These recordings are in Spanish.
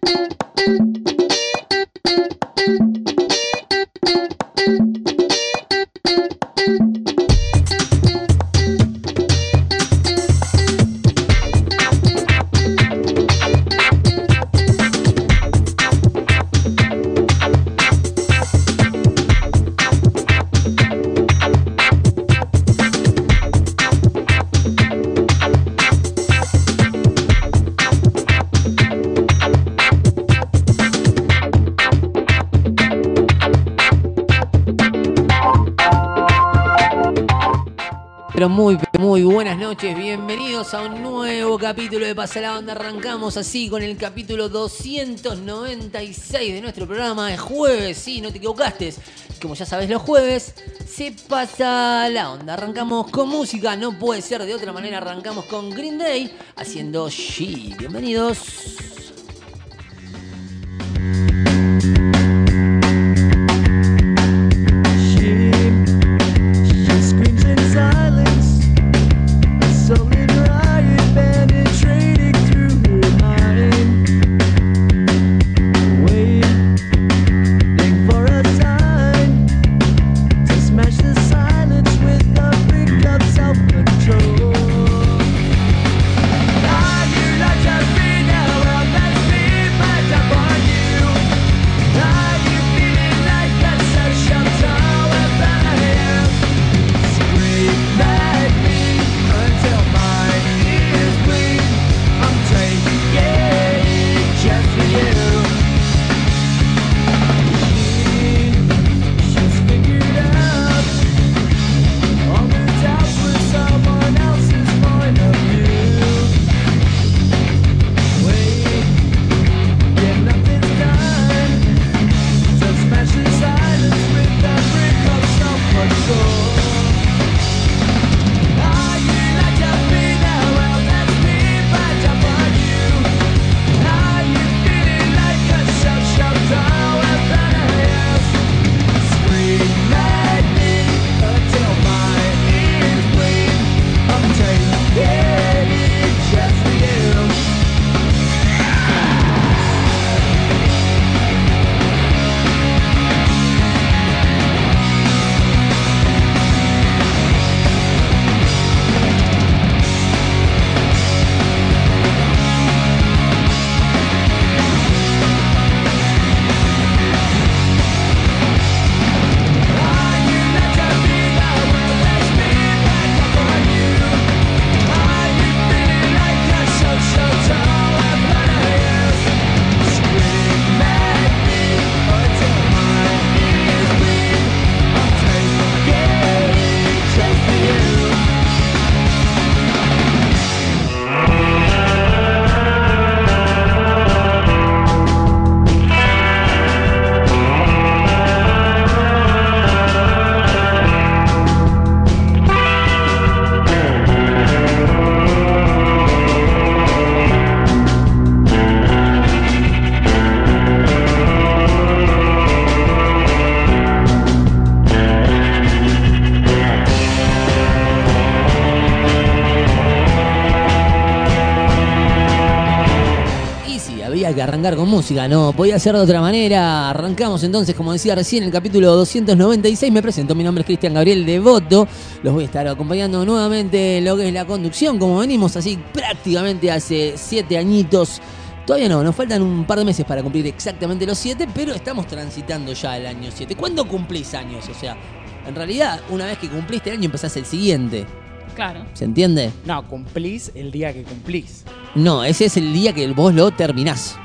Pero muy buenas noches, bienvenidos a un nuevo capítulo de Pasa la Onda. Arrancamos así con el capítulo 296 de nuestro programa de jueves. Sí, no te equivocaste, como ya sabes, los jueves se pasa la onda. Arrancamos con música, no puede ser de otra manera. Arrancamos con Green Day haciendo She. Bienvenidos. Que arrancar con música, no podía ser de otra manera. Arrancamos entonces, como decía recién, el capítulo 296. Me presento, mi nombre es Cristian Gabriel Devoto. Los voy a estar acompañando nuevamente en lo que es la conducción, como venimos así prácticamente hace 7 añitos. Todavía no, nos faltan un par de meses para cumplir exactamente los 7, pero estamos transitando ya el año 7. ¿Cuándo cumplís años? O sea, en realidad, una vez que cumpliste el año, empezás el siguiente. Claro. ¿Se entiende? No, cumplís el día que cumplís. No, ese es el día que vos lo terminás.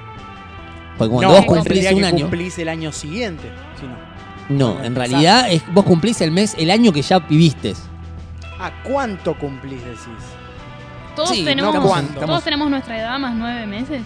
Porque cuando vos cumplís un año. Cumplís el año siguiente. Si no, en realidad vos cumplís el año que ya viviste. Ah, ¿cuánto cumplís, decís? Todos, sí, todos tenemos nuestra edad más 9 meses.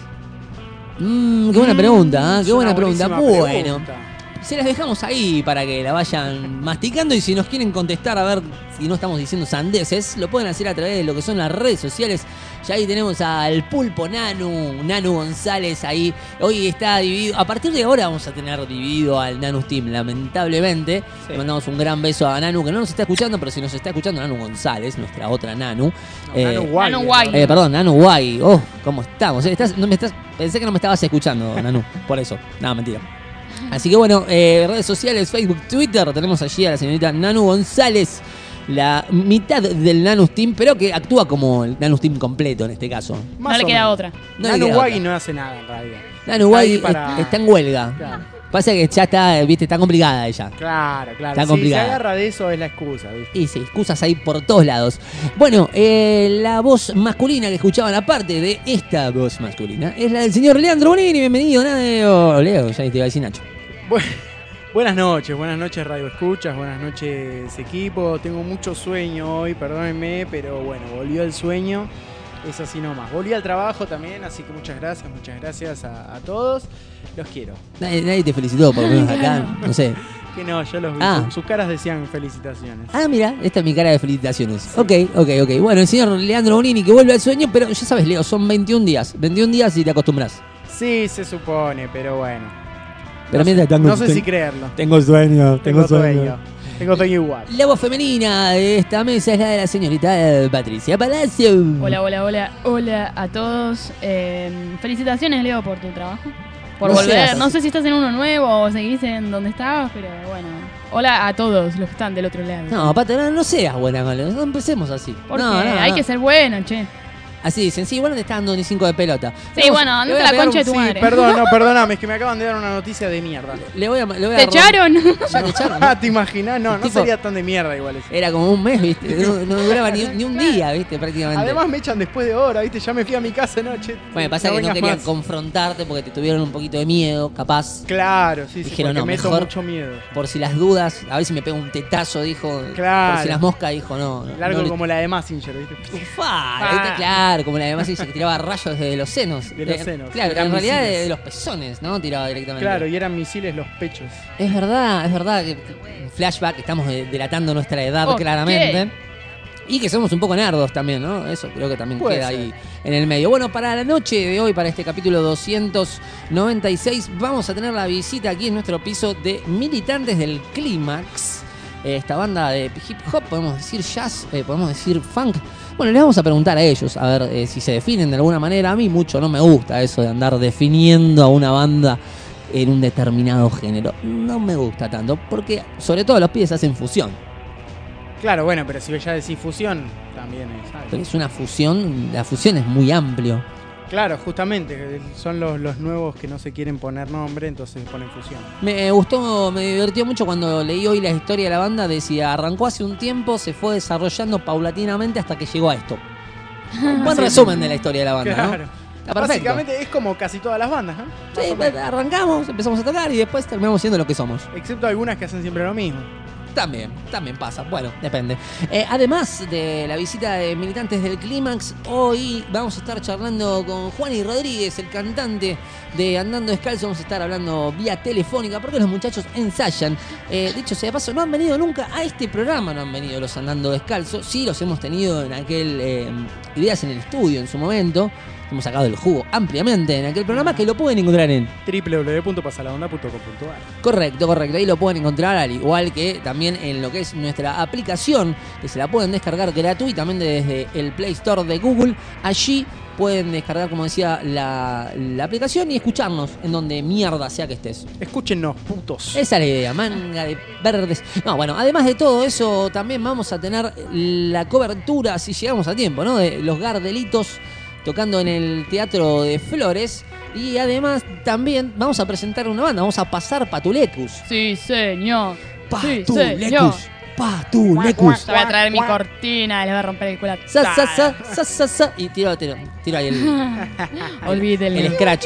Qué buena pregunta, ¿eh? Qué buena pregunta. Bueno, pregunta. Se las dejamos ahí para que la vayan masticando, y si nos quieren contestar a ver si no estamos diciendo sandeces, lo pueden hacer a través de lo que son las redes sociales. Ya ahí tenemos al Pulpo Nanu González ahí. Hoy está dividido, a partir de ahora vamos a tener dividido al Nanu Team, lamentablemente. Sí. Le mandamos un gran beso a Nanu, que no nos está escuchando, pero si nos está escuchando, Nanu González, nuestra otra Nanu. Nanu Guay. Nanu Guay. Perdón, Nanu Guay. Oh, ¿cómo estamos? ¿Me estás Pensé que no me estabas escuchando, Nanu, por eso. No, mentira. Así que bueno, redes sociales, Facebook, Twitter, tenemos allí a la señorita Nanu González, la mitad del Nanus Team, pero que actúa como el Nanus Team completo en este caso. No le queda otra. No le Nanu queda Wagi otra. no hace nada en realidad. Nanu Wagi Ahí para- está en huelga. Claro. Pasa que ya está, viste, está complicada ella. Claro. Está Si complicada. se agarra de eso es la excusa, ¿viste? Y sí, excusas ahí por todos lados. Bueno, la voz masculina que escuchaban aparte de esta voz masculina es la del señor Leandro Bonini. Bienvenido, Leo, ya te iba a decir Nacho. Buenas noches Radio Escuchas, buenas noches equipo. Tengo mucho sueño hoy, perdónenme, pero bueno, volvió el sueño. Es así nomás. Volví al trabajo también, así que muchas gracias a todos. Los quiero. Nadie te felicitó, por lo menos acá, no sé. Que no, yo los vi. Ah. Sus caras decían felicitaciones. Ah, mira, esta es mi cara de felicitaciones. Ok. Bueno, el señor Leandro Bonini que vuelve al sueño, pero ya sabes, Leo, son 21 días. 21 días y te acostumbras. Sí, se supone, pero bueno. Pero mientras tanto, No sé si creerlo. tengo sueño. Tengo sueño igual. La voz femenina de esta mesa es la de la señorita Patricia Palacio. Hola a todos. Felicitaciones, Leo, por tu trabajo. Por No volver. seas No así. sé si estás en uno nuevo o seguís en donde estabas, pero bueno. Hola a todos los que están del otro lado. No, Pato, no seas buena con no empecemos así. Porque No, hay que ser bueno, che. Así dicen, sí, bueno, te está dando ni 5 de pelota. Sí, bueno, andate a la concha de tu Sí, madre. perdóname, es que me acaban de dar una noticia de mierda. Le voy a ¿Te echaron? Ya te echaron, ¿no? Ah, ¿te imaginas? No Tipo- sería tan de mierda igual eso. Era como un mes, ¿viste? No duraba ni un día, ¿viste? Prácticamente. Además me echan después de hora, ¿viste? Ya me fui a mi casa anoche. Bueno, pasa que no vengas querían más. confrontarte porque te tuvieron un poquito de miedo, capaz. Claro, sí, Dijeron, porque no, meto mejor- mucho miedo. Por si las dudas, a ver si me pego un tetazo, dijo. Claro. Por si las moscas, dijo, no. Largo no, como la de Massinger, ¿viste? Ufá, ¿viste? Claro, como la demás dice que tiraba rayos desde los senos. De los senos. Claro, Eran en realidad misiles. de los pezones, ¿no? Tiraba directamente. Claro, y eran misiles los pechos. Es verdad que flashback, estamos delatando nuestra edad Ok. claramente. Y que somos un poco nerdos también, ¿no? Eso creo que también Puede queda ser. ahí en el medio. Bueno, para la noche de hoy, para este capítulo 296, vamos a tener la visita aquí en nuestro piso de militantes del Clímax. Esta banda de hip hop, podemos decir jazz, podemos decir funk. Bueno, les vamos a preguntar a ellos, a ver si se definen de alguna manera. A mí mucho no me gusta eso de andar definiendo a una banda en un determinado género. No me gusta tanto, porque sobre todo los pibes hacen fusión. Claro, bueno, pero si ya decís fusión, también es algo. Pero es una fusión, la fusión es muy amplio. Claro, justamente, son los nuevos que no se quieren poner nombre, entonces ponen fusión. Me gustó, me divirtió mucho cuando leí hoy la historia de la banda. Decía, arrancó hace un tiempo, se fue desarrollando paulatinamente hasta que llegó a esto. Un buen resumen de la historia de la banda, Claro. ¿no? Está perfecto. Básicamente es como casi todas las bandas, ¿no? Más Sí, o menos. arrancamos, empezamos a tocar y después terminamos siendo lo que somos. Excepto algunas que hacen siempre lo mismo. También pasa. Bueno, depende. Además de la visita de militantes del Clímax, hoy vamos a estar charlando con Juani Rodríguez, el cantante de Andando Descalzo. Vamos a estar hablando vía telefónica porque los muchachos ensayan. Dicho sea de paso, no han venido nunca a este programa, no han venido los Andando Descalzo. Sí, los hemos tenido en aquel Ideas en el Estudio en su momento. Hemos sacado el jugo ampliamente en aquel programa que lo pueden encontrar en www.pasalahonda.com.ar. Correcto. Ahí lo pueden encontrar, al igual que también en lo que es nuestra aplicación, que se la pueden descargar gratuitamente desde el Play Store de Google. Allí pueden descargar, como decía, la aplicación y escucharnos en donde mierda sea que estés. Escúchenos, putos. Esa es la idea, manga de verdes. No, bueno, además de todo eso, también vamos a tener la cobertura, si llegamos a tiempo, ¿no? De los Gardelitos tocando en el Teatro de Flores. Y además también vamos a presentar una banda, vamos a pasar Patulecus. Sí, señor. Sí, señor. Patulecus. Patulecus. Te voy a traer mi cortina y les voy a romper el culo. Sa. Y tiro ahí Olvídenlo. el scratch.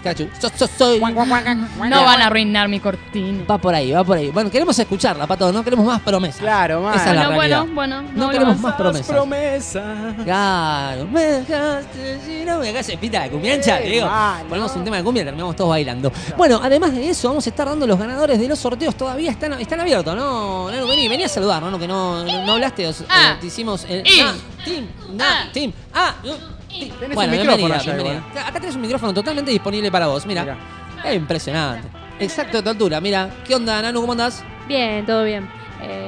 Soy. No van a arruinar mi cortina. Va por ahí. Bueno, queremos escucharla, Pato, no queremos más promesas. Claro, man. Esa es la realidad. Bueno. No lo queremos vas más a- promesas. Promesa. Claro, me dejaste, si no me dejaste pita de cumbiancha, te digo. mal, Ponemos no. un tema de cumbia y terminamos todos bailando. Bueno, además de eso, vamos a estar dando los ganadores de los sorteos. Todavía están abiertos, ¿no? Nano, vení a saludar, ¿no? Que no hablaste, te hicimos el team. Team. Tenés Bueno, un micrófono bienvenida. allá igual. Acá tenés un micrófono totalmente disponible para vos, mira. Es impresionante. Exacto de tu altura, mira. ¿Qué onda, Nanu? ¿Cómo andás? Bien, todo bien.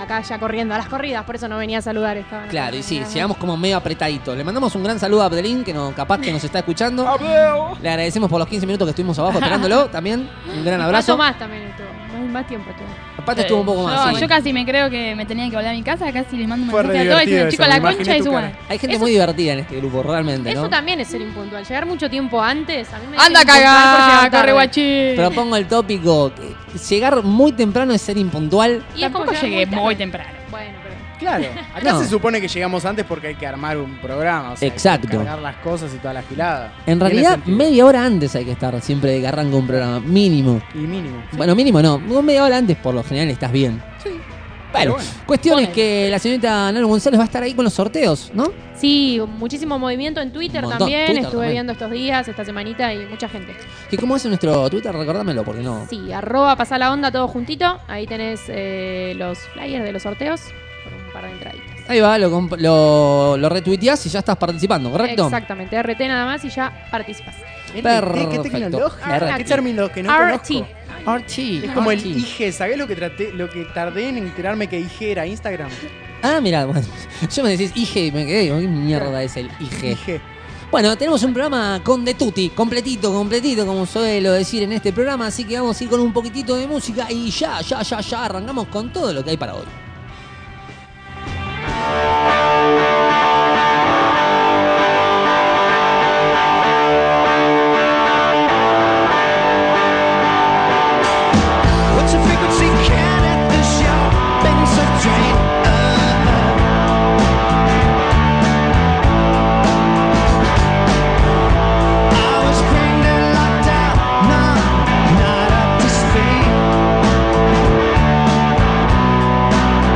acá ya corriendo a las corridas, por eso no venía a saludar. Estaba Claro, y sí, llegamos como medio apretaditos. Le mandamos un gran saludo a Abdelín, que capaz que nos está escuchando. Le agradecemos por los 15 minutos que estuvimos abajo esperándolo también. Un gran abrazo. Más también estuvo, más tiempo estuvo. Aparte estuvo un poco más. No, sí. yo casi me creo que me tenía que volver a mi casa, casi les mando un Fue mensaje re a todos y divertido dicen, chicos, eso, la me concha imaginé de tu su cara. madre. Hay gente muy divertida en este grupo, realmente, ¿no? Eso también es ser impuntual. Llegar mucho tiempo antes. A mí me Anda a dicen impuntual por cagar, llegar corre tarde. guachín. Propongo el tópico. Llegar muy temprano es ser impuntual. Y es como Tampoco llegar llegué tarde. muy temprano. Bueno, pero... Claro, acá No. se supone que llegamos antes porque hay que armar un programa, o sea, Exacto. hay que cargar las cosas y toda la gilada. En Tiene realidad, sentido. media hora antes hay que estar siempre de que arranca un programa. Mínimo. Y mínimo. Bueno, mínimo no. Media hora antes, por lo general, estás bien. Sí. Bueno, Pero bueno. cuestión es Ponele. que la señorita Nalo González va a estar ahí con los sorteos, ¿no? Sí, muchísimo movimiento en Twitter Un montón. también. Twitter Estuve también. viendo estos días, esta semanita y mucha gente. ¿Y cómo es nuestro Twitter? Recordámelo, porque no. Sí, @pasá la onda todo juntito. Ahí tenés los flyers de los sorteos por un par de entraditas. Ahí va, lo retuiteás y ya estás participando, ¿correcto? Exactamente, RT nada más y ya participas. ¿Qué Perfecto. tecnología? ¿Qué término que no RT. conozco? Archie. Es como el Archie. IG, ¿sabés lo que tardé en enterarme que IG era Instagram? Ah, mira, bueno, yo me decís IG y me quedé, digo, ¿qué mierda es el IG? IG. Bueno, tenemos un programa con de tutti, completito, como suelo decir en este programa, así que vamos a ir con un poquitito de música y ya arrancamos con todo lo que hay para hoy. What's the frequency count at the show? Been so drained. I was cranked and locked out. No, not up to speed.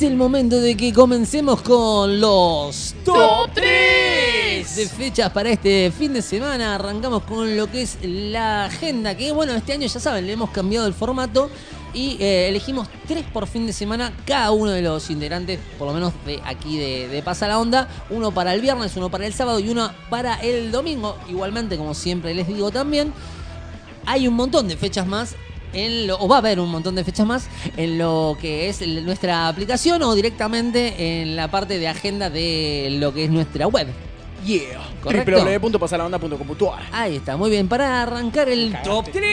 Es el momento de que comencemos con los Top 3 de fechas para este fin de semana. Arrancamos con lo que es la agenda, que bueno, este año ya saben, le hemos cambiado el formato y elegimos 3 por fin de semana cada uno de los integrantes, por lo menos de aquí de Pasa la Onda. Uno para el viernes, uno para el sábado y uno para el domingo. Igualmente, como siempre les digo también, hay un montón de fechas más. O va a haber un montón de fechas más en lo que es nuestra aplicación o directamente en la parte de agenda de lo que es nuestra web. Yeah. Correcto. www.pasalaonda.com.ar. Ahí está, muy bien. Para arrancar el top 3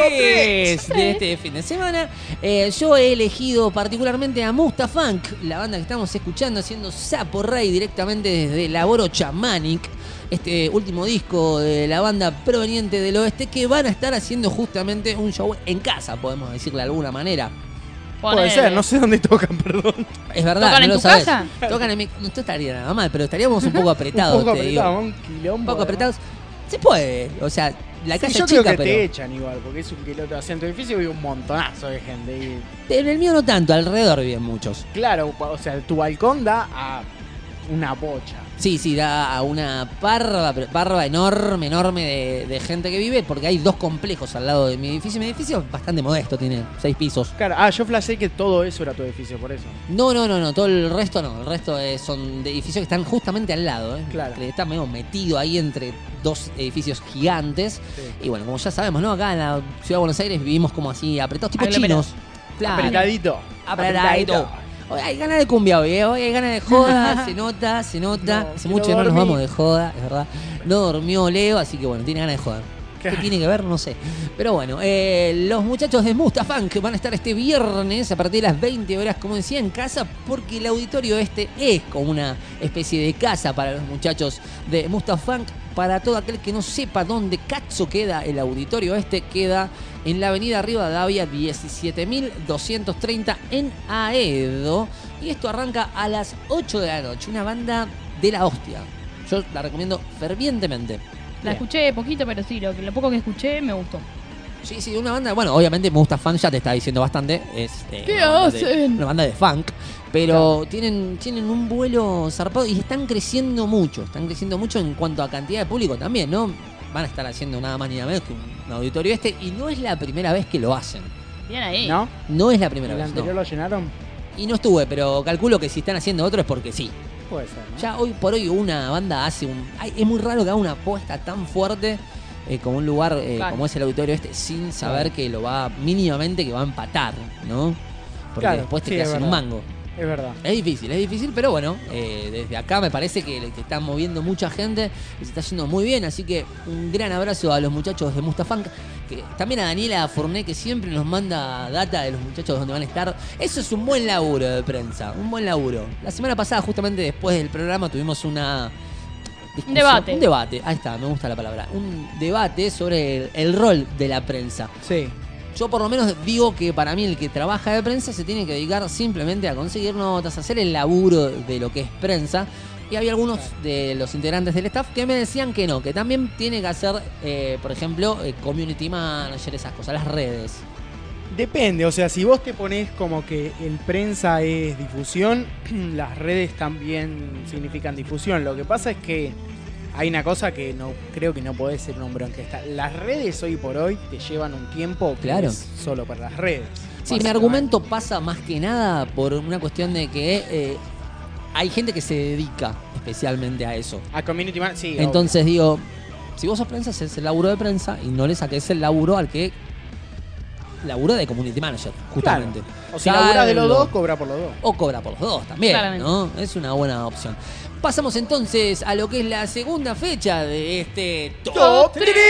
de este fin de semana, yo he elegido particularmente a Mustafunk, la banda que estamos escuchando haciendo Sapo Rey directamente desde Laboro Chamanic. Este último disco de la banda proveniente del oeste, que van a estar haciendo justamente un show en casa, podemos decirle de alguna manera. Puede ser, no sé dónde tocan, perdón. Es verdad, ¿Tocan no en lo tu sabes. casa? Tocan en mi... No estaría nada mal, pero estaríamos un poco apretados, un poco te digo. apretado, un quilombo. Un poco además. apretados. Se puede, o sea, la Sí, casa yo es chica, creo que pero... te echan igual, porque es un piloto. Hacia en tu edificio vive un montonazo de gente. Y, En el mío no tanto, alrededor viven muchos. claro, o sea, tu balcón da a una bocha. Sí, da a una parva enorme de gente que vive, porque hay 2 complejos al lado de mi edificio. Mi edificio es bastante modesto, tiene 6 pisos. Claro, yo flashé que todo eso era tu edificio, por eso. No, todo el resto no. El resto son de edificios que están justamente al lado. Claro. Que está medio metido ahí entre 2 edificios gigantes. Sí. Y bueno, como ya sabemos, ¿no? Acá en la ciudad de Buenos Aires vivimos como así apretados, tipo Aglomerados. chinos. Claro. Apretadito. Apretadito. Hoy hay ganas de cumbia hoy, hoy hay ganas de joda, se nota. No, Hace quiero mucho que no nos dormir. vamos de joda, es verdad. No durmió Leo, así que bueno, tiene ganas de joder. Claro. ¿Qué tiene que ver? No sé. Pero bueno, los muchachos de Mustafunk van a estar este viernes a partir de las 20 horas, como decía, en casa, porque el auditorio este es como una especie de casa para los muchachos de Mustafunk. Para todo aquel que no sepa dónde cazzo queda el auditorio este, queda en la avenida Rivadavia 17.230 en Aedo. Y esto arranca a las 8 de la noche. Una banda de la hostia. Yo la recomiendo fervientemente. La escuché poquito, pero sí, lo poco que escuché me gustó. Sí, una banda, bueno, obviamente Mustafunk ya te está diciendo bastante. Es ¿Qué una banda hacen? una banda de funk. Pero tienen un vuelo zarpado y están creciendo mucho. Están creciendo mucho en cuanto a cantidad de público también, ¿no? Van a estar haciendo nada más ni nada menos que un auditorio este. Y no es la primera vez que lo hacen. Bien ahí. ¿No? No es la primera ¿El vez. anterior No. lo llenaron? Y no estuve, pero calculo que si están haciendo otro es porque sí. Puede ser, ¿no? Ya hoy por hoy una banda hace es muy raro que haga una apuesta tan fuerte como un lugar Claro. como es el auditorio este, sin saber que lo va mínimamente que va a empatar, ¿no? Porque Claro, después te sí, quedas es sin un verdad. mango. Es verdad. Es difícil, pero bueno, desde acá me parece que le están moviendo mucha gente y se está yendo muy bien, así que un gran abrazo a los muchachos de Mustafunk, que también a Daniela Fournet, que siempre nos manda data de los muchachos donde van a estar. Eso es un buen laburo de prensa, un buen laburo. La semana pasada, justamente después del programa, tuvimos una discusión, debate. un debate, ahí está, me gusta la palabra, un debate sobre el rol de la prensa. Sí. Yo por lo menos digo que para mí el que trabaja de prensa se tiene que dedicar simplemente a conseguir notas, a hacer el laburo de lo que es prensa. Y había algunos de los integrantes del staff que me decían que no, que también tiene que hacer, por ejemplo, community manager, esas cosas, las redes. Depende, o sea, si vos te ponés como que el prensa es difusión, las redes también significan difusión. Lo que pasa es que hay una cosa que no creo que no podés ser un hombre que está. Las redes hoy por hoy te llevan un tiempo que Claro. es solo para las redes. Sí, mi básicamente. argumento pasa más que nada por una cuestión de que hay gente que se dedica especialmente a eso. A community manager, sí. Entonces digo, si vos sos prensa, haces el laburo de prensa y no le saques el laburo al que laburo de community manager, justamente. obvio. O si laburás de los Salvo- dos, cobra por los dos. O cobra por los dos también, Claramente. ¿no? Es una buena opción. Pasamos entonces a lo que es la segunda fecha de este Top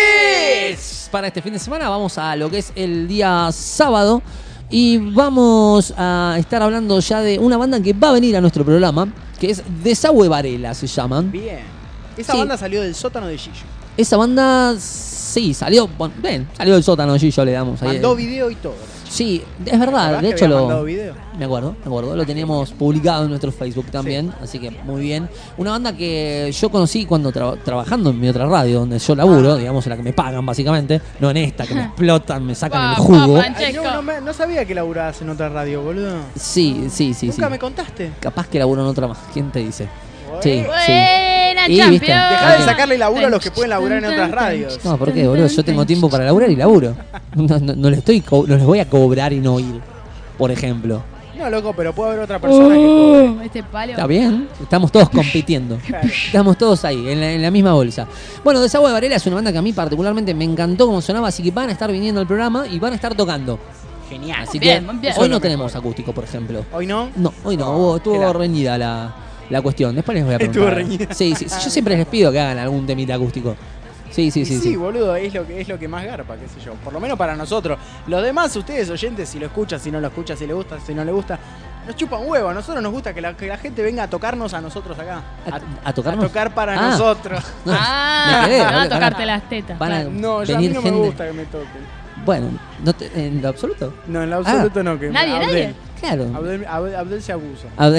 3. Para este fin de semana vamos a lo que es el día sábado y vamos a estar hablando ya de una banda que va a venir a nuestro programa, que es Desagüe Varela, se llaman. Bien. Esa Sí. banda salió del sótano de Gillo. Esa banda, sí, salió, bueno, bien, salió del sótano, allí yo le damos ahí. Mandó video y todo. Sí, es verdad, de que hecho había lo... mandado video? Me acuerdo, lo teníamos publicado en nuestro Facebook también, así que muy bien. Una banda que yo conocí cuando trabajando en mi otra radio, donde yo laburo, digamos, en la que me pagan básicamente, no en esta, que me explotan, me sacan el jugo. Ay, no sabía que laburabas en otra radio, boludo. Sí. Nunca me contaste. Capaz que laburo en otra más, ¿quién te dice? Sí. Buena Y, Champions. ¿viste? Dejá de sacarle laburo a los que pueden laburar en otras radios. No, ¿por qué, boludo? Yo tengo tiempo para laburar y laburo. No les voy a cobrar y no ir, por ejemplo. No, loco, pero puede haber otra persona que cobre. Este palo. Está bien, estamos todos compitiendo. Claro. Estamos todos ahí, en la misma bolsa. Bueno, Desagüe de Varela es una banda que a mí particularmente me encantó como sonaba, así que van a estar viniendo al programa y van a estar tocando. Genial. Así Bien, que muy bien. hoy no tenemos acústico, por ejemplo. ¿Hoy no? No, hoy no, Oh, qué estuvo lástima. reñida la cuestión. Después les voy a Estuvo preguntar. reñida. Sí, yo siempre les pido que hagan algún temita acústico. Sí. Sí, boludo, es lo que más garpa, qué sé yo. Por lo menos para nosotros. Los demás, ustedes oyentes, si lo escuchan, si no lo escuchan, si le gusta, si no le gusta, nos chupan huevo. A nosotros nos gusta que la gente venga a tocarnos a nosotros acá. ¿A tocarnos? A tocar para Ah. nosotros. Me quedé, Van a boludo, tocarte las tetas. van a claro. No, ya a mí venir no me gente. gusta que me toquen. Bueno, en lo absoluto. No, en lo absoluto no. Que Nadie. Claro. Abdel se abusa. Abdel.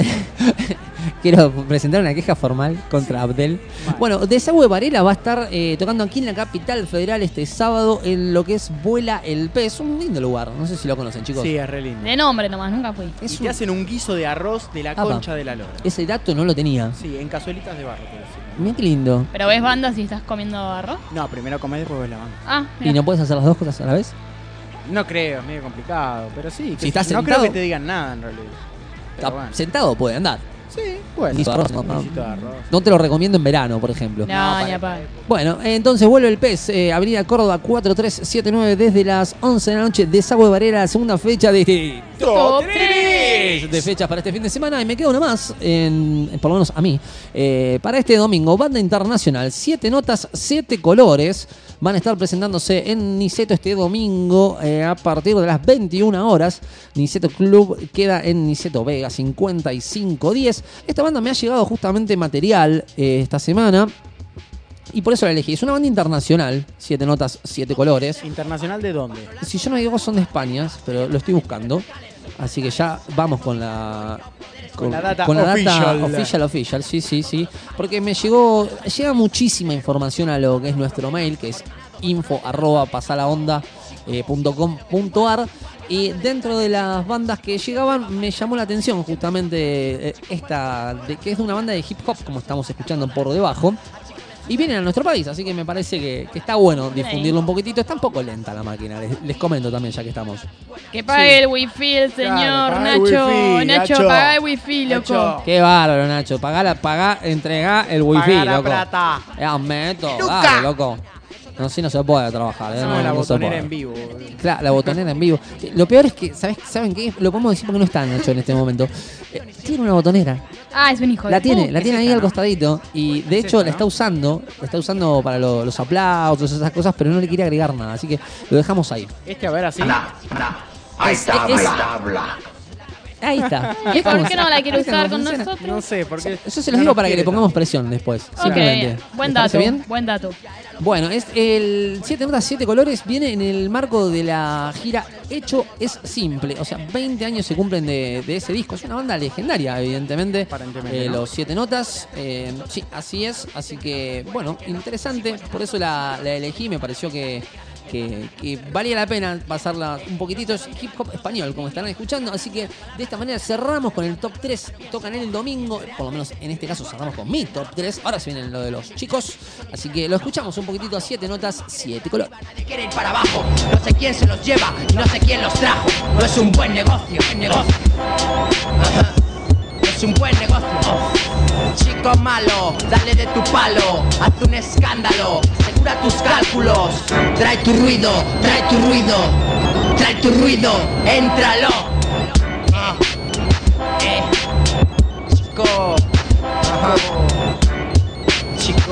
Quiero presentar una queja formal contra Abdel. Bueno, Desagüe de Varela va a estar tocando aquí en la capital federal este sábado en lo que es Vuela el Pez. Un lindo lugar. No sé si lo conocen, chicos. Sí, es re lindo. De nombre nomás, nunca fui. Y te hacen un guiso de arroz de la Apa. concha de la lora. Ese dato no lo tenía. Sí, en cazuelitas de barro. Te lo hacen. Mira qué lindo. ¿Pero ves bandas si estás comiendo arroz? No, primero comés, después ves la banda. Ah, ¿Y mira. no puedes hacer las dos cosas a la vez? No creo, es medio complicado, pero sí. Si estás no sentado- creo que te digan nada en realidad. Pero bueno. Sentado puede andar. Sí, bueno. Guiso de arroz, no, Un guisito de arroz. no te lo recomiendo en verano, por ejemplo. No, ni a palo. Bueno, entonces vuelve el Pez, Avenida Córdoba 4379 desde las 11 de la noche. Desagüe de Varela, la segunda fecha de Top de fechas para este fin de semana. Y me queda una más, por lo menos a mí, para este domingo. Banda internacional, 7 notas, 7 colores. Van a estar presentándose en Niceto este domingo a partir de las 21 horas. Niceto Club queda en Niceto Vega 5510. Esta banda me ha llegado justamente material esta semana y por eso la elegí. Es una banda internacional, 7 notas, 7 colores. ¿Internacional de dónde? Si yo no me equivoco son de España, pero lo estoy buscando. Así que ya vamos con la... Con la data official, sí. Porque llega muchísima información a lo que es nuestro mail, que es info@pasalaonda.com.ar. Y dentro de las bandas que llegaban me llamó la atención justamente esta, que es de una banda de hip hop, como estamos escuchando por debajo. Y vienen a nuestro país, así que me parece que está bueno difundirlo un poquitito. Está un poco lenta la máquina, les comento también ya que estamos. Que pague el wifi el señor Claro, paga el Nacho. wifi, Nacho, Nacho. paga el wifi, loco. Nacho. Qué bárbaro, Nacho. Entregá el wifi, Pagá la loco. plata. Meto, Luca. dale, loco. No, así no se puede trabajar. Hacemos la no se botonera puede. en vivo. boludo. Claro, la botonera en vivo. Lo peor es que, ¿saben qué? Lo podemos decir porque no está Nacho en este momento. Tiene una botonera. Ah, es un hijo La de tiene puta. ahí esta, al ¿no? costadito. Y de Es hecho esta, la está usando para los aplausos, esas cosas, pero no le quiere agregar nada. Así que lo dejamos ahí. A ver, así. Ahí está. Ahí está. ¿Y por qué no la quiere ¿Viste usar cómo con funciona? nosotros? No sé, porque. Eso se los digo para que le pongamos presión después. Ok, Simplemente. buen ¿Les dato, parece bien? buen dato. Bueno, es el 7 notas, 7 colores viene en el marco de la gira Hecho es Simple. O sea, 20 años se cumplen de ese disco. Es una banda legendaria, evidentemente. Aparentemente, ¿no? Los 7 notas. Sí, así es. Así que, bueno, interesante. Por eso la elegí. Me pareció que valía la pena pasarla un poquitito. Es hip hop español, como estarán escuchando. Así que de esta manera cerramos con el top 3. Tocan el domingo. Por lo menos en este caso cerramos con mi top 3. Ahora se viene lo de los chicos. Así que lo escuchamos un poquitito a 7 notas, 7 colores. Nadie quiere ir para abajo, no sé quién se los lleva y no sé quién los trajo. No es un buen negocio, Ajá. No es un buen negocio. Chico malo, dale de tu palo, haz un escándalo, asegura tus cálculos. Trae tu ruido, éntralo. Chico, ajá. Chico.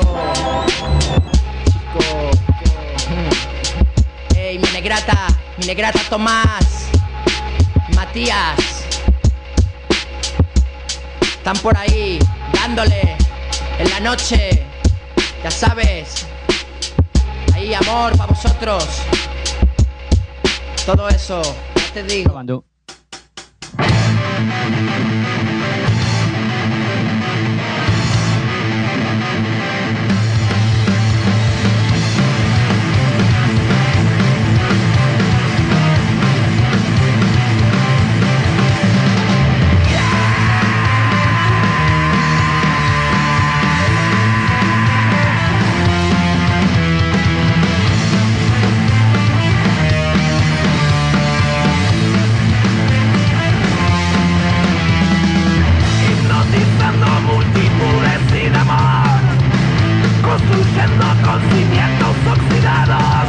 Ey, mi negrata Tomás, Matías, están por ahí, dándole, en la noche, ya sabes, ahí amor para vosotros, todo eso, te digo. Cuando Hipnotizando multitudes sin amor, construyendo con cimientos oxidados.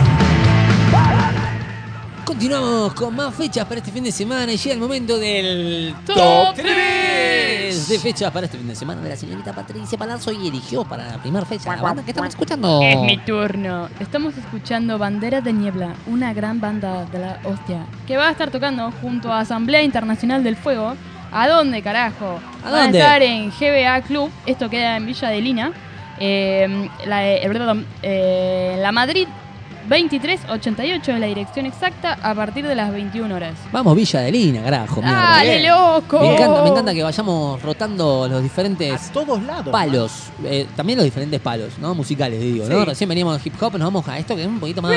Continuamos con más fechas para este fin de semana y llega el momento del Top 3 de fechas para este fin de semana de la señorita Patricia Palazzo y eligió para la primera fecha la banda que estamos escuchando. Es mi turno. Estamos escuchando Bandera de Niebla, una gran banda de la hostia, que va a estar tocando junto a Asamblea Internacional del Fuego. ¿A dónde, carajo? ¿A Van dónde? a estar en GBA Club, esto queda en Villa de Lina. La Madrid 2388 es la dirección exacta a partir de las 21 horas. Vamos, Villa de Lina, carajo, mierda. ¡Dale, loco! Me encanta que vayamos rotando los diferentes A todos lados. palos, también los diferentes palos, ¿no? Musicales, digo, ¿no? Sí. Recién veníamos de hip hop, nos vamos a esto que es un poquito más,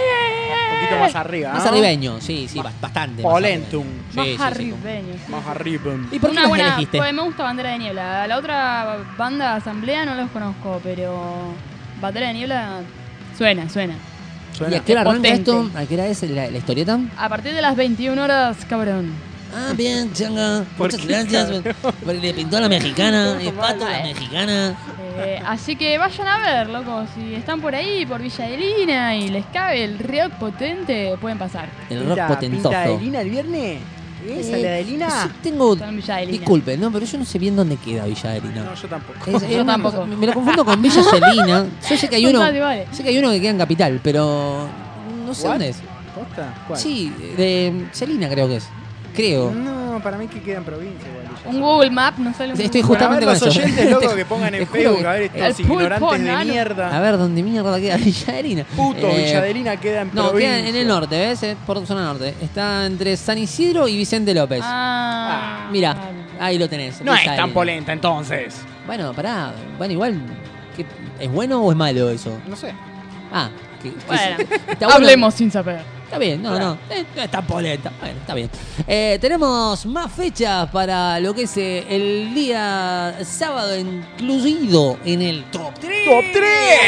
Un poquito más arriba, más ¿no? arribeño, sí, bastante. más Polentum. arribeño. Más Sí, sí, sí. arribeño, sí. Más arriba. ¿Y por qué Una nos buena, elegiste? pues me gusta Bandera de Niebla. La otra banda, Asamblea, no los conozco, pero Bandera de Niebla suena. ¿Y a qué hora arranca potente. esto? ¿A qué hora es la historieta? A partir de las 21 horas, cabrón. Ah, bien, changa. ¿Por Muchas qué, gracias. Porque le pintó a la mexicana. Es pato mal. la mexicana. Así que vayan a ver, loco. Si están por ahí, por Villa de Lina, y les cabe el rock potente, pueden pasar. El rock ¿Pinta potentoso. de Lina el viernes? ¿Esa la de Lina? Sí, tengo. Están en Villa de Lina. Disculpen, ¿no? Pero yo no sé bien dónde queda Villa de Lina. No, yo tampoco. Yo tampoco. Me lo confundo con Villa Celina. Yo sé que hay Son uno. todas iguales. Sé que hay uno que queda en Capital, pero. No sé ¿What? dónde es. ¿Posta? ¿Cuál? Sí, de Celina creo que es. Creo. No, para mí que queda en provincia igual. Villa. Un Google Map, no sale un Estoy Google Bueno, a justamente ver los con eso. oyentes, loco, que pongan Te en juro Facebook, que- a ver estos el pulpo ignorantes de nano. mierda. A ver, ¿dónde mierda queda Villa de Lina? Puto, Eh, Villa de Lina queda en No, provincia. queda en el norte, ¿ves? Por zona norte. Está entre San Isidro y Vicente López. Ah, Mira, ahí lo tenés. No es Villa de tan Lina. polenta entonces. Bueno, pará. Bueno, igual. ¿Es bueno o es malo eso? No sé. Ah, Bueno, está bueno. hablemos sin saber. Está bien, no es tan polenta. Bueno, está bien. Tenemos más fechas para lo que es el día sábado incluido en el top 3. ¡Top 3!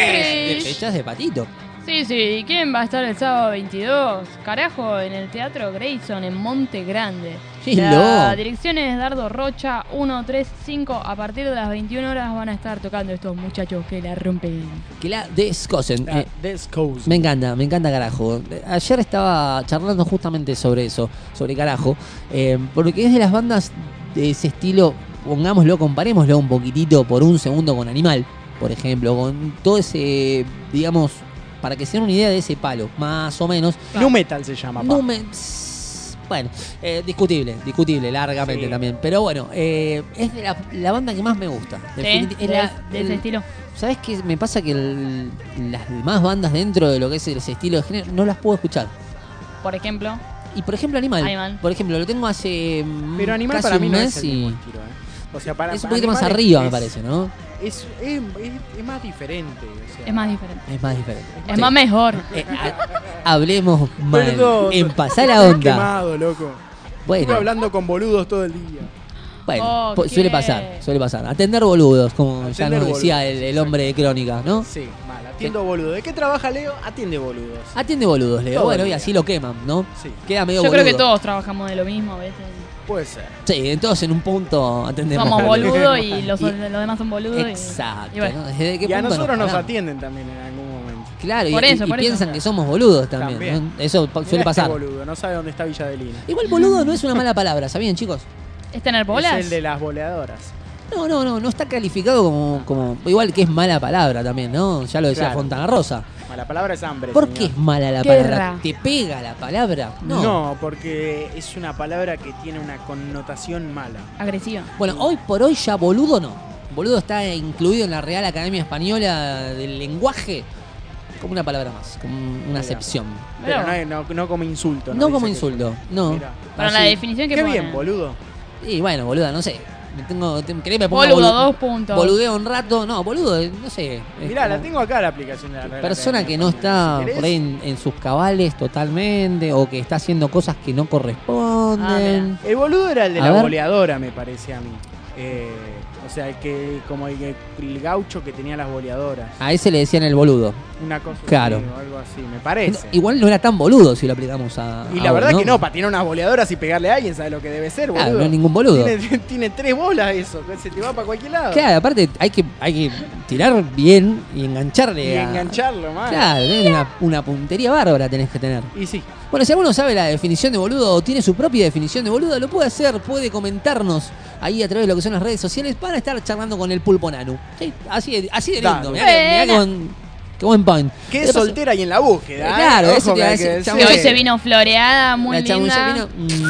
De fechas de Patito. Sí, ¿y quién va a estar el sábado 22? Carajo, en el Teatro Grayson, en Monte Grande. ¡Qué La loco! dirección es Dardo Rocha 135. A partir de las 21 horas van a estar tocando estos muchachos que la rompen. Que la descosen. Descos. Me encanta carajo. Ayer estaba charlando justamente sobre eso, sobre carajo, porque es de las bandas de ese estilo, pongámoslo, comparémoslo un poquitito por un segundo con Animal, por ejemplo, con todo ese, digamos, para que se den una idea de ese palo, más o menos. Nu Metal se llama, pa. No me- Bueno, discutible, largamente Sí. también. Pero bueno, es de la banda que más me gusta. ¿Sí? Es De ese estilo. ¿Sabes qué? Me pasa que las demás bandas dentro de lo que es ese estilo de género no las puedo escuchar. Por ejemplo, Y por ejemplo, Animal. Animal. Por ejemplo, lo tengo hace Pero Animal casi para mí un no mes es el y mismo estilo, O sea, para es un poquito más Animal arriba, me es- parece, ¿no? Es más diferente. O sea. es más diferente. Es más diferente. Es Sí. más mejor. Hablemos mal. Perdón. En pasar la Estoy onda. quemado, loco. Estuve Bueno, hablando con boludos todo el día. bueno, Ok. suele pasar. Atender boludos, como ya Atender nos decía boludos, el hombre de Crónica, ¿no? Sí, mal. Atiendo boludos. ¿De qué trabaja Leo? Atiende boludos. Atiende boludos, Leo. Todo Bueno, el y día. así lo queman, ¿no? Sí, Queda medio Yo boludo. creo que todos trabajamos de lo mismo a veces. puede ser. Sí, entonces en un punto atendemos. Somos boludos. boludos y los Y- demás son boludos. Exacto. Y bueno. ¿no? ¿Desde qué Y a punto nosotros nos paramos? atienden también en algún momento. Claro, Por y eso, por eso. piensan que somos boludos también. También. ¿no? Eso Mirá suele pasar. Este boludo, no sabe dónde está Villa de Lina. Igual boludo no es una mala palabra, ¿sabían, chicos? ¿Es tener bolas? Es el de las boleadoras. No está calificado como igual que es mala palabra también, ¿no? Ya lo decía Claro. Fontana Rosa. La palabra es hambre. ¿Por señor. qué es mala la Guerra. palabra? ¿Te pega la palabra? No, porque es una palabra que tiene una connotación mala. Agresiva. Bueno, hoy por hoy ya boludo no. Boludo está incluido en la Real Academia Española del Lenguaje como una palabra más, como una acepción. Pero no como insulto. No como dice que- insulto, no. Mirá. Pero la Así. definición que Qué pone. bien, boludo. Y bueno, boluda, no sé. ¿Querés me ponga Boludo, 2 puntos. boludeo un rato? No, boludo, no sé. es Mirá, la como tengo acá la aplicación de la Real persona Academia que no está Española. Si por ahí querés, en sus cabales totalmente o que está haciendo cosas que no corresponden. el boludo era el de A la ver. boleadora, me parece a mí. O sea, como el gaucho que tenía las boleadoras. A ese le decían el boludo. Una cosa Claro. así, o algo así, me parece. Igual no era tan boludo si lo aplicamos a. Y la verdad que no, para tener unas boleadoras y pegarle a alguien, ¿sabes lo que debe ser, boludo? Claro, no es ningún boludo. Tiene 3 bolas eso, se te va para cualquier lado. Claro, aparte hay que tirar bien y engancharle. Y a- engancharlo, man. Claro, tenés una puntería bárbara tenés que tener. Y sí. Bueno, si alguno sabe la definición de boludo o tiene su propia definición de boludo, lo puede hacer, puede comentarnos ahí a través de lo que son las redes sociales para estar charlando con el Pulpo Nanu. Sí, así de lindo. Dale. Mirá qué buen point. Qué De paso- soltera y en la búsqueda. Claro, Ojo eso te que iba a hay que decir, decir. Que hoy se vino floreada, muy La chamulla linda. vino.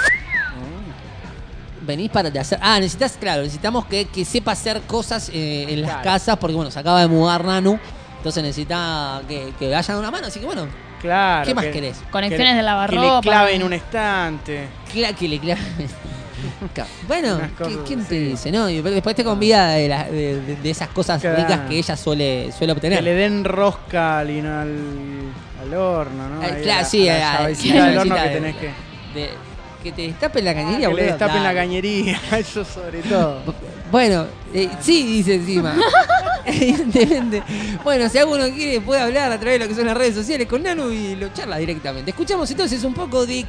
Venís para te hacer. Necesitamos que sepa hacer cosas en las Claro. casas, porque bueno, se acaba de mudar Nanu, entonces necesita que vayan una mano, así que bueno, Claro. ¿qué más que- querés? Conexiones de Que lavarropa. le claven un estante. Que le clave. Bueno, Unas cosas ¿quién te así. dice? ¿No? Y después te convida de esas cosas Claro. ricas que ella suele Que obtener. le den rosca al horno, ¿no? Ahí Claro, a sí, la a llavecita del horno llavecita que tenés que. que te destapen la cañería, Que boludo. le destapen la Dale. cañería, eso sobre todo. Bueno, sí, dice encima. Evidentemente. Bueno, si alguno quiere, puede hablar a través de lo que son las redes sociales con Nanu y lo charla directamente. Escuchamos entonces un poco de.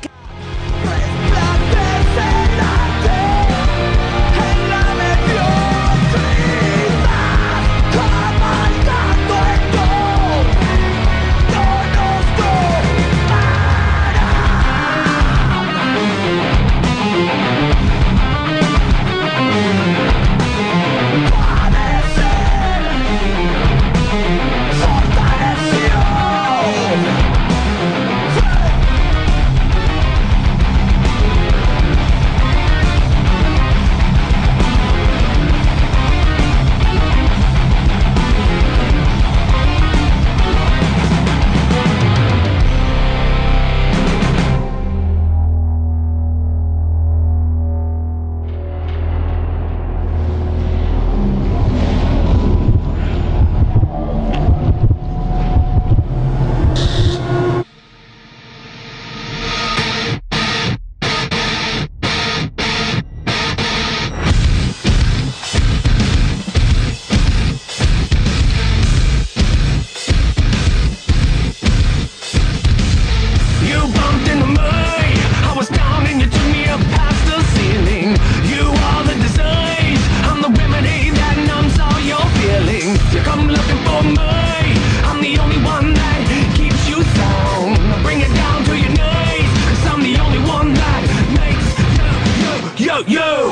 You bumped into me, I was down and you took me up past the ceiling. You are the disease, I'm the remedy that numbs all your feelings. You come looking for me, I'm the only one that keeps you sound. Bring it down to your knees, cause I'm the only one that makes you.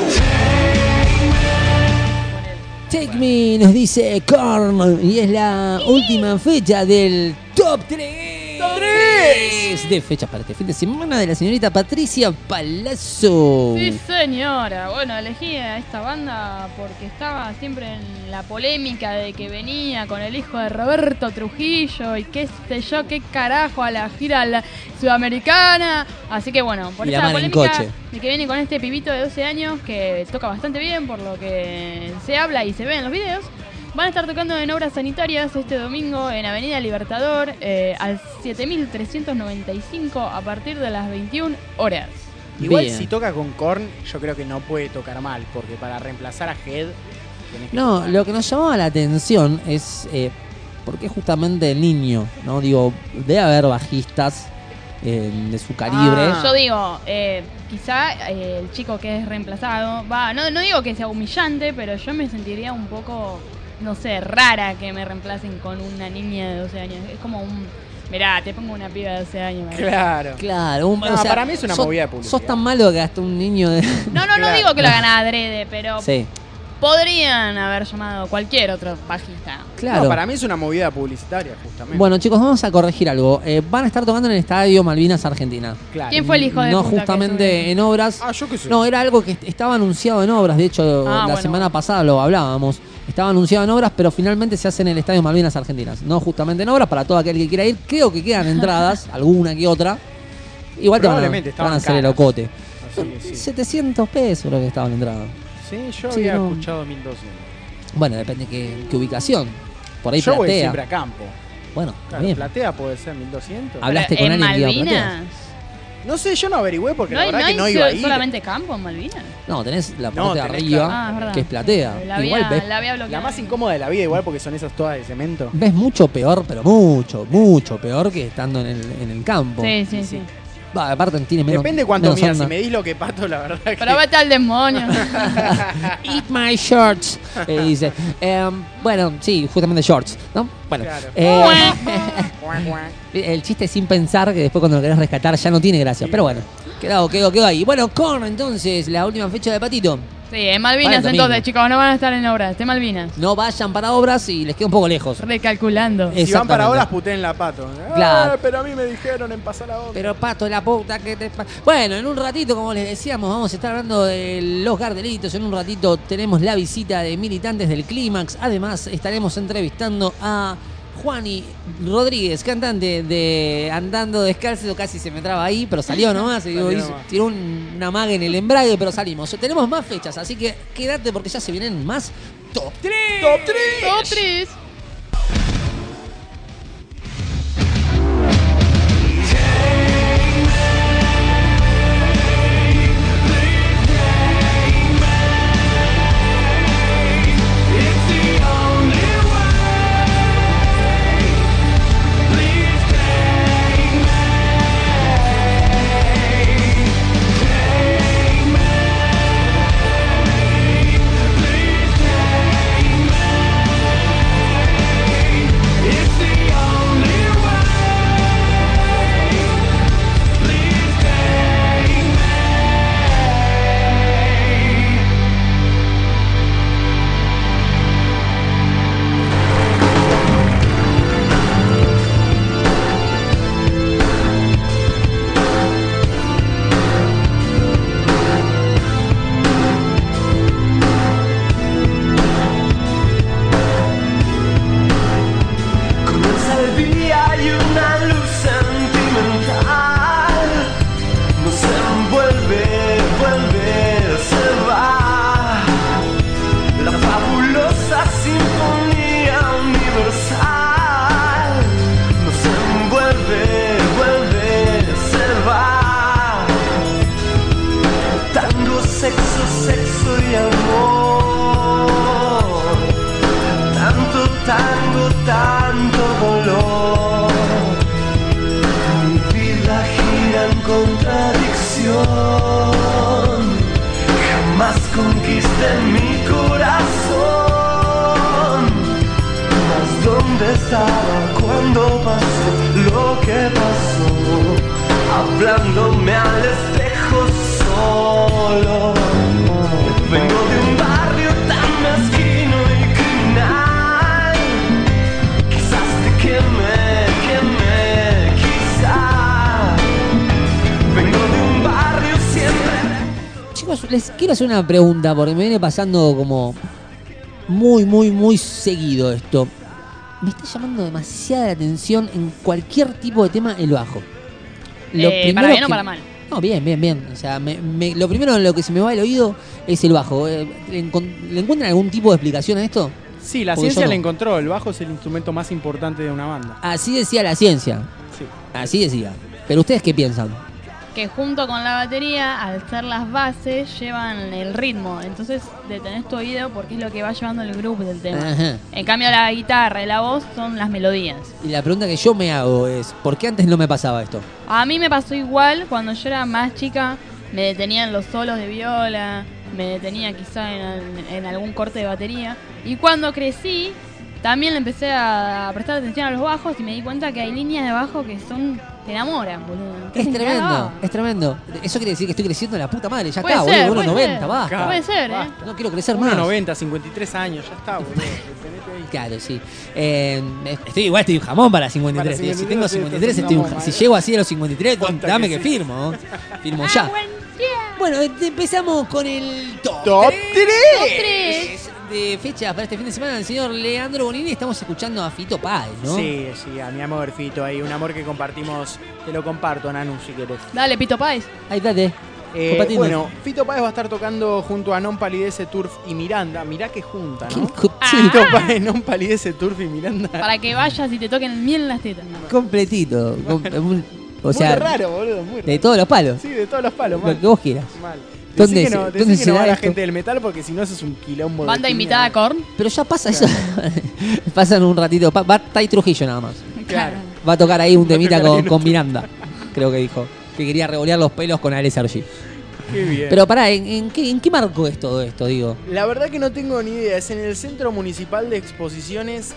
Take Me nos dice Korn y es la última fecha del Top 3. ¡Top 3! De fechas para este fin de semana de la señorita Patricia Palazzo. Sí, señora. Bueno, elegí a esta banda porque estaba siempre en la polémica de que venía con el hijo de Roberto Trujillo y qué sé yo, qué carajo a la gira sudamericana. Así que bueno, por Y la esa mano en polémica coche. de que viene con este pibito de 12 años que toca bastante bien por lo que se habla y se ve en los videos. Van a estar tocando en Obras Sanitarias este domingo en Avenida Libertador al 7395 a partir de las 21 horas. Igual Bien. si toca con Korn, yo creo que no puede tocar mal, porque para reemplazar a Head tenés que No, tocar. lo que nos llamaba la atención es por qué justamente el niño, ¿no? Digo, debe haber bajistas de su calibre. Ah. Yo digo, quizá el chico que es reemplazado, no digo que sea humillante, pero yo me sentiría un poco, no sé, rara que me reemplacen con una niña de 12 años. Es como mirá, te pongo una piba de 12 años. Claro. Claro, No, para mí es una movida de publicidad. Sos tan malo que hasta un niño de. No Claro. digo que lo hagan adrede, pero Sí. podrían haber llamado cualquier otro bajista. Claro. No, para mí es una movida publicitaria, justamente. Bueno, chicos, vamos a corregir algo. Van a estar tocando en el Estadio Malvinas Argentina. claro. ¿Quién fue el hijo de No puta que justamente sube? en obras. Ah, yo qué sé. No, era algo que estaba anunciado en obras. De hecho, la bueno, semana bueno. pasada lo hablábamos. Estaba anunciado en obras, pero finalmente se hace en el Estadio Malvinas Argentinas. No justamente en obras, para todo aquel que quiera ir. Creo que quedan entradas, alguna que otra. Igual te Probablemente van a estaban hacer el caras. ocote. Así que sí. 700 pesos lo que estaba en la entrada. Sí, yo Sí, había no. escuchado 1200. Bueno, depende qué ubicación. Por ahí Yo voy Platea. siempre a campo. Bueno, Claro, bien. Platea puede ser 1200. Hablaste Pero con ¿en alguien que iba a Platea. Malvinas? No sé, yo no averigüé porque ¿No la hay, verdad no que hay no iba a ir. solamente campo en Malvinas? No, tenés la No, parte de tenés arriba, Ah, es verdad. que es Platea. La Igual había, ves, la había bloqueado. La más incómoda de la vida igual porque son esas todas de cemento. ves mucho peor, pero mucho peor que estando en el campo. Sí, sí, sí. Va, aparte tiene menos. Depende cuánto menos miras. Si onda. me dis lo que pato, la verdad que... Pero vete al demonio. Eat my shorts. Dice. Bueno, sí, justamente shorts, ¿no? Bueno. Claro. El chiste sin pensar que después cuando lo querés rescatar ya no tiene gracia. Pero bueno, quedó ahí. Bueno, con entonces la última fecha de Patito. Sí, en Para Malvinas el domingo. entonces, chicos, no van a estar en obras, de Malvinas. No vayan para obras y les queda un poco lejos. Recalculando. Si van Exactamente. para horas, puteen la pato. Claro. Pero a mí me dijeron en pasar la onda. Pero Pato, la puta que te... Bueno, en un ratito, como les decíamos, vamos a estar hablando de los Gardelitos. En un ratito tenemos la visita de militantes del Clímax. Además, estaremos entrevistando a Juani Rodríguez, cantante de Andando Descalzo. Casi se me traba ahí, pero salió nomás. Salió Hizo- nomás. tiró una maga en el embrague, pero salimos. Tenemos más fechas, así que quédate porque ya se vienen más Top 3. ¡Top 3! Top 3. Comienza el día y una luz sentimental nos envuelve, se va. La fabulosa sinfonía universal nos envuelve, se va. Tango, sexo y amor. Tanto dolor. Mi vida gira en contradicción. Jamás conquisté mi corazón. Mas ¿dónde estaba cuando pasó lo que pasó? Hablándome al espejo solo. Vengo de un barrio tan mezquino y criminal. Quizás te queme, quizás. Vengo de un barrio siempre. Chicos, les quiero hacer una pregunta porque me viene pasando como muy seguido esto. Me está llamando demasiada la atención en cualquier tipo de tema el bajo. ¿Para bien o para mal? No, bien. O sea, lo primero en lo que se me va el oído es el bajo. ¿Le encuentran algún tipo de explicación a esto? Sí, la Porque ciencia yo no. la encontró. El bajo es el instrumento más importante de una banda. Así decía la ciencia. Sí. Así decía. Pero ¿ustedes qué piensan? Que junto con la batería, al ser las bases, llevan el ritmo. Entonces, detenés tu oído porque es lo que va llevando el groove del tema. Ajá. En cambio, la guitarra y la voz son las melodías. Y la pregunta que yo me hago es, ¿por qué antes no me pasaba esto? A mí me pasó igual cuando yo era más chica. Me detenían los solos de viola, me detenía quizá en algún corte de batería. Y cuando crecí, también le empecé a prestar atención a los bajos y me di cuenta que hay líneas de bajo que son te enamoran, boludo. Es tremendo, cagado. es tremendo. Eso quiere decir que estoy creciendo de la puta madre. Ya Puede está, ser, boludo. puede 1,90, ser. basta. Puede ser, Basta. No quiero crecer más. 1,90, 53 años, ya está, boludo. Detenete ahí. Claro, sí. Estoy un jamón para 53. Para Si tengo 53, 53, sí, estoy un jamón, si llego así a los 53, Ponta dame que que sí. firmo. Firmo ya. Bueno, empezamos con el top Top 3. de fecha para este fin de semana del señor Leandro Bonini. Estamos escuchando a Fito Páez, ¿no? Sí, a mi amor Fito ahí, un amor que compartimos, te lo comparto, Nanu, si querés. Dale, Pito Páez. Ahí date. Compartiendo. Bueno, Fito Páez va a estar tocando junto a Non Palidece Turf y Miranda. Mirá que junta, ¿no? Sí, Fito Páez, Non Palidece Turf y Miranda. Para que vayas y te toquen el miel en las tetas. completito. O sea, muy raro, boludo, muy raro. de todos los palos. Sí, de todos los palos, Lo mal. que vos quieras. Mal. ¿Dónde Decí que se- no, dónde decí que se no da va la esto? gente del metal porque si no eso es un quilombo de Banda piña. invitada a Korn. Pero ya pasa eso. Pasan un ratito. Va Tai Trujillo nada más. Claro. Va a tocar ahí un Va a temita tocar ahí con Miranda. Creo que dijo. Que quería revolear los pelos con Ale Sergi. Qué bien. Pero pará, ¿en qué marco es todo esto, digo? La verdad que no tengo ni idea. Es en el Centro Municipal de Exposiciones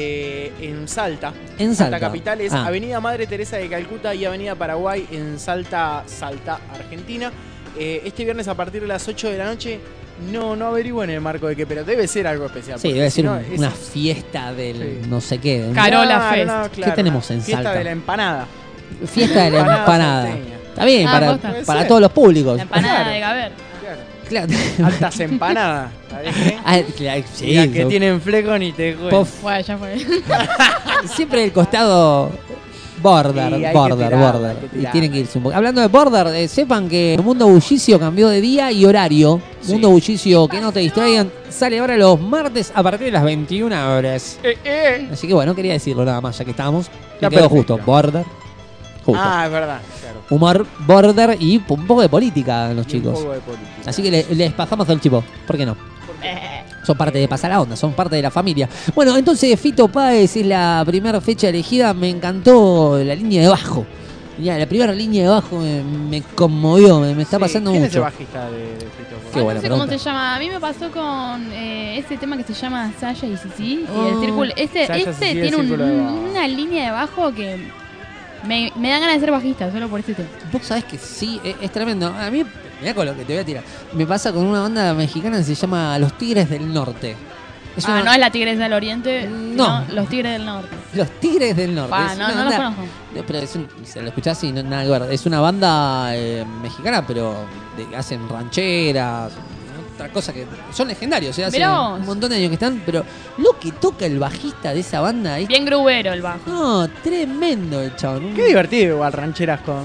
en Salta. En Salta. Capital. Es Ah. Avenida Madre Teresa de Calcuta y Avenida Paraguay en Salta, Argentina. Este viernes a partir de las 8 de la noche. No averiguo en el marco de qué, pero debe ser algo especial. Sí, porque debe si ser no, es- una fiesta del Sí. no sé qué. Carola Fest. claro, ¿Qué tenemos en Fiesta Salta? de la empanada. Fiesta de la empanada. salteña. Está bien, Ah, para posta. todos los públicos. La empanada Claro. de Gaber. Claro. Claro. Altas empanadas. ¿Sabés qué? Ah, claro, sí, Las que son- tienen fleco ni te cuento. Pof. Bueno, ya fue. Siempre el costado border, Y hay que border, tirarla, border. hay que Y tirarla. tienen que irse un poco. Hablando de border, sepan que Mundo Bullicio cambió de día y horario. Sí. Mundo Bullicio, que no te distraigan, sale ahora los martes a partir de las 21 horas. Así que bueno, quería decirlo nada más, ya que estábamos. Está Me quedó perfecto. justo, border. Justo. Ah, es verdad. Claro. Humor, border y un poco de política los Y un chicos. poco de política. Así que les pasamos el chivo. ¿Por qué no? Son parte de Pasar la Onda, son parte de la familia. Bueno, entonces Fito Páez es la primera fecha elegida. Me encantó la línea de bajo. Ya, la primera línea de bajo me conmovió, me está Sí, pasando ¿quién es el mucho. bajista de Fito Páez? Qué buena No sé cómo pregunta. se llama. A mí me pasó con ese tema que se llama Sasha y Sisi Oh. y el círculo. Sasha, Este Sisi, el tiene círculo de bajo. una línea de bajo que me dan ganas de ser bajista solo por este tema. Vos sabés que sí, es tremendo. A mí, mirá con lo que te voy a tirar. Me pasa con una banda mexicana que se llama Los Tigres del Norte. Es una- No es la Tigresa del Oriente, No. sino los Tigres del Norte. Los Tigres del Norte. Pa, Es no, una no los banda- conozco. Pero se lo escuchás y no nada que ver. Es una banda mexicana, pero hacen rancheras, otra cosa que son legendarios. Hace Mirá vos. un montón de años que están, pero lo que toca el bajista de esa banda es Bien grubero el bajo. no, tremendo el chabón. Qué divertido igual, rancheras con...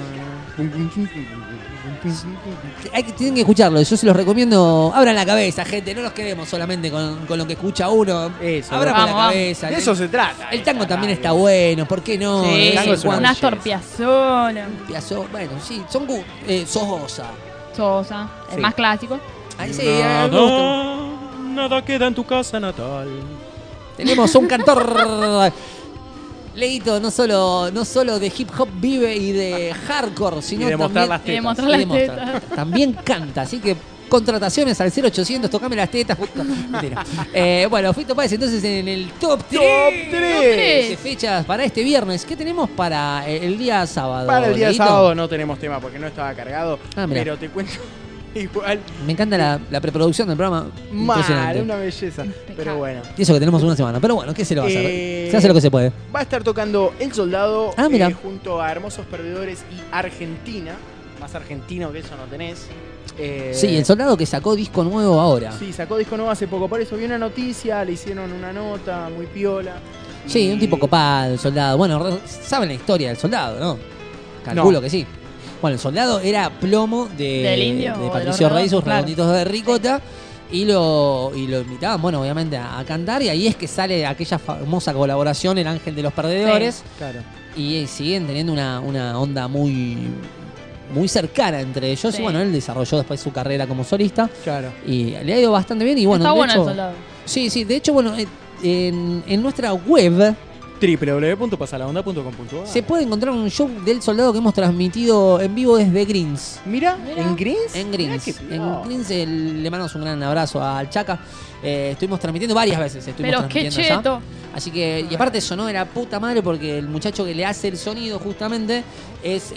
Tienen que escucharlo, yo se los recomiendo. Abran la cabeza, gente, no nos quedemos solamente con lo que escucha uno. Eso, Abran vamos, la vamos. cabeza. De eso se trata. El tango esta también radio. está bueno, ¿por qué no? Sí, De vez tango en es una cuando. un Astor Piazzolla, Bueno, sí, son Sosa. Sosa, el Sí. más clásico. Ahí sí, me gusta. Nada queda en tu casa natal. Tenemos un cantor. Leito no solo de hip hop vive y de hardcore, sino Y de mostrar también las Y tetas. demostrar y las de mostrar. tetas. También canta, así que contrataciones al 0800, tocame las tetas. Mentira. Bueno, Fito Páez entonces en el top 3 3. de fechas para este viernes. ¿Qué tenemos para el día sábado? Para el día Leito? sábado no tenemos tema porque no estaba cargado. Ah, mirá. Pero te cuento igual. Me encanta la preproducción del programa. Mal, Impresionante. una belleza. Pero bueno. Y eso que tenemos una semana. Pero bueno, ¿qué se lo va a hacer? Eh, Se hace lo que se puede. Va a estar tocando El Soldado Ah, mira. junto a Hermosos Perdedores y Argentina. Más argentino que eso no tenés. Sí, el soldado que sacó disco nuevo ahora. Sí, sacó disco nuevo hace poco. Por eso vi una noticia, le hicieron una nota muy piola. Sí, Y- un tipo copado, el soldado. Bueno, saben la historia del soldado, ¿no? Calculo No. que sí. Bueno, el soldado era plomo ¿Del Indio o de de Patricio los Rey, sus Redondos? redonditos de ricota. Y lo invitaban, bueno, obviamente a cantar. Y ahí es que sale aquella famosa colaboración, El Ángel de los Perdedores. Claro. Y siguen teniendo una onda muy cercana entre ellos. Sí. Y bueno, él desarrolló después su carrera como solista. Claro. Y le ha ido bastante bien. Y bueno, Está de bueno hecho, el soldado. Sí, de hecho, bueno, en nuestra web www.pasalahonda.com.ar. Se puede encontrar un show del Soldado que hemos transmitido en vivo desde Greens. Mira, ¿en Greens? En Mirá Greens. qué piola. En Greens le mandamos un gran abrazo al Chaca. Estuvimos transmitiendo varias veces. Pero qué cheto. Así que, y aparte sonó de la puta madre porque el muchacho que le hace el sonido justamente es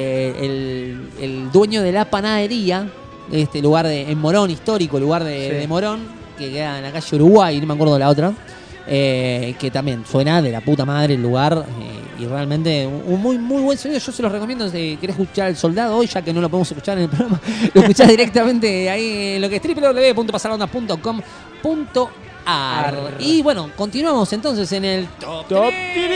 el dueño de la panadería, de este lugar en Morón, histórico, lugar de Morón, que queda en la calle Uruguay, no me acuerdo la otra. Que también suena de la puta madre el lugar y realmente un muy muy buen sonido. Yo se los recomiendo si querés escuchar El Soldado hoy, ya que no lo podemos escuchar en el programa, lo escuchás directamente ahí en lo que es www.pasalahonda.com.ar. Y bueno, continuamos entonces en el top 3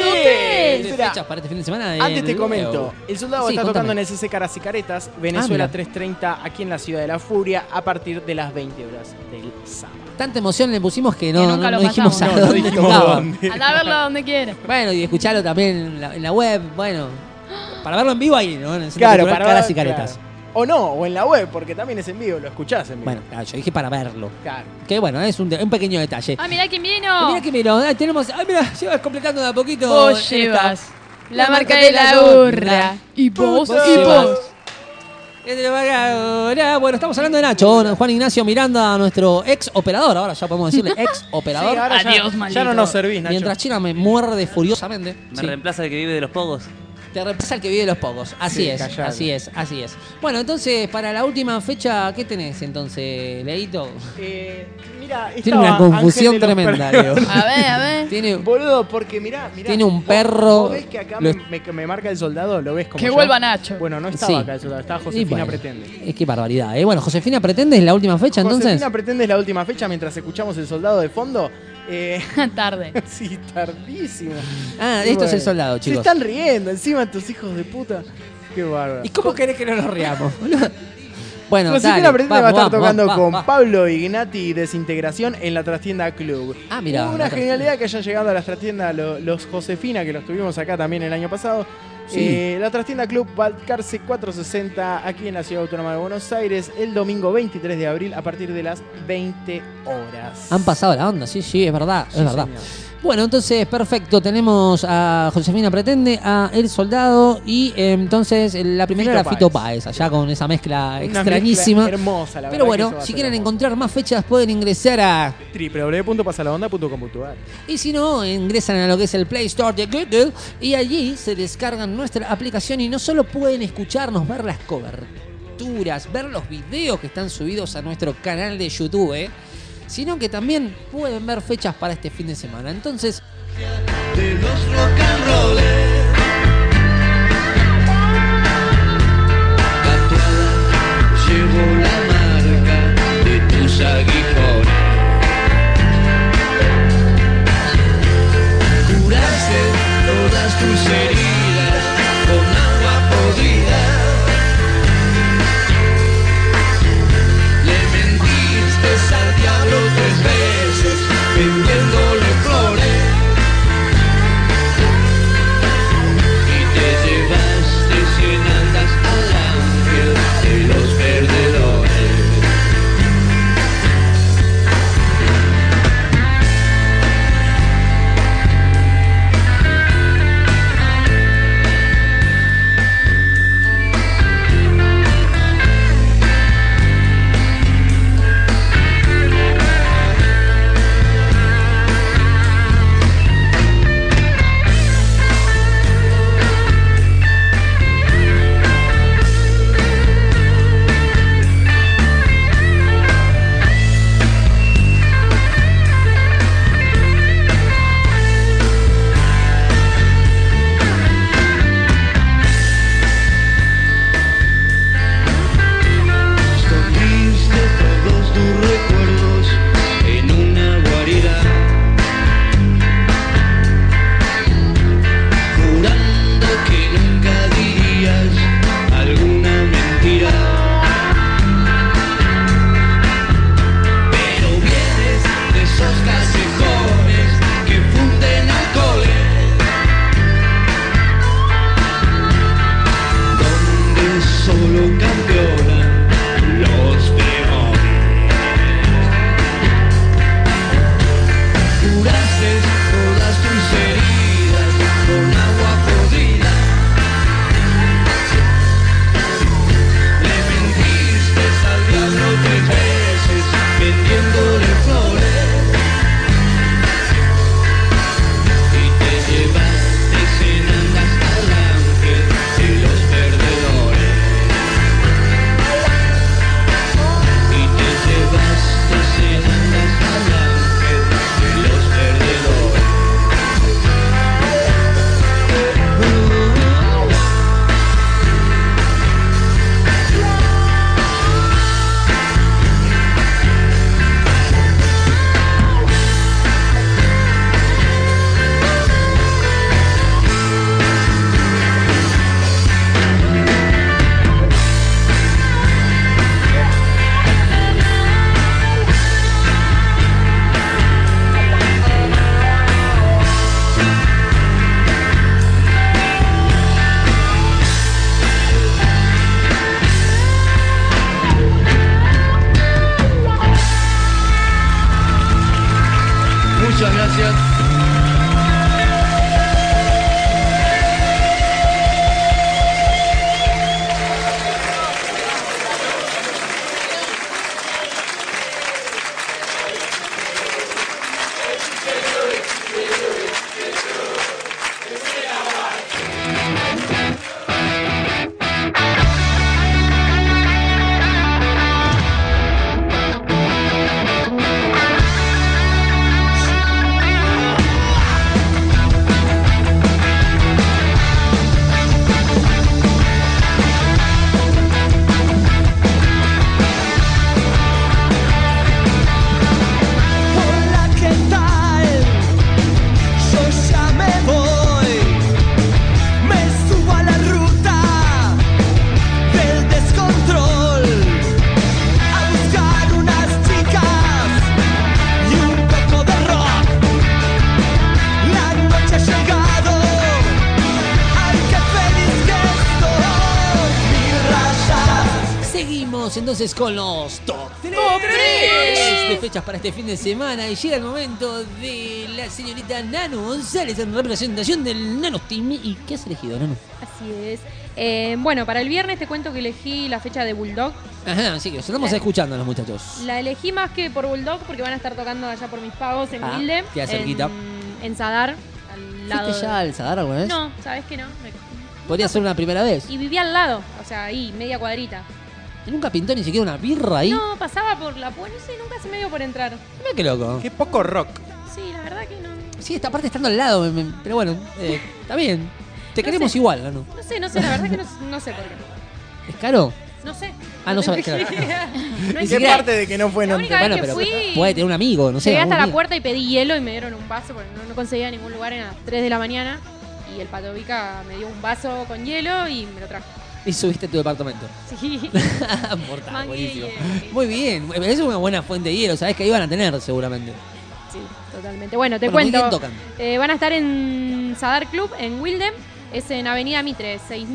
de Espera, fechas para este fin de semana. antes te del comento, Leo. El Soldado Sí, está contame. tocando en SC Caras y Caretas, Venezuela mira. 330, aquí en la Ciudad de la Furia, a partir de las 20 horas del sábado. Tanta emoción le pusimos que Que no, nunca no lo dijimos pasamos. a No, no dónde dijimos tocaba. dónde. Anda a verlo donde quiera. Bueno, y escucharlo también en la web, bueno. Para verlo en vivo ahí, ¿no? En el Centro Claro, Cultural para Caras ver, y Caretas. claro. O no, o en la web, porque también es en vivo, lo escuchás en vivo. Bueno, claro, yo dije para verlo. Claro. Que bueno, es un pequeño detalle. Ah, mirá quién vino. Mira que mira, tenemos. Ay, mira, llevas completando de a poquito. Vos esta- llevas la marca de la urra. Y vos, Vos y llevas. vos. Este lo marca ahora. Bueno, estamos hablando de Nacho, Juan Ignacio Miranda, nuestro ex operador. Ahora ya podemos decirle ex operador. Sí, ahora Adiós, ya maldito. no nos servís, Nacho. Mientras China me muerde furiosamente. Me Sí. reemplaza el que vive de los pocos. Te repasa el que vive los pocos. Así Sí, es, callate. así es, así es. Bueno, entonces, para la última fecha, ¿qué tenés entonces, Leito? Mira, Tiene una estaba confusión Ángel de los tremenda, Perros. Leo. A ver. Tiene. Boludo, porque mirá. Tiene un vos- perro, ¿Vos ves que acá lo- me marca el soldado? ¿Lo ves como Que yo? vuelva Nacho. Bueno, no estaba Sí. acá el soldado, estaba Y Josefina bueno, Pretende. Es que barbaridad, ¿eh? Bueno, Josefina Pretende es la última fecha, entonces. Josefina Pretende es la última fecha mientras escuchamos el soldado de fondo. Tarde. Sí, tardísimo. Ah, Y esto es el bueno, soldado, Se chicos. están riendo encima tus hijos de puta. Qué bárbaro. ¿Y cómo querés que no nos riamos? Bueno, Josefina dale, Pretende va a estar tocando vamos, con vamos. Pablo Ignati Desintegración en la Trastienda Club. Ah, mira. Una genialidad que hayan llegado a la Trastienda los Josefina, que los tuvimos acá también el año pasado. Sí. La Trastienda Club Balcarce 460, aquí en la Ciudad Autónoma de Buenos Aires, el domingo 23 de abril a partir de las 20 horas. Han pasado la onda, sí, es verdad, Sí, es verdad. señor. Bueno, entonces, perfecto. Tenemos a Josefina Pretende, a El Soldado y entonces la primera Fito era Fito Páez. Páez, allá con esa mezcla Una extrañísima. mezcla hermosa, la Pero verdad que bueno, eso va a si ser quieren hermoso. encontrar más fechas pueden ingresar a... www.pasalahonda.com.ar. Y si no, ingresan a lo que es el Play Store de Google y allí se descargan nuestra aplicación y no solo pueden escucharnos, ver las coberturas, ver los videos que están subidos a nuestro canal de YouTube, sino que también pueden ver fechas para este fin de semana. Entonces, De los rock and rollers, tatuada llevo la marca de tus aguijones. Curaste todas tus heridas con agua podrida. Le mentiste al diablo 3 veces vendiéndole flores. Gracias. Hola, ¿qué tal? Yo ya me voy. Me subo a la ruta del descontrol a buscar unas chicas y un poco de rock. La noche ha llegado. Ay, qué feliz que estoy. Mil rayas. Seguimos entonces con los top 3 de fechas para este fin de semana y llega el momento de la señorita Nanu González en representación del Nano Team. ¿Y qué has elegido, Nanu? Así es. Bueno, para el viernes te cuento que elegí la fecha de Bulldog. Ajá, así que los estamos escuchando a los muchachos. La elegí más que por Bulldog porque van a estar tocando allá por mis pagos en Wilde. queda cerquita. En Sadar, al lado. ¿Fuiste ya al Sadar alguna vez? No, ¿sabes que no? Podría ser una primera vez. Y vivía al lado, o sea, ahí, media cuadrita. ¿Y nunca pintó ni siquiera una birra ahí? No, pasaba por la puerta, no sé, nunca se me dio por entrar. Mira qué loco. Qué poco rock. Sí, la verdad que no. Sí, esta parte estando al lado, pero bueno, está bien. Te No queremos sé. igual, Nanu. No sé, la verdad que no sé por qué. ¿Es caro? No sé. Ah, no sabes, tengo claro. idea. No ¿Y sé. qué parte de que no fue La no única vez Bueno, que pero fui, puede tener un amigo, no sé. llegué hasta algún la día. puerta y pedí hielo y me dieron un vaso porque no conseguía ningún lugar en las 3 de la mañana. Y el Patovica me dio un vaso con hielo y me lo trajo. Y subiste a tu departamento. Sí. Mortal, Mangué buenísimo. hielo. Muy bien, es una buena fuente de hielo, sabés que ahí van a tener seguramente. Sí, totalmente. Bueno, te Bueno, ¿con cuento. quién tocan? Van a estar en Sadar Club, en Wilde. Es en Avenida Mitre,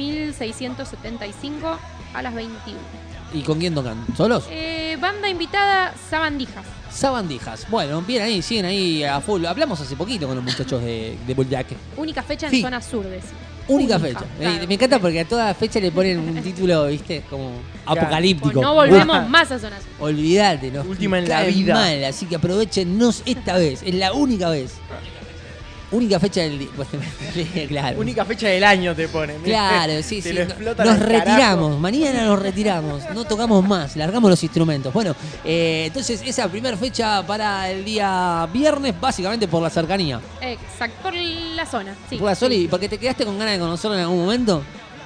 6675 a las 21. ¿Y con quién tocan? ¿Solos? Banda invitada, Sabandijas. Sabandijas. Bueno, bien ahí, siguen ahí a full. Hablamos hace poquito con los muchachos de Bulldog. Única fecha en Sí. zona sur, decía. Única fecha. claro. Me encanta porque a toda fecha le ponen un título, viste, como apocalíptico. No volvemos más a zona sur. Olvídate, ¿no? Última en la Cae vida. mal, así que aprovechenos esta vez. Es la única vez. Única fecha del día. Claro. Única fecha del año te ponen. ¿viste? Claro, sí, Te sí. lo explotan Nos al carajo. retiramos. Mañana nos retiramos. No tocamos más. Largamos los instrumentos. Bueno, entonces esa primera fecha para el día viernes, básicamente por la cercanía. Exacto, por la zona. Sí. Por la sola Sí. y porque te quedaste con ganas de conocerlo en algún momento.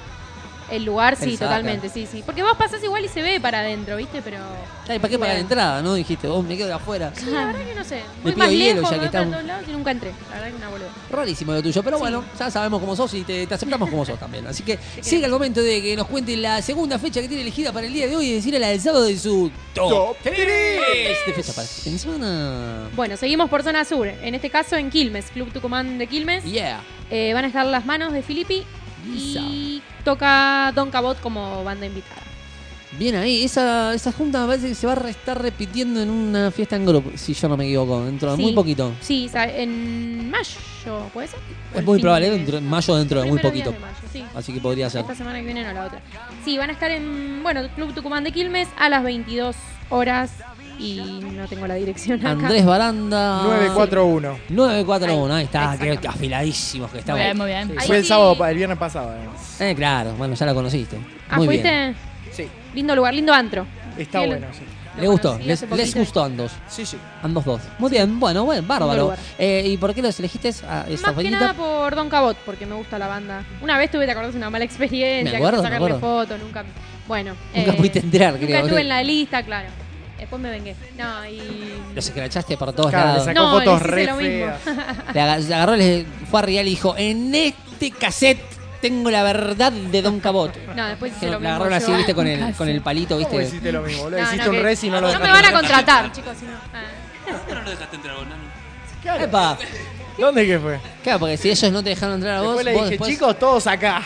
El lugar, sí, El Sadar, totalmente, sí, sí. Porque vos pasás igual y se ve para adentro, ¿viste? Pero. ¿Para qué pagar la entrada? ¿No? Dijiste, vos me quedo de afuera. Sí, la verdad que no sé. Le Voy pido más hielo, lejos, ya que voy para estamos. todos lados y nunca entré. La verdad que una boluda. Rarísimo lo tuyo, pero Sí. bueno, ya sabemos cómo sos y te aceptamos como sos también. Así que sigue el momento de que nos cuente la segunda fecha que tiene elegida para el día de hoy y decirle la del sábado de su top 3 de fecha para este fin de semana. Bueno, seguimos por zona sur. En este caso en Quilmes, Club Tucumán de Quilmes. Yeah. Van a estar Las Manos de Filippi Lisa. y toca Don Cabot como banda invitada. Bien ahí, esa junta me parece que se va a estar repitiendo en una fiesta en grupo, si yo no me equivoco, dentro de Sí. muy poquito. Sí, en mayo, ¿puede ser? ¿O Es el muy fin probable, de- en mayo dentro de muy Primeros días poquito. de mayo, sí. Así que podría ser. Esta semana que viene no, la otra. Sí, van a estar en, bueno, Club Tucumán de Quilmes a las 22 horas y no tengo la dirección acá. Andrés Baranda. 941. 941, ahí está, qué Exactamente. afiladísimos que Muy estamos. bien, muy bien. Ahí Fue el sí. sábado, el viernes pasado además. Claro, bueno, ya la conociste. Ah, Muy ¿fuiste? bien. Sí, Lindo lugar, lindo antro. está Sí, bueno, sí. Le gustó, conocí les hace poquito. gustó Andos. Sí, sí. Andos dos. Muy bien, bueno, bárbaro. lugar. ¿Y por qué los elegiste a esta Más que feñita? nada por Don Cabot, porque me gusta la banda. Una vez tuve, ¿te acordás? Una mala experiencia, Me acuerdo, que fue sacarle me acuerdo. fotos, nunca. Bueno. Nunca pudiste entrar, Nunca creo. estuve en la lista, claro. Después me vengué. No, y. Los escrachaste por todos Claro, le lados. sacó No, fotos les hice re lo mismo. feas. Le agarró, fue a Real y dijo, en este cassette tengo la verdad de Don Cabot. No, después hice Que lo le mismo. agarraron así, yo. viste, con el palito, ¿Cómo viste. hiciste lo mismo? Lo No, hiciste no, un que- res y no lo no dejaste me van a entrar. contratar, chicos. Si no. Ah. No lo dejaste entrar vos, Nano. Claro. Epa. ¿Dónde que fue? Claro, porque si ellos no te dejaron entrar a vos, Después le vos dije, después... chicos, todos acá.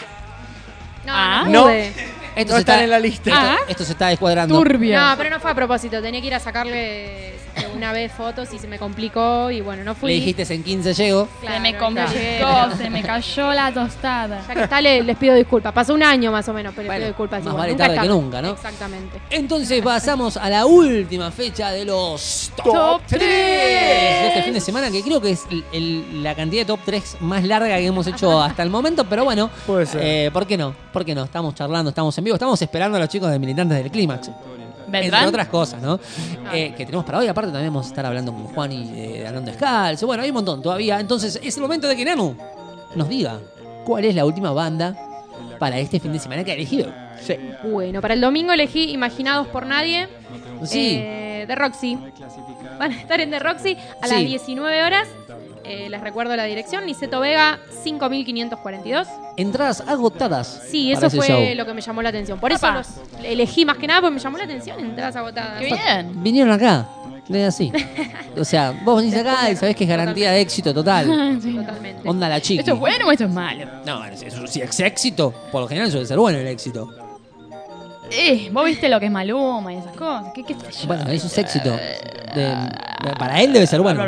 No, No. pude. Esto No se están está- en la lista. Esto se está descuadrando. Turbio. No, pero no fue a propósito. Tenía que ir a sacarle una vez fotos y se me complicó y bueno, no fui. Le dijiste en 15 llego. Claro, se me no complicó, llegué. se me cayó la tostada. Ya que está, les pido disculpas. Pasó un año más o menos, pero Bueno, les pido disculpas. más igual. vale Nunca tarde es que nunca, ¿no? Exactamente. Entonces pasamos a la última fecha de los Top 3 de este fin de semana, que creo que es la cantidad de top 3 más larga que hemos hecho hasta el momento, pero bueno, Puede ser. ¿por qué no? ¿Por qué no? Estamos charlando, estamos en vivo, estamos esperando a los chicos de Militantes del Clímax. Entre ¿Vendrán? otras cosas, ¿no? Que tenemos para hoy. Aparte también vamos a estar hablando con Juan y de Andando Descalzo. Bueno, hay un montón todavía. Entonces es el momento de que Nanu nos diga cuál es la última banda para este fin de semana que ha elegido. Sí. Bueno, para el domingo elegí Imaginados por Nadie. Sí. De Roxy. Van a estar en The Roxy a las Sí. 19 horas. Les recuerdo la dirección, Niceto Vega, 5542. Entradas agotadas. Sí, para eso ese fue show. lo que me llamó la atención. Por eso Papá. los elegí más que nada porque me llamó la atención, entradas agotadas. ¡Qué bien! Vinieron acá. Es así. O sea, vos venís acá y sabés que es garantía de éxito total. Sí. Totalmente. Onda la chica. ¿Esto es bueno o esto es malo? No, eso sí es éxito. Por lo general suele ser bueno el éxito. Vos viste lo que es Maluma y esas cosas. ¿Qué sé yo? Bueno, eso es éxito. Para él debe ser bueno.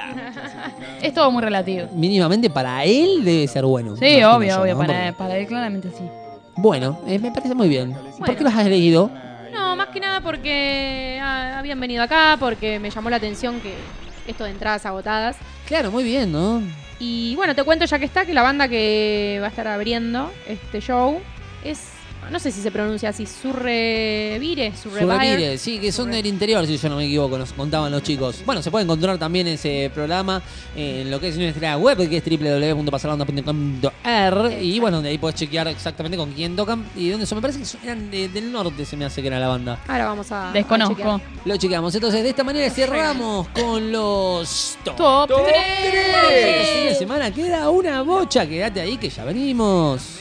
Es todo muy relativo. Mínimamente para él debe ser bueno. Sí, Imagino obvio, yo, obvio. ¿no? Para él claramente sí. Bueno, me parece muy bien. ¿Por Bueno. qué los has elegido? No, más que nada porque habían venido acá, porque me llamó la atención que esto de entradas agotadas. Claro, muy bien, ¿no? Y bueno, te cuento ya que está, que la banda que va a estar abriendo este show es, no sé si se pronuncia así, Surrevire. Surrevire, sí, que son del interior, si yo no me equivoco, nos contaban los chicos. Bueno, se puede encontrar también ese programa en lo que es nuestra web, que es www.pasarlaonda.com.ar. Y bueno, de ahí podés chequear exactamente con quién tocan y dónde son. Me parece que eran del norte, se me hace que era la banda. Ahora vamos a Desconozco. chequear. Lo chequeamos. Entonces, de esta manera cerramos con los Top Este fin de 3. semana queda una bocha. Quédate ahí que ya venimos.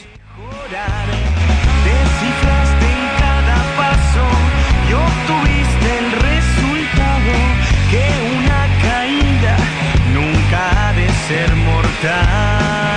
Descifraste en cada paso y obtuviste el resultado que una caída nunca ha de ser mortal.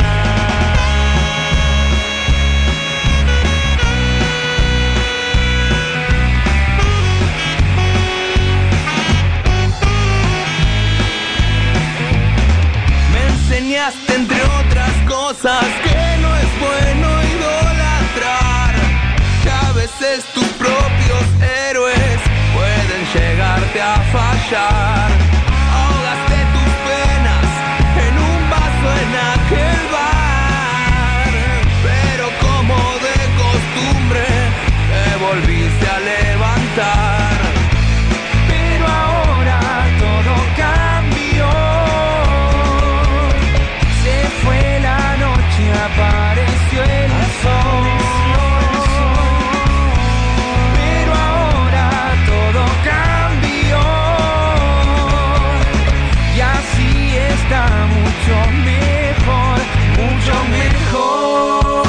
Me enseñaste entre otras cosas que no es bueno idolatrar, que a veces tus propios héroes pueden llegarte a fallar. Ahogaste tus penas en un vaso en aquel bar, pero como de costumbre te volviste a levantar. Pero ahora todo cambió. Se fue la noche, apareció el sol. Pero ahora todo cambió. Y así está mucho mejor, mucho mejor.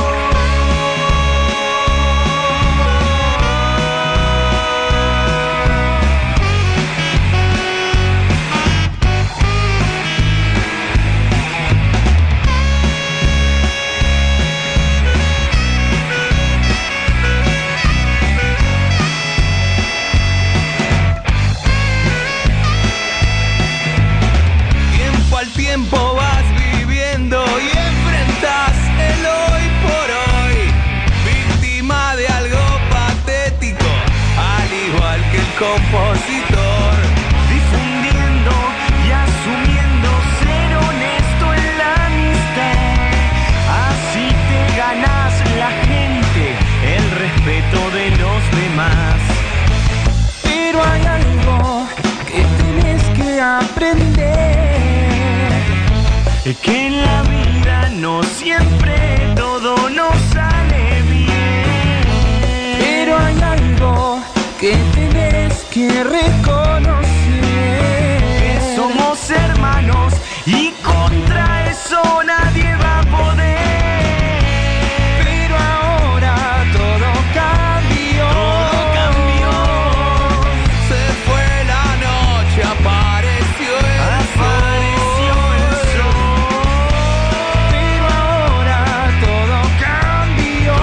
Tiempo al tiempo vas viviendo y enfrentas el hoy por hoy, víctima de algo patético, al igual que el compositor, difundiendo y asumiendo ser honesto en la amistad. Así te ganas la gente, el respeto de los demás. Pero hay algo que tienes que aprender, que en la vida no siempre todo nos sale bien. Pero hay algo que tienes que reconocer, que somos hermanos y contra eso nadie va a poder. Pero ahora todo cambió. Todo cambió. Se fue la noche, apareció el sol. Pero ahora todo cambió.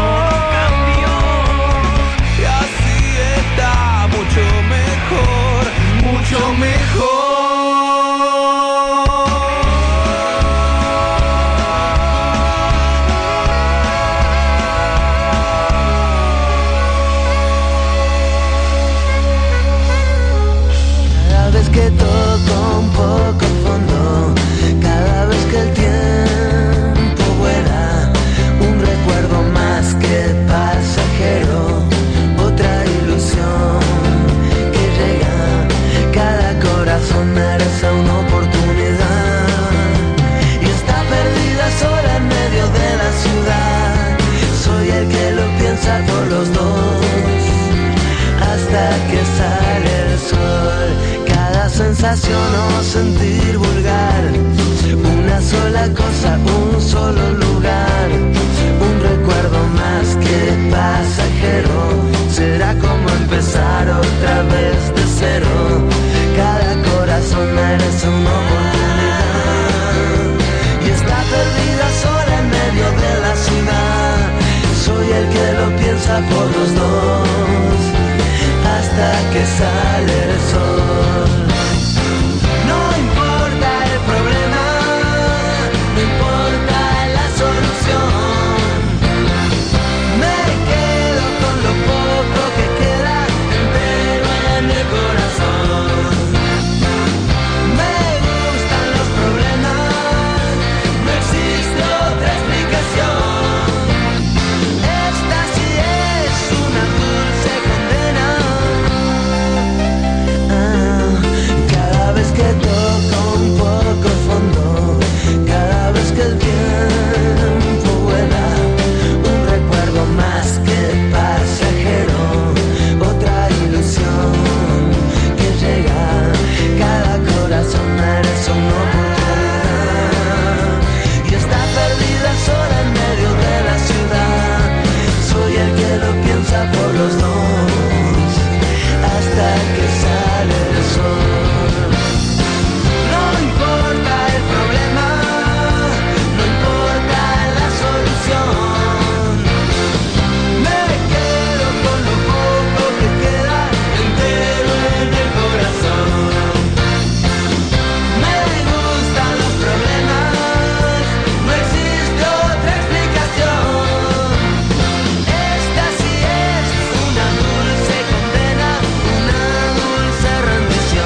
Y así está mucho mejor, corazón merece una oportunidad y está perdida sola en medio de la ciudad. Soy el que lo piensa por los dos hasta que sale el sol. Cada sensación o sentir vulgar, una sola cosa, un solo lugar, un recuerdo más que pasajero. Será como empezar otra vez de cero. Cada corazón merece una oportunidad y está perdida sola en medio de la ciudad. Soy el que lo piensa por los dos hasta que sale el sol. No importa el problema, no importa la solución. Me quedo con lo poco que queda entero en el corazón. Me gustan los problemas, no existe otra explicación. Esta sí es una dulce condena. Cada vez que toco un poco fondo, cada vez que el tiempo vuela, un recuerdo más que pasajero, otra ilusión que llega. Cada corazón merece una oportunidad y está perdida sola en medio de la ciudad. Soy el que lo piensa por los dos hasta que sale el sol. No importa el problema, no importa la solución. Me quedo con lo poco que queda entero en el corazón. Me gustan los problemas, no existe otra explicación. Esta sí es una dulce condena, una dulce rendición.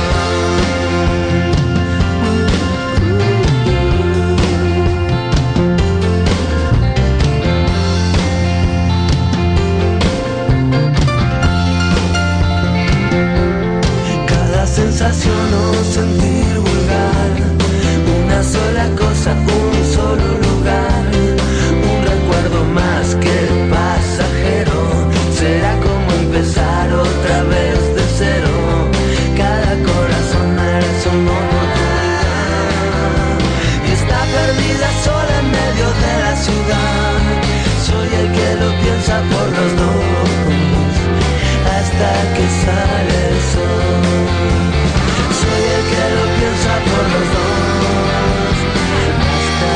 Cada sensación o sentir vulgar, una sola cosa, un solo lugar, un recuerdo más que pasajero. Será como empezar otra vez de cero. Cada corazón merece una oportunidad y está perdida sola en medio de la ciudad. Soy el que lo piensa por los dos hasta que sale el sol. Soy el que lo piensa por los dos hasta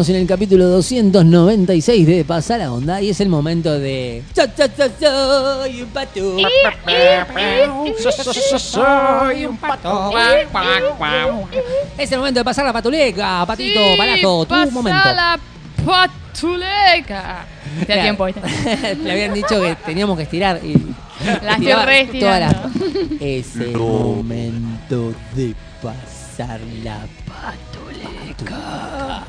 Estamos en el capítulo 296 de Pasar la Onda y es el momento de... Soy un pato. Soy un pato. Es el momento de pasar la patuleca. Patito, Palato, tu pasa momento. la patuleca. Te da tiempo, ¿viste? Le habían dicho que teníamos que estirar y... La estoy estiraba re toda la- estirando. Es el momento de pasar la patuleca.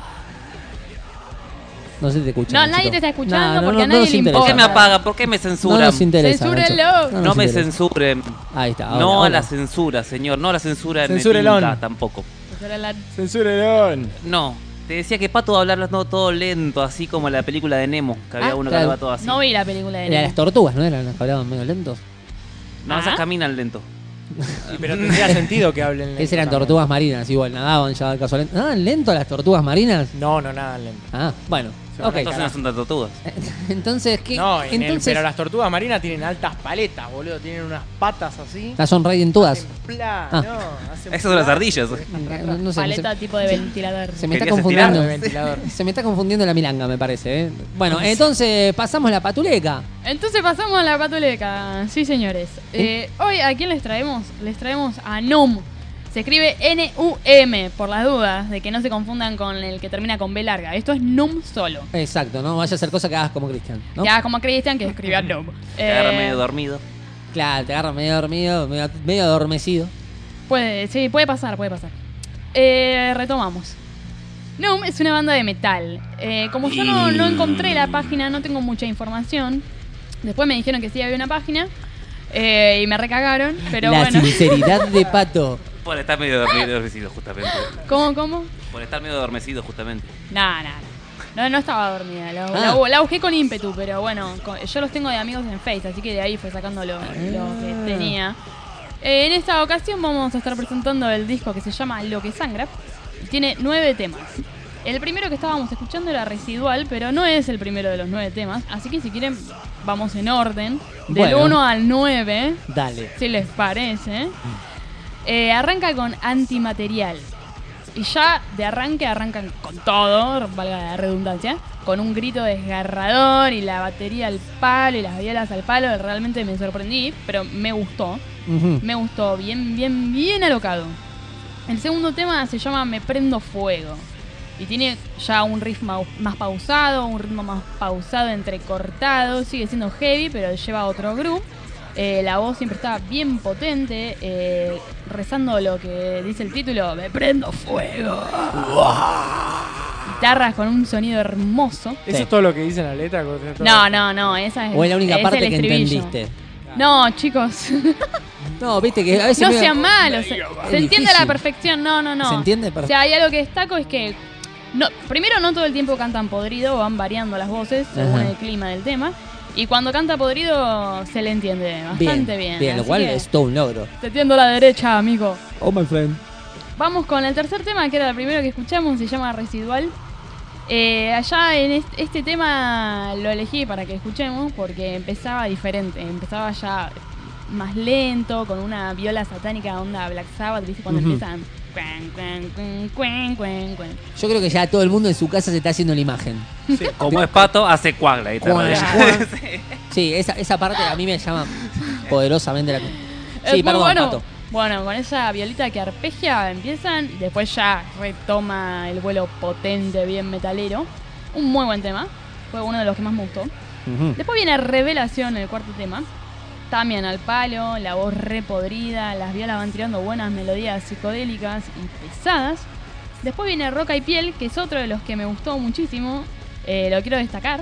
No se te escucha. No, nadie te está escuchando porque a nadie nos le interesa. importa. ¿Por qué me apagan? ¿Por qué me No censuran? nos interesa. Censúrenlo. Nacho. No nos me interesa. censuren. Ahí está. No ahora. a la censura, señor. No a la censura en Censúrelón. tinta tampoco. Censúrelón. No. Te decía que Pato va a hablar todo lento, así como la película de Nemo, que había uno que claro. hablaba todo así. No vi la película de Era Nemo. las tortugas, ¿no? Eran las que hablaban medio lentos. No, esas caminan lento. Sí, pero tendría sentido que hablen lento. Esas eran también. tortugas marinas, igual, nadaban ya al caso lento. ¿Nadaban lento las tortugas marinas? No, nada lento. Ah, bueno. van a Ok. Entonces no son tan tortugas. Entonces, ¿qué? No, Entonces, pero las tortugas marinas tienen altas paletas, boludo. Tienen unas patas así. las son dentudas. Hacen pla, Ah. no, hacen Esas son las pla. ardillas. No sé, Paleta tipo de ventilador. se me está Querías confundiendo. De ventilador. Se me está confundiendo la milanga, me parece. ¿eh? Bueno, entonces pasamos la patuleca. Entonces pasamos a la patuleca. Sí, señores. Hoy, ¿a quién les traemos? Les traemos a NUM. Se escribe N-U-M, por las dudas, de que no se confundan con el que termina con B larga. Esto es NUM solo. Exacto, no vaya a ser cosa que hagas como Cristian, ¿no? Ya como Cristian que escribió NUM. Te agarra medio dormido. Claro, te agarra medio dormido, medio adormecido. Sí, puede pasar, puede pasar. Retomamos. NUM es una banda de metal. Como yo no encontré la página, no tengo mucha información. Después me dijeron que sí había una página. Y me recagaron, pero la bueno. sinceridad de Pato. Por estar medio adormecido, justamente. ¿Cómo? Por estar medio adormecido, justamente. No estaba dormida. La busqué con ímpetu, pero bueno, yo los tengo de amigos en Face, así que de ahí fue sacando lo que tenía. En esta ocasión vamos a estar presentando el disco que se llama Lo que sangra. Tiene 9 temas. El primero que estábamos escuchando era Residual, pero no es el primero de los 9 temas. Así que si quieren, vamos en orden. Del Bueno. 1 al 9, Dale. si les parece. Arranca con Antimaterial. Y ya de arranque arrancan con todo, valga la redundancia, con un grito desgarrador y la batería al palo y las violas al palo. Realmente me sorprendí, pero me gustó. Ujú. Me gustó, bien alocado. El segundo tema se llama Me Prendo Fuego. Y tiene ya un riff más pausado, un ritmo más pausado, entrecortado. Sigue siendo heavy, pero lleva otro groove. La voz siempre está bien potente, rezando lo que dice el título, Me Prendo Fuego. Guitarras con un sonido hermoso. ¿Eso Sí. es todo lo que dice en la letra? No, esa es, O es la única es parte el que estribillo. entendiste. No, no,chicos. No, viste que a veces. No medio- sean malos. Se entiende a la difícil. perfección. No. ¿Se entiende? O sea, hay algo que destaco es que primero no todo el tiempo cantan podrido, van variando las voces según Ajá. el clima del tema. Y cuando canta podrido se le entiende bastante bien. Bien, lo así cual que es todo un logro. te tiendo a la derecha, amigo. Oh, my friend. Vamos con el tercer tema, que era el primero que escuchamos, se llama Residual. Allá en este tema lo elegí para que escuchemos porque empezaba diferente, empezaba ya más lento, con una viola satánica onda Black Sabbath, ¿viste? Cuando Ujú. empiezan... cuan, cuan, cuan, cuan, cuan, cuan. Yo creo que ya todo el mundo en su casa se está haciendo la imagen. Como es Pato, hace cuac la guitarra. Cuan, de cuan. ella. Sí, esa parte a mí me llama poderosamente la. Es Sí, muy perdón, bueno. Pato. Bueno, con esa violita que arpegia empiezan, y después ya retoma el vuelo potente, bien metalero. Un muy buen tema, fue uno de los que más me gustó. Ujú. Después viene Revelación, el cuarto tema. También al palo, la voz repodrida, las violas van tirando buenas melodías psicodélicas y pesadas. Después viene Roca y Piel, que es otro de los que me gustó muchísimo, lo quiero destacar.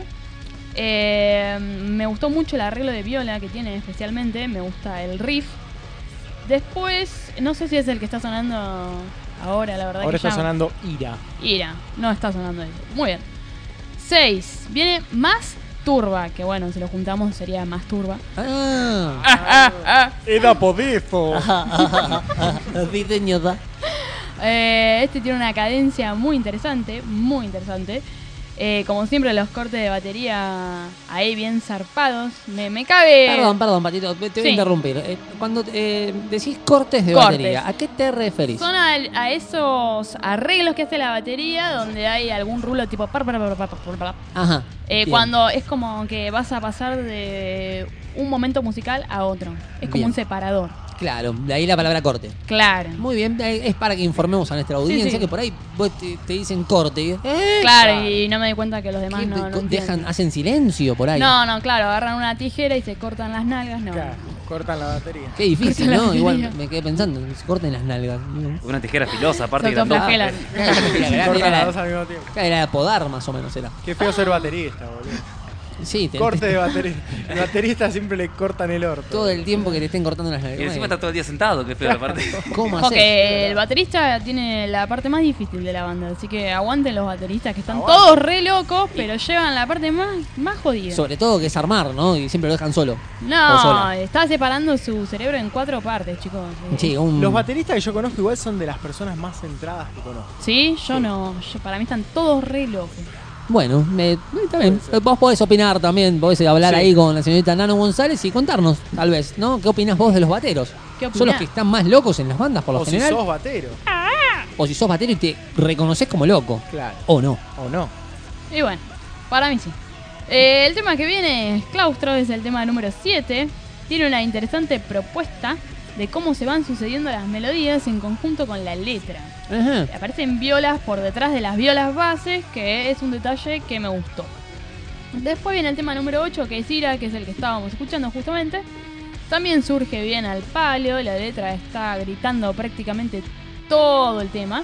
Me gustó mucho el arreglo de viola que tiene especialmente, me gusta el riff. Después, no sé si es el que está sonando ahora, la verdad. Ahora que está ya- sonando Ira. Ira, no está sonando eso. Muy bien. 6. Viene Más Turba, que bueno, si lo juntamos sería Más Turba. Ah. Era Podefo. Sí, señora. Este tiene una cadencia muy interesante, muy interesante. Como siempre, los cortes de batería ahí bien zarpados. Me cabe... Perdón, Patito, te voy Sí. a interrumpir. Cuando decís cortes de Cortes. batería, ¿a qué te referís? Son a esos arreglos que hace la batería donde hay algún rulo tipo... Ajá. bien. Cuando es como que vas a pasar de un momento musical a otro. Es como Bien. un separador. Claro, de ahí la palabra corte. Claro. Muy bien, es para que informemos a nuestra audiencia sí. que por ahí vos te dicen corte. Y, Claro, y no me di cuenta que los demás ¿qué? no entienden. Hacen silencio por ahí. No, claro, agarran una tijera y se cortan las nalgas, no. Claro, cortan la batería. Qué difícil, Corta la ¿no? batería. Igual me quedé pensando, se corten las nalgas. Una tijera filosa, aparte Se grandota. autoflagelan. Cortan las dos al mismo tiempo. Era de podar más o menos era. Qué feo ser baterista, boludo. Sí, Corte de batería. El baterista siempre le cortan el orto. todo el tiempo que te estén cortando las Y nalgas. encima está todo el día sentado, que feo aparte. ¿Cómo Ojo hacer? que el baterista tiene la parte más difícil de la banda, así que aguanten los bateristas que están Aguante. todos re locos, pero llevan la parte más jodida. Sobre todo que es armar, ¿no? Y siempre lo dejan solo. O No, sola. está separando su cerebro en 4 partes, chicos. Sí, un... Los bateristas que yo conozco igual son de las personas más centradas que conozco. Sí, yo no. Para mí están todos re locos. Bueno, está bien. Vos podés opinar también, podés hablar Sí. ahí con la señorita Nano González y contarnos, tal vez, ¿no? ¿Qué opinás vos de los bateros? ¿Qué ¿Son los opinás? que están más locos en las bandas por lo O si general? sos batero. O si sos batero y te reconoces como loco. Claro. O no. O no. Y bueno, para mí sí. El tema que viene es Claustro, es el tema número 7. Tiene una interesante propuesta de cómo se van sucediendo las melodías en conjunto con la letra. Ajá. Aparecen violas por detrás de las violas bases, que es un detalle que me gustó. Después viene el tema número 8, que es Ira, que es el que estábamos escuchando justamente. También surge bien al palo, la letra está gritando prácticamente todo el tema.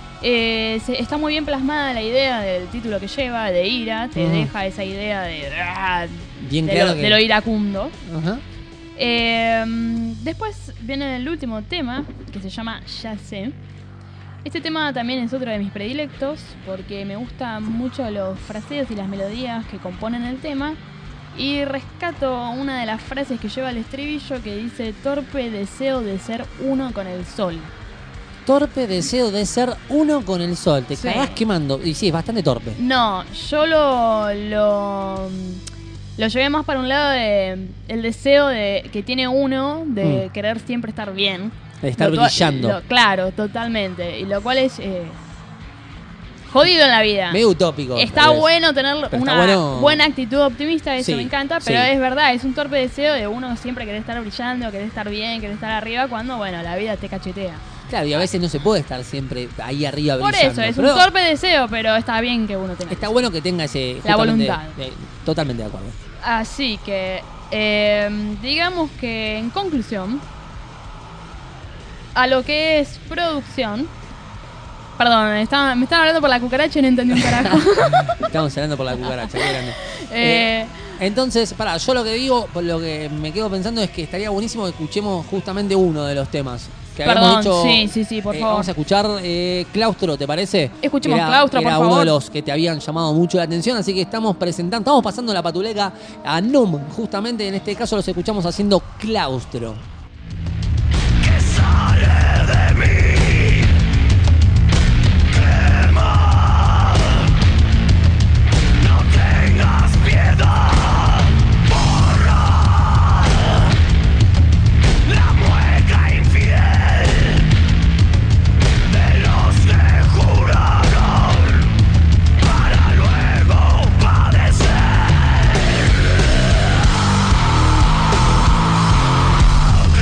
Está muy bien plasmada la idea del título que lleva, de Ira, te Ujú. deja esa idea Bien claro que... de lo iracundo. Ajá. Después viene el último tema, que se llama Ya sé. Este tema también es otro de mis predilectos, porque me gustan mucho los fraseos y las melodías que componen el tema. Y rescato una de las frases que lleva el estribillo que dice: torpe deseo de ser uno con el sol. Torpe deseo de ser uno con el sol. Te Sí. cagás quemando. Y sí, es bastante torpe. No, yo lo llevé más para un lado de el deseo de que tiene uno de querer siempre estar bien. De estar Lo cual- brillando. claro, totalmente. Y lo cual es jodido en la vida. Medio utópico. Está tal vez. bueno tener Pero una está bueno- buena actitud optimista, eso Sí, me encanta, pero sí. es verdad, es un torpe deseo de uno siempre querer estar brillando, querer estar bien, querer estar arriba, cuando, bueno, la vida te cachetea. Claro, y a veces no se puede estar siempre ahí arriba Por brillando. eso, es pero un torpe deseo, pero está bien que uno tenga. Está bueno que tenga ese... La justamente, voluntad. Totalmente de acuerdo. Así que, digamos que en conclusión, a lo que es producción... Perdón, me estaban hablando por la cucaracha y no entendí un carajo. Estamos hablando por la cucaracha, qué grande. Eh, Entonces, yo lo que digo, por lo que me quedo pensando es que estaría buenísimo que escuchemos justamente uno de los temas. Que habíamos Perdón, dicho, sí, por favor. Vamos a escuchar Claustro, ¿te parece? Escuchemos Era- Claustro, era por uno favor. de los que te habían llamado mucho la atención, así que estamos pasando la patuleca a NUM. Justamente en este caso los escuchamos haciendo Claustro. Padecer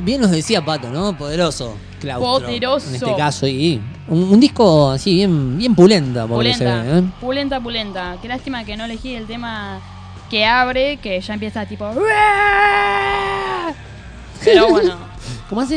Bien nos decía Pato, ¿no? Poderoso. Claustro, Poderoso. en este caso. Y un disco así, bien pulenta, por lo que se Pulenta, ve, ¿eh? pulenta. Qué lástima que no elegí el tema que abre, que ya empieza tipo... Pero bueno. ¿Cómo hace?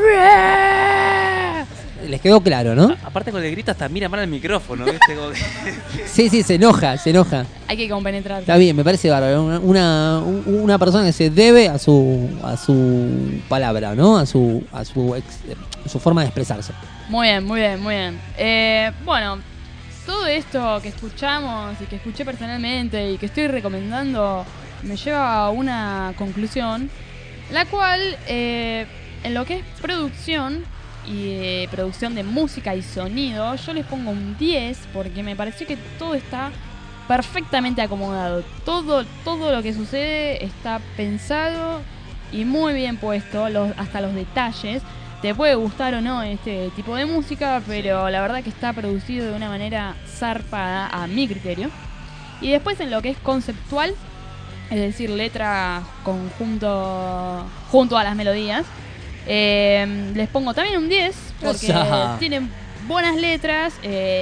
Les quedó claro, ¿no? Aparte con el grito hasta mira mal el micrófono, ¿viste? Como que- Sí, se enoja. Hay que compenetrar. Está bien, me parece bárbaro. Una persona que se debe a su palabra, ¿no? A su forma de expresarse. Muy bien. Bueno, todo esto que escuchamos y que escuché personalmente y que estoy recomendando me lleva a una conclusión, la cual en lo que es producción y producción de música y sonido, yo les pongo un 10 porque me pareció que todo está perfectamente acomodado. Todo lo que sucede está pensado y muy bien puesto, hasta los detalles. Te puede gustar o no este tipo de música, pero la verdad que está producido de una manera zarpada a mi criterio. Y después en lo que es conceptual, es decir, letra junto a las melodías, les pongo también un 10 porque Esa. tienen buenas letras,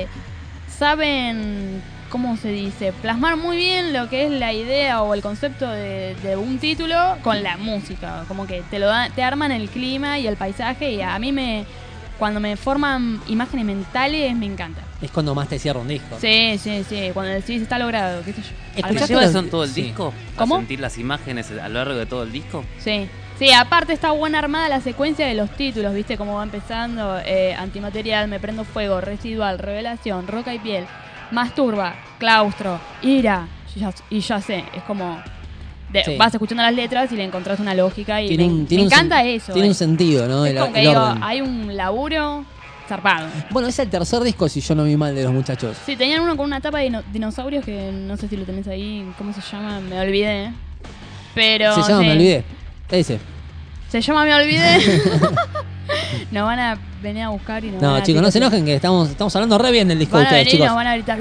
saben, ¿cómo se dice? Plasmar muy bien lo que es la idea o el concepto de un título con la música, como que te arman el clima y el paisaje, y a mí cuando me forman imágenes mentales me encanta. Es cuando más te cierra un disco. Sí, cuando decís está logrado, qué sé yo. ¿Te ¿Escuchaste llevas las- eso en todo el sí. disco? ¿Cómo? ¿A sentir las imágenes a lo largo de todo el disco? Sí, aparte está buena armada la secuencia de los títulos, ¿viste? Cómo va empezando, Antimaterial, Me Prendo Fuego, Residual, Revelación, Roca y Piel, Masturba, Claustro, Ira, y ya sé, es como... Sí. Vas escuchando las letras y le encontrás una lógica y Tiene me un encanta sen- eso. Tiene un sentido, ¿no? Es El como que el digo, orden. hay un laburo zarpado. Bueno, es el tercer disco, si yo no vi mal, de los muchachos. Sí, tenían uno con una tapa de dinosaurios que no sé si lo tenés ahí, ¿cómo se llama? Me olvidé. Pero Se llama sí. Me Olvidé. Ese. Se llama Me Olvidé. Nos van a venir a buscar y nos van No, a chicos, no se tirar. enojen que estamos hablando re bien del disco de Van a ustedes, venir y chicos. nos van a gritar.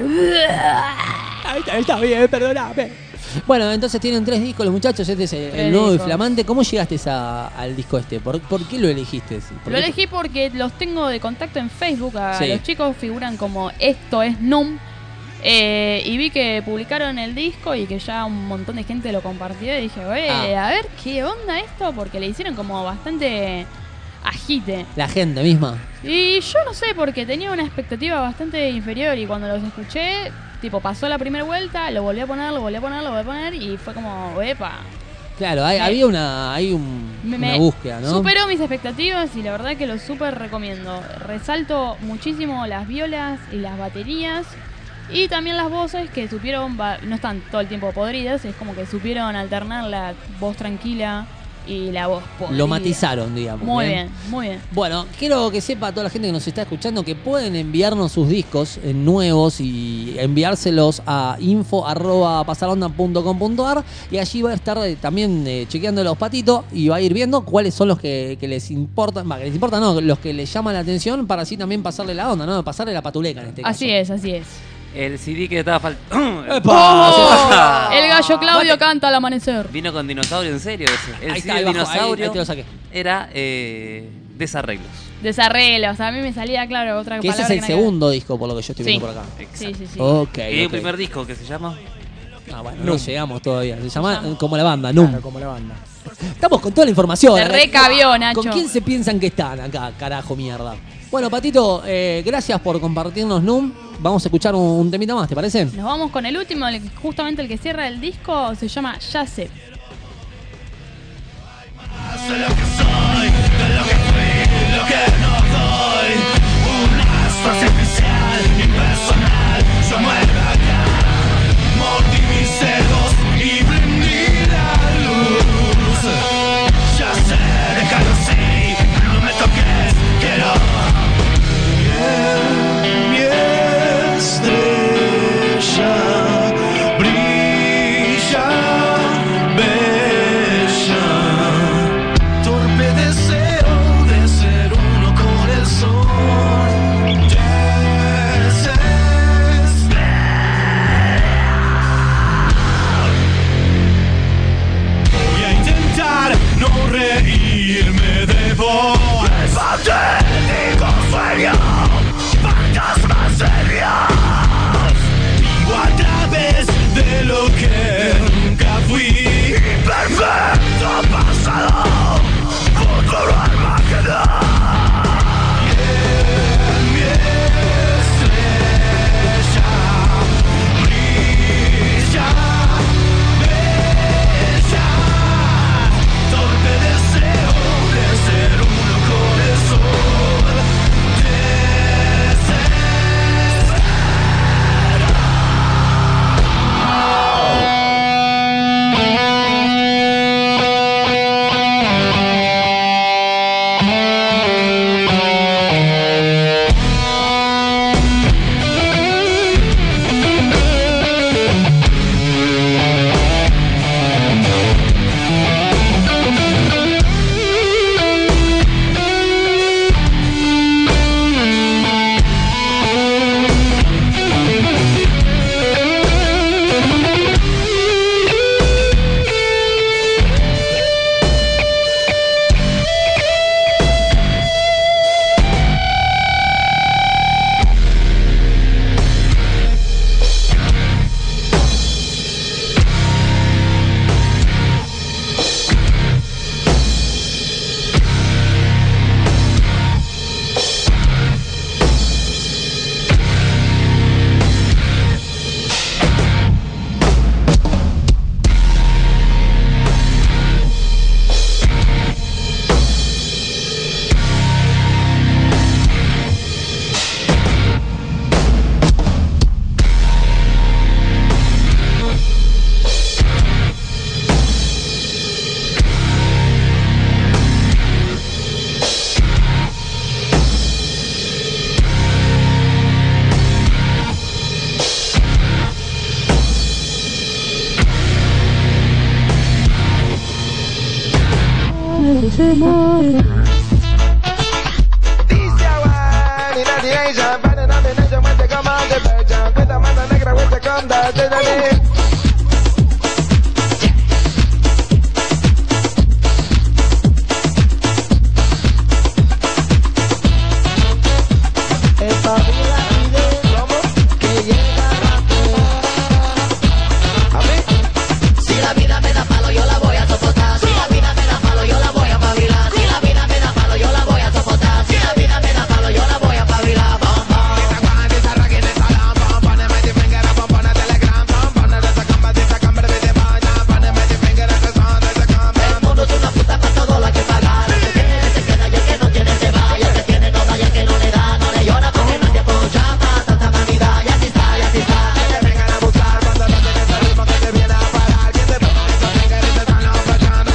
Está bien, perdóname. Bueno, entonces tienen 3 discos los muchachos, este es el Tres nuevo y discos. flamante. ¿Cómo llegaste al disco este? ¿Por qué lo elegiste? ¿Por Lo qué? elegí porque los tengo de contacto en Facebook. A Sí. los chicos figuran como Esto es NUM. Y vi que publicaron el disco y que ya un montón de gente lo compartió. Y dije, a ver qué onda esto, porque le hicieron como bastante agite. La gente misma. Y yo no sé, porque tenía una expectativa bastante inferior. Y cuando los escuché, tipo, pasó la primera vuelta, lo volví a poner. Y fue como, epa. Claro, hay una búsqueda, ¿no? Superó mis expectativas y la verdad que lo súper recomiendo. Resalto muchísimo las violas y las baterías y también las voces que supieron, no están todo el tiempo podridas, es como que supieron alternar la voz tranquila y la voz podrida. Lo matizaron, digamos. Muy bien, muy bien. Bueno, quiero que sepa toda la gente que nos está escuchando que pueden enviarnos sus discos nuevos y enviárselos a info@pasaronda.com.ar y allí va a estar también chequeando los patitos y va a ir viendo cuáles son los que les importan, que les importan no, los que les llaman la atención para así también pasarle la onda, ¿no? Pasarle la patuleca en este caso. Así es, así es. El CD que estaba faltando. ¡Epa! El gallo Claudio canta al amanecer. Vino con dinosaurio, en serio. Ese. El Ahí CD está, de ahí abajo, dinosaurio ahí te lo saqué. era desarreglos. Desarreglos, a mí me salía, claro, otra Que ese palabra es el que no- segundo disco por lo que yo estoy Sí. viendo por acá. Sí. Ok. Y hay un ok. primer disco que se llama. Ah, bueno, no llegamos todavía. Se llama como la banda, NUM. Claro, como la banda. Estamos con toda la información. Te acá. recabió, Nacho. ¿Con quién se piensan que están acá, carajo, mierda? Bueno, Patito, gracias por compartirnos NUM. Vamos a escuchar un temita más, ¿te parece? Nos vamos con el último, justamente el que cierra el disco, se llama Ya sé. Sé lo que soy, de lo que fui, lo que no doy. Un astro artificial, impersonal. Yo muero acá. Mordí mis dedos y prendí la luz. Ya sé, déjalo así, no me toques, quiero. Mi estrella brilla, bella. Torpe deseo de ser uno con onda, dale. Si la vida me da palo, yo la voy a soportar. Si la vida me da palo, yo la voy a pavilar. Si la vida me da palo, yo la voy a soportar. Si la vida me da palo, yo la voy a pavilar. El mundo es una puta pa' todo lo hay que pagar. El que tiene se queda y el que no tiene se va. Y el que tiene toda y el que no le da, no le llora porque no te apoya para tanta vanidad. Y así está, y así está. Que te vengan a buscar cuando no tienes el ritmo que te viene a parar. Que te pongan esa finger y te están ofreciendo.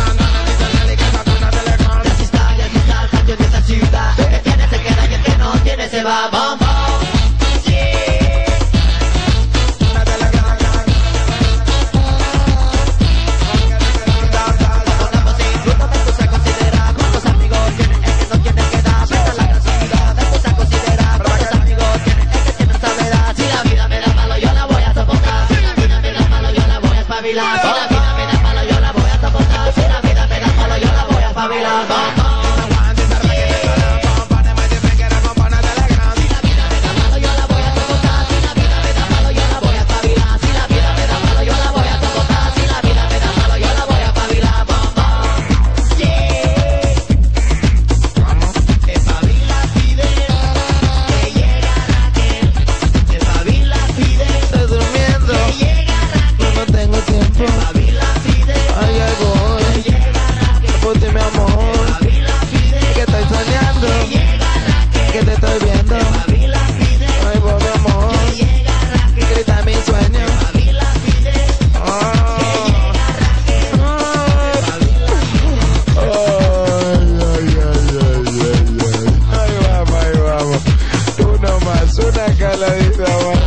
Y así está, el cambio de esta ciudad. El que tiene se queda y el que no tiene se va. Bom, bom. Si la vida me da palo, yo la voy a soportar. Si la vida me da palo, yo la voy a espabilar. Si la vida me da palo, yo la voy a soportar. Si la vida me da palo, yo la voy a espabilar. Estoy durmiendo, no tengo tiempo. Ay, ay, voy. Puti, mi amor. Que estoy soñando, que te estoy viendo. Ay, voy, mi amor. Grita mi sueño. Ahí vamos. Uno más, una caladita más.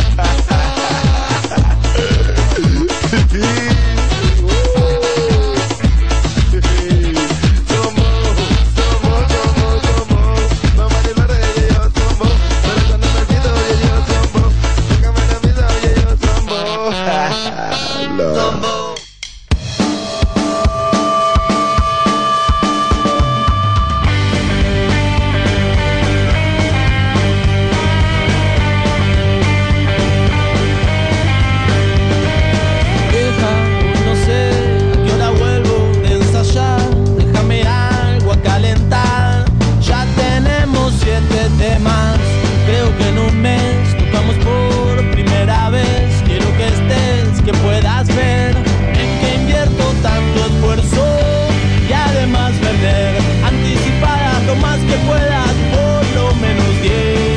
No sé a qué hora vuelvo de ensayar. Déjame algo a calentar. Ya tenemos 7 temas. Creo que en un mes tocamos por primera vez. Quiero que estés, que puedas ver en que invierto tanto esfuerzo. Y además vender anticipadas lo más que puedas, por lo menos 10.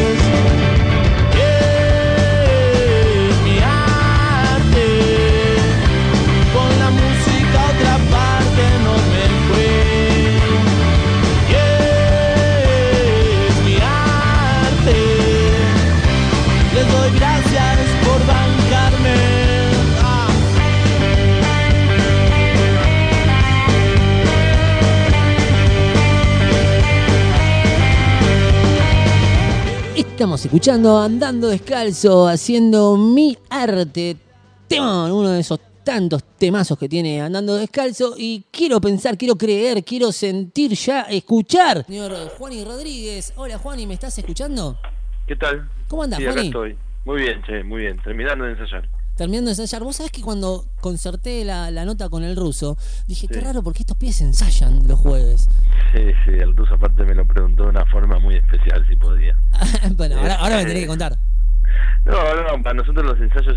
Es mi arte. Con la música otra parte no me fue. Es mi arte. Les doy gracias por bancarme. Estamos escuchando Andando Descalzo, haciendo mi arte. Temón, uno de esos tantos temazos que tiene Andando Descalzo. Y quiero pensar, quiero creer, quiero sentir ya, escuchar. Señor Juani Rodríguez. Hola Juani, ¿me estás escuchando? ¿Qué tal? ¿Cómo andás, Sí, acá Juani? estoy. Muy bien, che, muy bien. Terminando de ensayar. Terminando de ensayar. Vos sabés que cuando concerté la nota con el ruso, dije, Sí. qué raro porque estos pies ensayan los jueves. Sí, el ruso aparte me lo preguntó de una forma muy especial, si podía. Bueno, ahora me tenés que contar. No, para nosotros los ensayos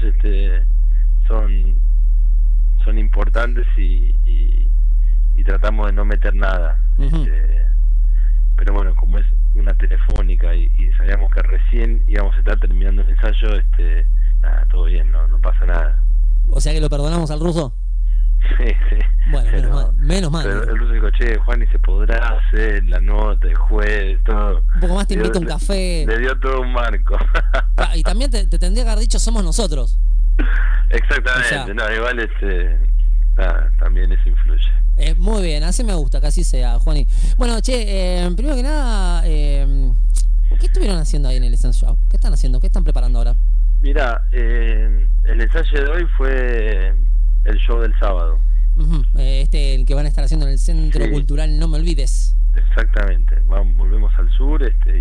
son importantes y tratamos de no meter nada. Ujú. Pero bueno, como es una telefónica y sabíamos que recién íbamos a estar terminando el ensayo, nada, todo bien, no pasa nada. O sea que lo perdonamos al ruso. Sí. Bueno, Pero- menos mal. Pero el ruso dijo, che, Juan, y se podrá hacer la nota, el juez, todo. Un poco más te Le dio- invito a un café. Le dio todo un marco. Y también te tendría que haber dicho somos nosotros. Exactamente, O sea- no, igual nada, también eso influye. Muy bien, así me gusta, que así sea, Juani. Bueno, che, primero que nada, ¿qué estuvieron haciendo ahí en el Essence Shop? ¿Qué están haciendo? ¿Qué están preparando ahora? Mirá, el ensayo de hoy fue el show del sábado. El que van a estar haciendo en el Centro Sí. Cultural No Me Olvides. Exactamente, volvemos al sur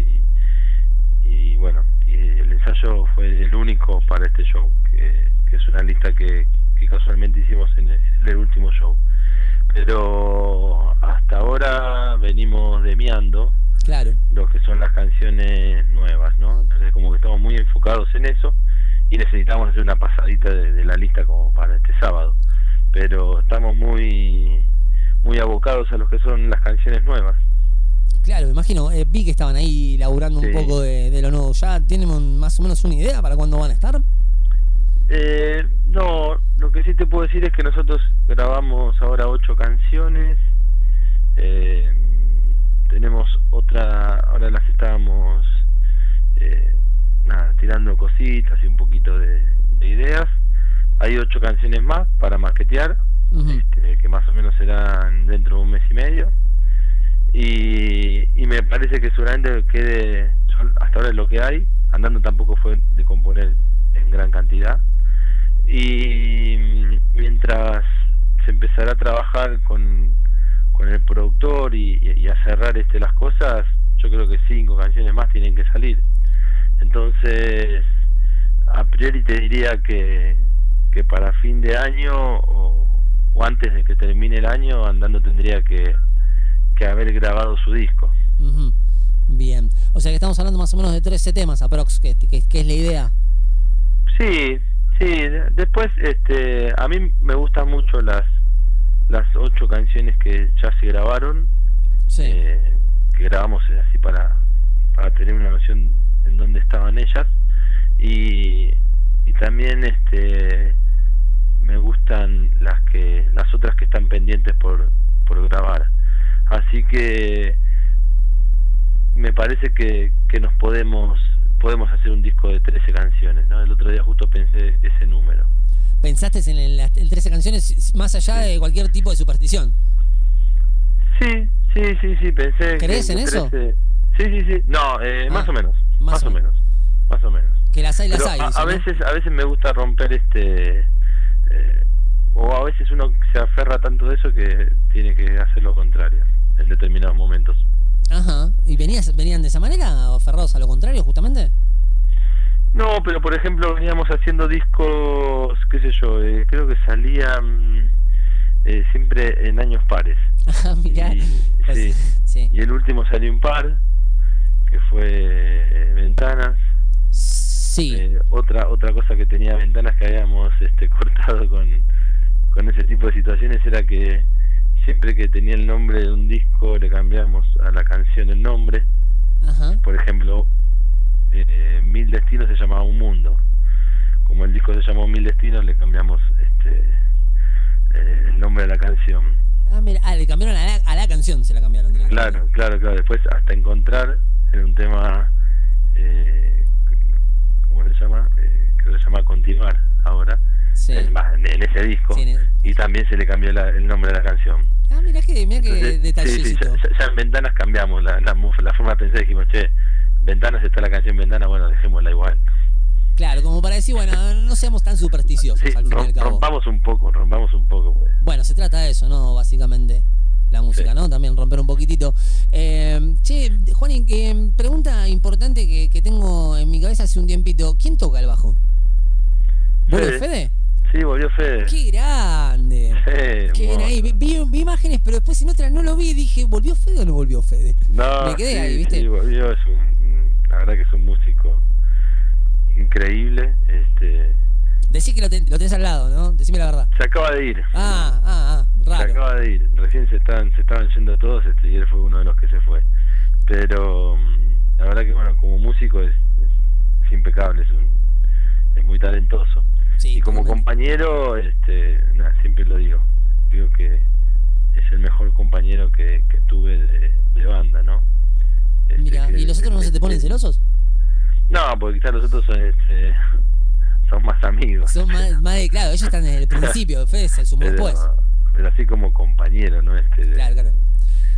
y bueno, y el ensayo fue el único para este show, que es una lista que casualmente hicimos en el último show. Pero hasta ahora venimos demiando Claro. lo que son las canciones nuevas, ¿no? Entonces como que estamos muy enfocados en eso y necesitamos hacer una pasadita de la lista como para este sábado. Pero estamos muy abocados a lo que son las canciones nuevas. Claro, me imagino. Vi que estaban ahí laburando un Sí. poco de lo nuevo. ¿Ya tienen más o menos una idea para cuándo van a estar? No, lo que sí te puedo decir es que nosotros grabamos ahora 8 canciones. Tenemos ahora las estábamos tirando cositas y un poquito de ideas. Hay 8 canciones más para maquetear, que más o menos serán dentro de un mes y medio. Y me parece que seguramente quede, hasta ahora es lo que hay, andando tampoco fue de componer en gran cantidad. Y mientras se empezará a trabajar con el productor y a cerrar las cosas, yo creo que 5 canciones más tienen que salir. Entonces, a priori te diría que para fin de año o antes de que termine el año, Andando tendría que haber grabado su disco. Bien. O sea que estamos hablando más o menos de 13 temas aprox, que es la idea. Sí. Después, a mí me gustan mucho las 8 canciones que ya se grabaron, que grabamos así para tener una noción en dónde estaban ellas, y también me gustan las otras que están pendientes por grabar. Así que me parece que nos podemos hacer un disco de 13 canciones, ¿no? El otro día justo pensé ese número. ¿Pensaste en el 13 canciones más allá de cualquier tipo de superstición? Sí, pensé. ¿Crees en eso? Sí. No, más o menos. Más o menos. Que las hay, Pero hay. A veces me gusta romper o a veces uno se aferra tanto de eso que tiene que hacer lo contrario en determinados momentos. Ajá. ¿Y venían de esa manera, aferrados a lo contrario, justamente? No, pero por ejemplo veníamos haciendo discos, qué sé yo, creo que salían siempre en años pares. Mirá. Sí. Y el último salió impar, que fue Ventanas. Sí. Otra cosa que tenía Ventanas que habíamos cortado con ese tipo de situaciones era que siempre que tenía el nombre de un disco le cambiamos a la canción el nombre. Ajá. Por ejemplo, Mil Destinos se llamaba Un Mundo. Como el disco se llamó Mil Destinos, le cambiamos el nombre de la canción. Mira, le cambiaron a la canción, se la cambiaron directamente. Claro. Después hasta encontrar en un tema, ¿cómo se llama? Creo que se llama Continuar ahora. Sí. En ese disco. Sí, y también se le cambió el nombre de la canción. Mirá que detallecito. Sí, ya en Ventanas cambiamos la forma de pensar, dijimos, Ventanas está la canción Ventana, bueno, dejémosla igual. Claro, como para decir, bueno, no seamos tan supersticiosos al fin y al cabo. Rompamos un poco, pues. Bueno, se trata de eso, ¿no? Básicamente, la música, ¿no? También romper un poquitito. Juanín, pregunta importante que tengo en mi cabeza hace un tiempito. ¿Quién toca el bajo? ¿Vuelve Fede? Sí, volvió Fede. ¡Qué grande! Sí, Qué ahí. Vi imágenes, pero después en otra no lo vi y dije, ¿volvió Fede o no volvió Fede? No, me quedé ahí, ¿viste? Sí, volvió, la verdad que es un músico increíble. Decí que lo tenés al lado, ¿no? Decime la verdad. Se acaba de ir. Raro. Se acaba de ir. Recién se estaban yendo todos y él fue uno de los que se fue. Pero la verdad que, bueno, como músico es impecable, es muy talentoso. Sí, y como compañero, siempre lo digo que es el mejor compañero que tuve de banda, ¿no? Mira, ¿y los otros no se te ponen celosos? No, porque quizás los otros son más amigos. Son más de, claro, ellos están desde el principio, Fede se sumó después. Pero así como compañero, ¿no? Claro.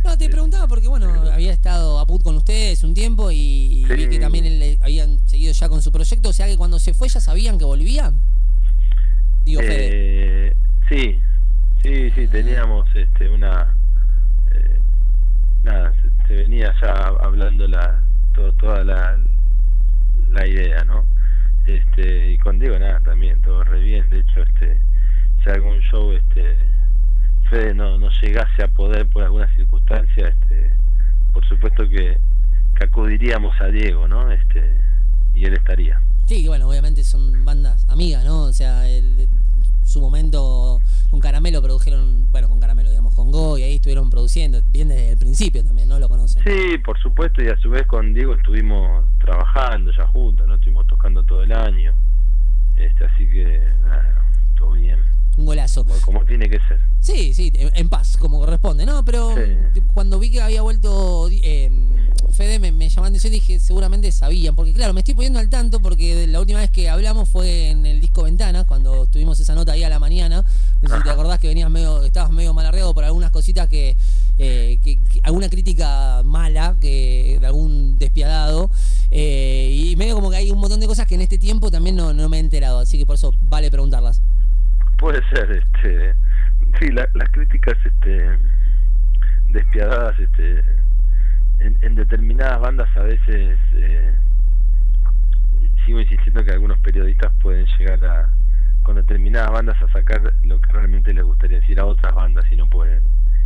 No, te preguntaba porque, bueno, había estado Apud con ustedes un tiempo y Sí. vi que también habían seguido ya con su proyecto. O sea que cuando se fue ya sabían que volvía. Digo, Fede. Sí, teníamos una... nada, se venía ya hablando toda la idea, ¿no? Y con Diego nada, también todo re bien. De hecho, si algún show Fede no llegase a poder por alguna circunstancia, por supuesto que acudiríamos a Diego, ¿no? Y él estaría. Sí, que bueno, obviamente son bandas amigas, ¿no? O sea, su momento con Caramelo produjeron, bueno, con Caramelo, digamos, con Go, y ahí estuvieron produciendo, bien desde el principio también, ¿no? Lo conocen. Sí, por supuesto, y a su vez con Diego estuvimos trabajando ya juntos, ¿no? Estuvimos tocando todo el año, así que, nada, todo bien. Un golazo. Como tiene que ser. Sí, en paz, como corresponde, ¿no? Pero sí. Cuando vi que había vuelto Fede, me llamó la atención y dije, seguramente sabían, porque claro, me estoy poniendo al tanto porque la última vez que hablamos fue en el disco Ventanas, cuando tuvimos esa nota ahí a la mañana. No sé si te acordás que estabas medio mal arreado por algunas cositas que alguna crítica mala de algún despiadado, y medio como que hay un montón de cosas que en este tiempo también no me he enterado, así que por eso vale preguntarlas. Puede ser, sí, las críticas despiadadas en determinadas bandas a veces sigo insistiendo que algunos periodistas pueden llegar con determinadas bandas a sacar lo que realmente les gustaría decir a otras bandas y no pueden.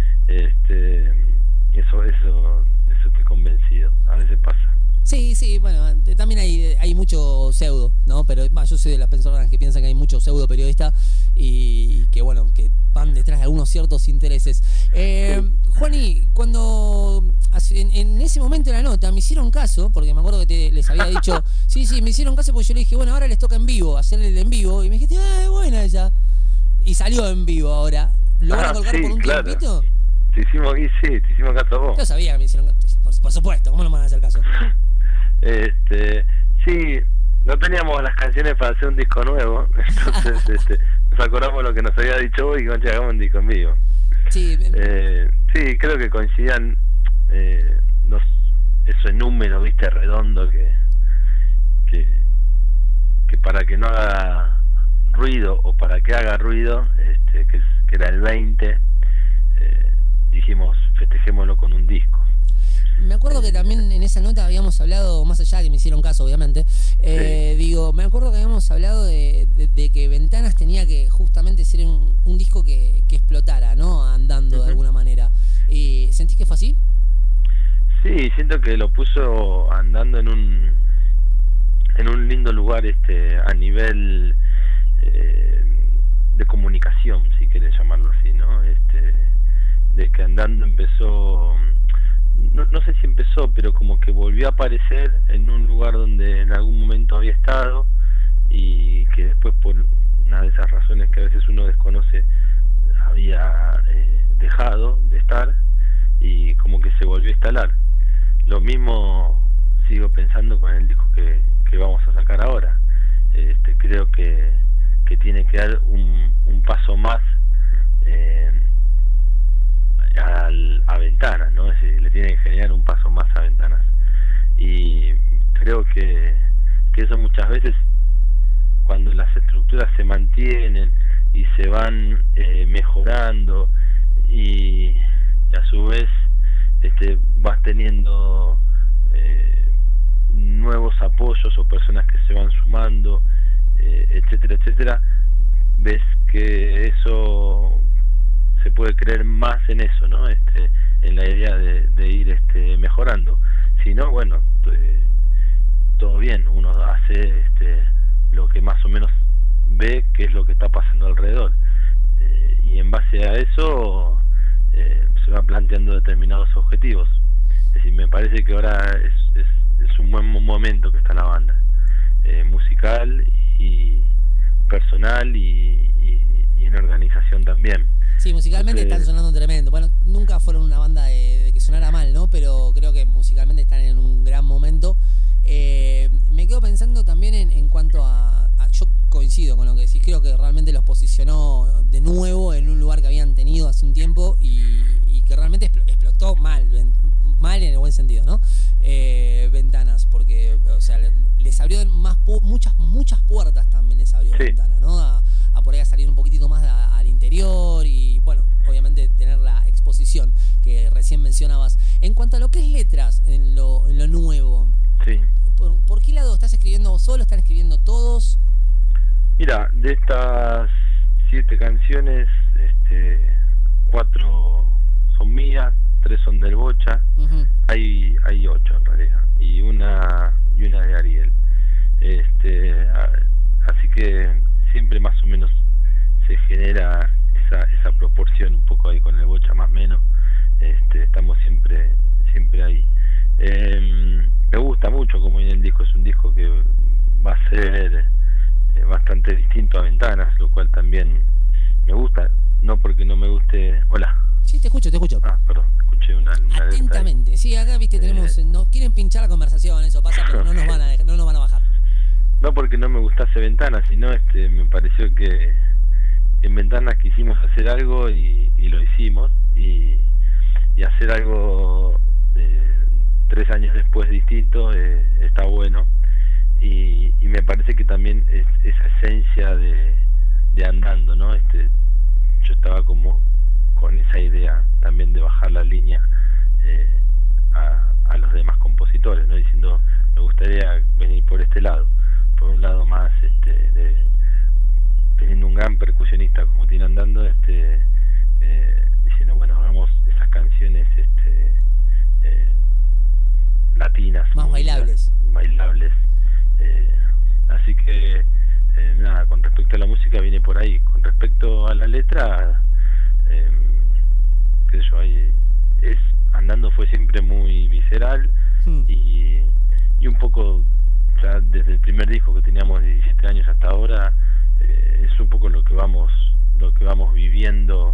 Eso estoy convencido, a veces pasa. Sí, bueno, también hay mucho pseudo, ¿no? Pero yo soy de las personas que piensan que hay mucho pseudo periodista y que, bueno, que van detrás de algunos ciertos intereses. Juani, cuando en ese momento de la nota me hicieron caso, porque me acuerdo que les había dicho, sí, me hicieron caso porque yo le dije, bueno, ahora les toca en vivo, hacerle el en vivo, y me dijiste, buena ella. Y salió en vivo ahora. ¿Lo van a colgar por un tiempito? Te hicimos caso a vos. Yo sabía que me hicieron caso, por supuesto, ¿cómo no me van a hacer caso? Sí, no teníamos las canciones para hacer un disco nuevo, entonces nos acordamos lo que nos había dicho vos y concha, hagamos un disco en vivo. Sí, sí, creo que coincidían esos números, viste, redondo que para que no haga ruido o para que haga ruido, que era el 20, dijimos festejémoslo con un disco. Me acuerdo que también en esa nota habíamos hablado, más allá de que me hicieron caso, obviamente, me acuerdo que habíamos hablado de que Ventanas tenía que justamente ser un disco que explotara, ¿no? Andando de alguna manera. ¿Sentís que fue así? Sí, siento que lo puso andando en un lindo lugar a nivel de comunicación, si querés llamarlo así, ¿no? De que andando empezó... No sé si empezó, pero como que volvió a aparecer en un lugar donde en algún momento había estado y que después por una de esas razones que a veces uno desconoce había dejado de estar y como que se volvió a instalar. Lo mismo sigo pensando con el disco que vamos a sacar ahora. Creo que tiene que dar un paso más a Ventanas, ¿no? Es decir, le tiene que generar un paso más a Ventanas, y creo que eso muchas veces, cuando las estructuras se mantienen y se van mejorando y a su vez vas teniendo nuevos apoyos o personas que se van sumando, etcétera, ves que eso se puede creer más en eso, ¿no? En la idea de ir mejorando. Si no, bueno, todo bien, uno hace lo que más o menos ve que es lo que está pasando alrededor, y en base a eso se va planteando determinados objetivos. Es decir, me parece que ahora es un buen momento que está la banda, musical y personal y en organización también. Sí, musicalmente están sonando tremendo. Bueno, nunca fueron una banda de que sonara mal, ¿no? Pero creo que musicalmente están en un gran momento. Me quedo pensando también en cuanto a... Yo coincido con lo que decís. Creo que realmente los posicionó de nuevo en un lugar que habían tenido hace un tiempo y que realmente obviamente explotó mal en el buen sentido, ¿no? Ventanas, porque, o sea, les abrió muchas puertas también les abrió Ventana, ¿no? A por ahí a salir un poquitito más al interior y, bueno, obviamente tener la exposición que recién mencionabas. En cuanto a lo que es letras, en lo nuevo, Sí. ¿por qué lado estás escribiendo vos solo? ¿Están escribiendo todos? Mira, de estas 7 canciones, 4 son mías, 3 son del Bocha, hay 8 en realidad, y una de Ariel. Así que siempre más o menos se genera esa proporción un poco ahí con el Bocha, más o menos. Estamos siempre ahí. Me gusta mucho como viene el disco, es un disco que va a ser bastante distinto a Ventanas, lo cual también me gusta, no porque no me guste. Hola. Sí, te escucho. Ah, perdón, escuché una atentamente. Sí, acá, viste, tenemos, no quieren pinchar la conversación, eso pasa, pero no nos van a bajar. No porque no me gustase Ventanas, sino me pareció que en Ventanas quisimos hacer algo y lo hicimos, y hacer algo 3 años después distinto está bueno, y me parece que también es esa esencia de Andando, ¿no? Yo estaba como con esa idea también de bajar la línea a los demás compositores, ¿no? Diciendo, me gustaría venir por este lado, por un lado más teniendo un gran percusionista como tiene Andando, diciendo, bueno, hagamos esas canciones latinas, más bailables. Así que nada, con respecto a la música viene por ahí. Con respecto a la letra, qué sé yo, Andando fue siempre muy visceral, y un poco ya desde el primer disco que teníamos 17 años hasta ahora, es un poco lo que vamos viviendo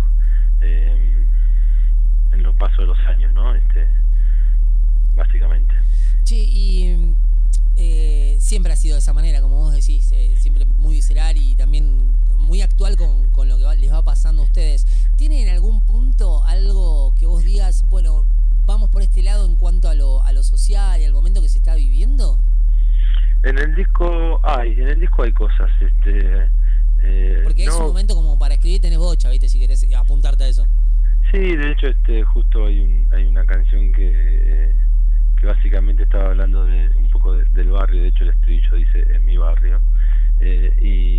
en los pasos de los años, ¿no? Básicamente. Sí, y siempre ha sido de esa manera, como vos decís, siempre muy visceral y también muy actual con lo que les va pasando a ustedes. ¿Tienen en algún punto algo que vos digas, bueno, vamos por este lado en cuanto a lo social y al momento que se está viviendo? En el disco hay cosas, porque es un momento como para escribir, tenés Bocha, ¿viste? Si querés apuntarte a eso. Sí, de hecho, justo hay una canción que básicamente estaba hablando de un poco del barrio. De hecho, el estribillo dice en mi barrio, y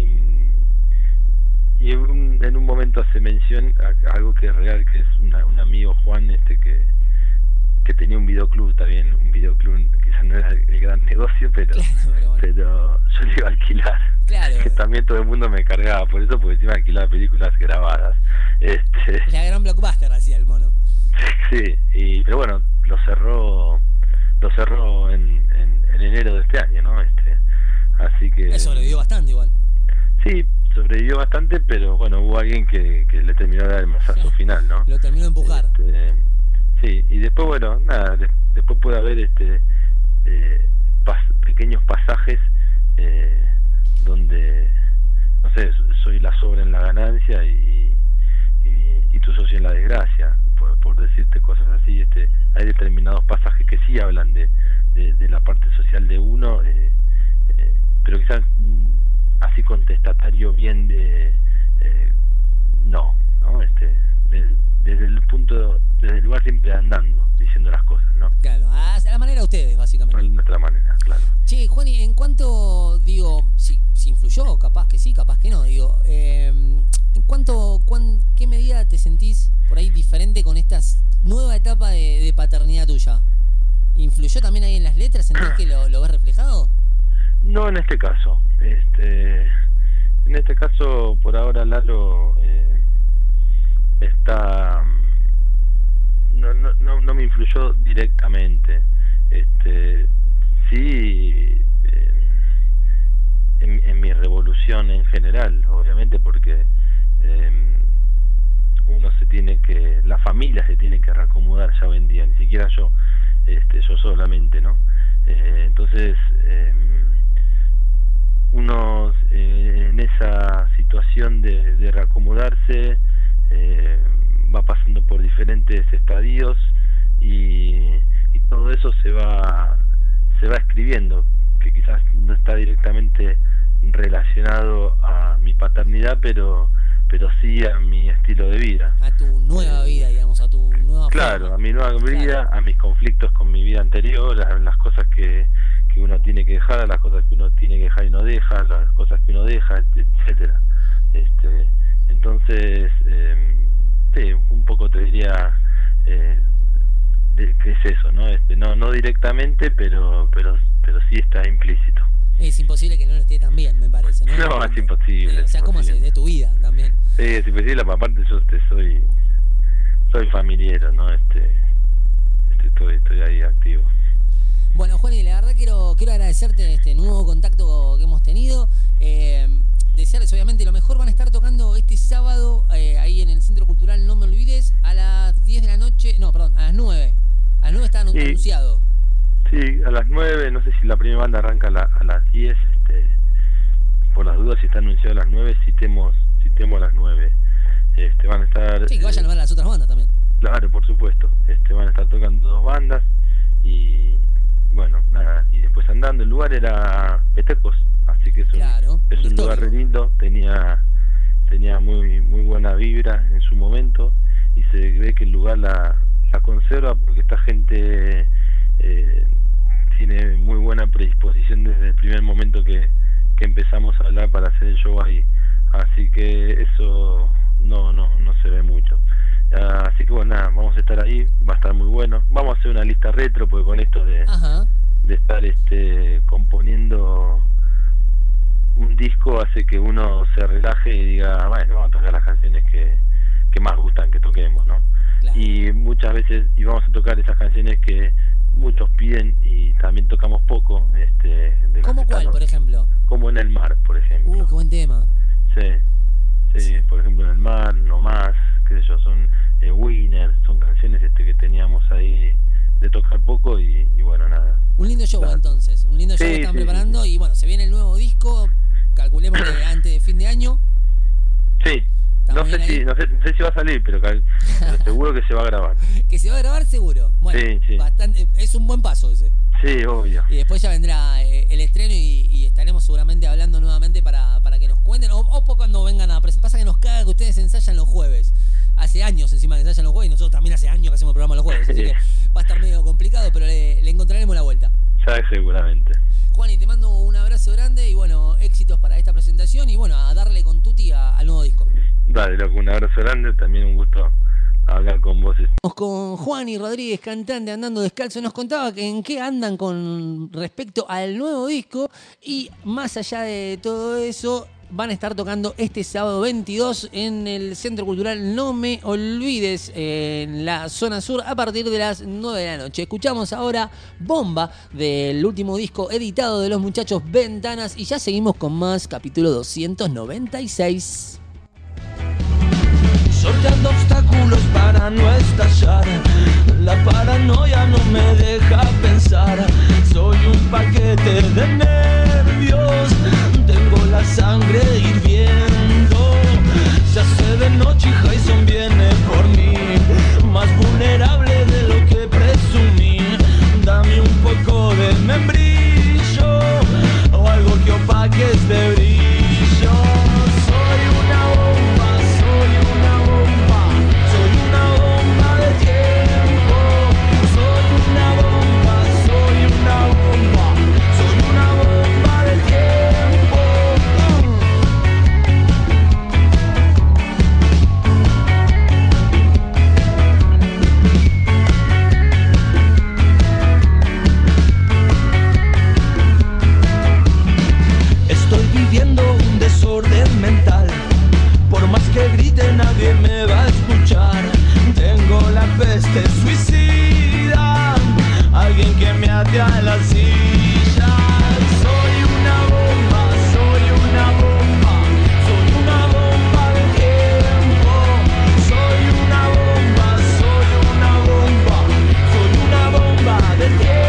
en un momento hace mención a algo que es real, que es un amigo Juan, que tenía un videoclub también, quizás no era el gran negocio, pero yo le iba a alquilar, que también todo el mundo me cargaba por eso, porque encima alquilaba películas grabadas. La gran blockbuster hacía el mono. Sí, pero bueno, lo cerró en enero de este año, ¿no? Así que sobrevivió bastante igual. Sí, sobrevivió bastante, pero bueno, hubo alguien que le terminó de dar el mazazo final, ¿no? Lo terminó de empujar. Sí, y después, bueno, nada, después puede haber pequeños pasajes donde, no sé, soy la sobra en la ganancia y tu socio en la desgracia, por decirte cosas así. Hay determinados pasajes que sí hablan de la parte social de uno, pero quizás así contestatario bien no, desde el lugar siempre andando, diciendo las cosas, ¿no? Claro, a la manera de ustedes, básicamente. A nuestra manera, claro. Che, Juani, en cuanto, digo, si influyó, capaz que sí, capaz que no, digo, ¿qué medida te sentís por ahí diferente con esta nueva etapa de paternidad tuya? ¿Influyó también ahí en las letras? ¿Sentís que lo ves reflejado? No, en este caso. En este caso, por ahora, Lalo está... No me influyó directamente. Sí, en mi revolución en general, obviamente, porque la familia se tiene que reacomodar ya hoy en día, ni siquiera yo solamente, ¿no? Entonces, uno en esa situación de reacomodarse, va pasando por diferentes estadios y todo eso se va escribiendo, que quizás no está directamente relacionado a mi paternidad, pero sí a mi estilo de vida. A tu nueva vida, digamos, a tu nueva Claro, forma. a mi nueva vida, a mis conflictos con mi vida anterior, a las cosas que uno tiene que dejar, a las cosas que uno tiene que dejar y no deja, las cosas que uno deja, etcétera. Entonces, sí, un poco te diría que es eso, ¿no? No directamente, pero sí está implícito. Es imposible que no lo esté también, me parece, ¿no? No, es imposible. O sea, ¿cómo es? De tu vida también. Sí, es imposible, aparte yo soy familiero, ¿no? Estoy ahí activo. Bueno, Juani, la verdad quiero agradecerte este nuevo contacto que hemos tenido. Desearles obviamente lo mejor. Van a estar tocando este sábado ahí en el Centro Cultural No Me Olvides a las 10 de la noche. No, perdón, a las 9. A las 9 está anunciado. Sí, a las 9. No sé si la primera banda arranca a las 10. Por las dudas, si está anunciado a las 9, citemos a las 9. Van a estar... Sí, que vayan a ver las otras bandas también. Claro, por supuesto. Van a estar tocando 2 bandas y... Bueno, nada, y después andando, el lugar era Petecos, así que es un lugar re lindo, tenía muy buena vibra en su momento y se ve que el lugar la conserva porque esta gente tiene muy buena predisposición desde el primer momento que empezamos a hablar para hacer el show ahí, así que eso no se ve mucho. Así que bueno, nada, vamos a estar ahí, va a estar muy bueno. Vamos a hacer una lista retro, porque con esto de estar componiendo un disco hace que uno se relaje y diga, bueno, vamos a tocar las canciones que más gustan que toquemos, ¿no? Claro. Y muchas veces vamos a tocar esas canciones que muchos piden y también tocamos poco. ¿Cómo cuál, por ejemplo? Como En el Mar, por ejemplo. Qué buen tema. Sí, por ejemplo, En el Mar, No Más, qué sé yo, son Winner, son canciones que teníamos ahí de tocar poco y bueno, nada. Un lindo show entonces, un lindo show que están preparando y bueno, se viene el nuevo disco, calculemos que antes de fin de año. Sí, no sé si va a salir, pero seguro que se va a grabar. Que se va a grabar seguro. Bueno, sí. Bastante, es un buen paso ese. Sí, obvio. Y después ya vendrá el estreno y estaremos seguramente hablando nuevamente para que nos cuenten, o cuando vengan a presentar. Pasa que nos caga que ustedes ensayan los jueves. Hace años encima que ensayan los jueves y nosotros también hace años que hacemos el programa los jueves. Así que va a estar medio complicado, pero le encontraremos la vuelta. Ya, seguramente. Juani, te mando un abrazo grande y bueno, éxitos para esta presentación y bueno, a darle con tutti al nuevo disco. Dale, loco, un abrazo grande, también un gusto hablar con vos. Con Juani Rodríguez, cantante Andando Descalzo, nos contaba que en qué andan con respecto al nuevo disco y más allá de todo eso, van a estar tocando este sábado 22 en el Centro Cultural No Me Olvides, en la zona sur, a partir de las 9 de la noche. Escuchamos ahora Bomba, del último disco editado de los muchachos Ventanas, y ya seguimos con más, capítulo 296. Sorteando obstáculos para no estallar, la paranoia no me deja pensar. Soy un paquete de nervios, tengo la sangre hirviendo. Se hace de noche y Jason viene por mí, más vulnerable de lo que presumí. Dame un poco de membrillo o algo que opaque este brillo. Soy una bomba, soy una bomba, soy una bomba de tiempo. Soy una bomba, soy una bomba, soy una bomba de tiempo. Estoy viviendo un desorden mental. Por más que grite nadie me va a escuchar. Tengo la peste suicida, alguien que me ate a la silla. Soy una bomba, soy una bomba, soy una bomba de tiempo. Soy una bomba, soy una bomba, soy una bomba de tiempo.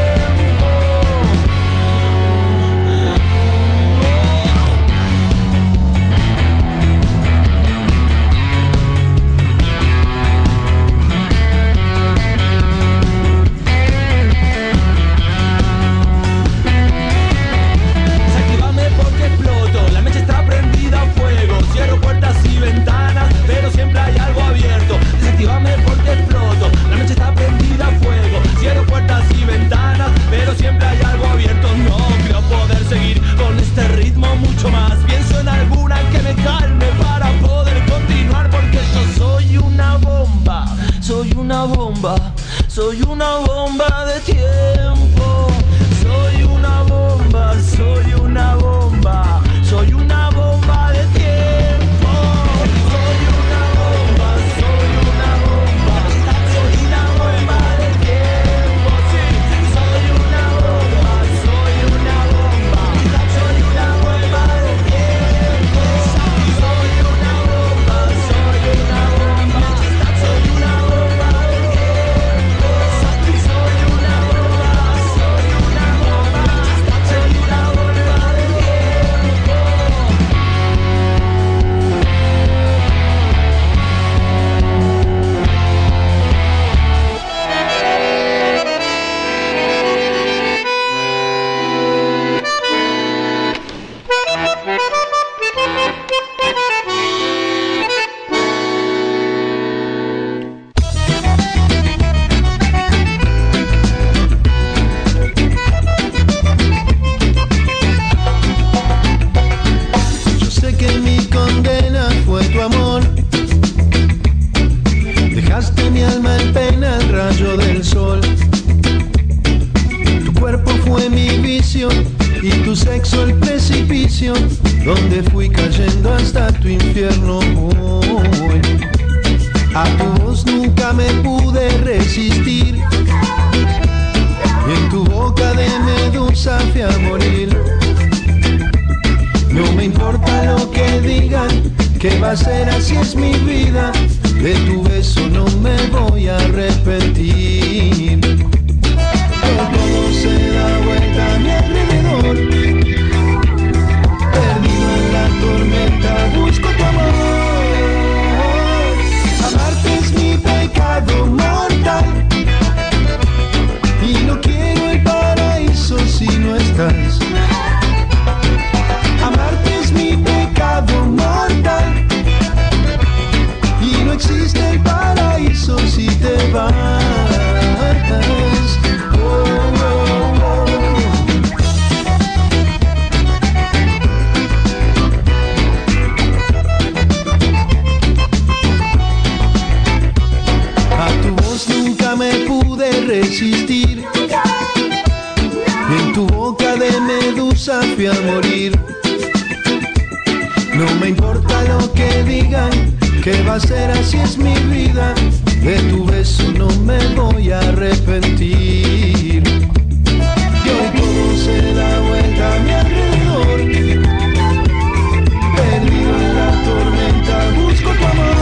una bomba de tiempo. Soy una bomba, soy una bomba, soy una bomba de tiempo. Soy una bomba, soy una bomba, soy una bomba de tiempo. Sí, soy una bomba, soy una bomba, soy una bomba de tiempo. Soy una bomba, soy una bomba, soy una bomba de tiempo. Soy una bomba, soy una bomba, soy una bomba de tiempo. Yo sé que mi condena fue tu amor. Dejaste mi alma en pena al rayo del sol. Tu cuerpo fue mi vicio y tu sexo el precipicio donde fui cayendo hasta tu infierno hoy. A tu voz nunca me pude resistir y en tu boca de medusa fui a morir. No me importa lo que digan, que va a ser así es mi vida. De tu beso no me voy a arrepentir. Todo se da vuelta a mi alrededor. Perdido en la tormenta busco tu amor. Amarte es mi pecado mortal y no quiero el paraíso si no estás. Amarte es mi pecado mortal y no existe el paraíso si te vas. Oh, oh, oh. A tu voz nunca me pude resistir y en tu boca de medusa fui a morir. No me importa lo que digan, que va a ser así es mi vida. De tu beso no me voy a arrepentir. Y hoy todo se da vuelta a mi alrededor. Perdido en la tormenta busco tu amor.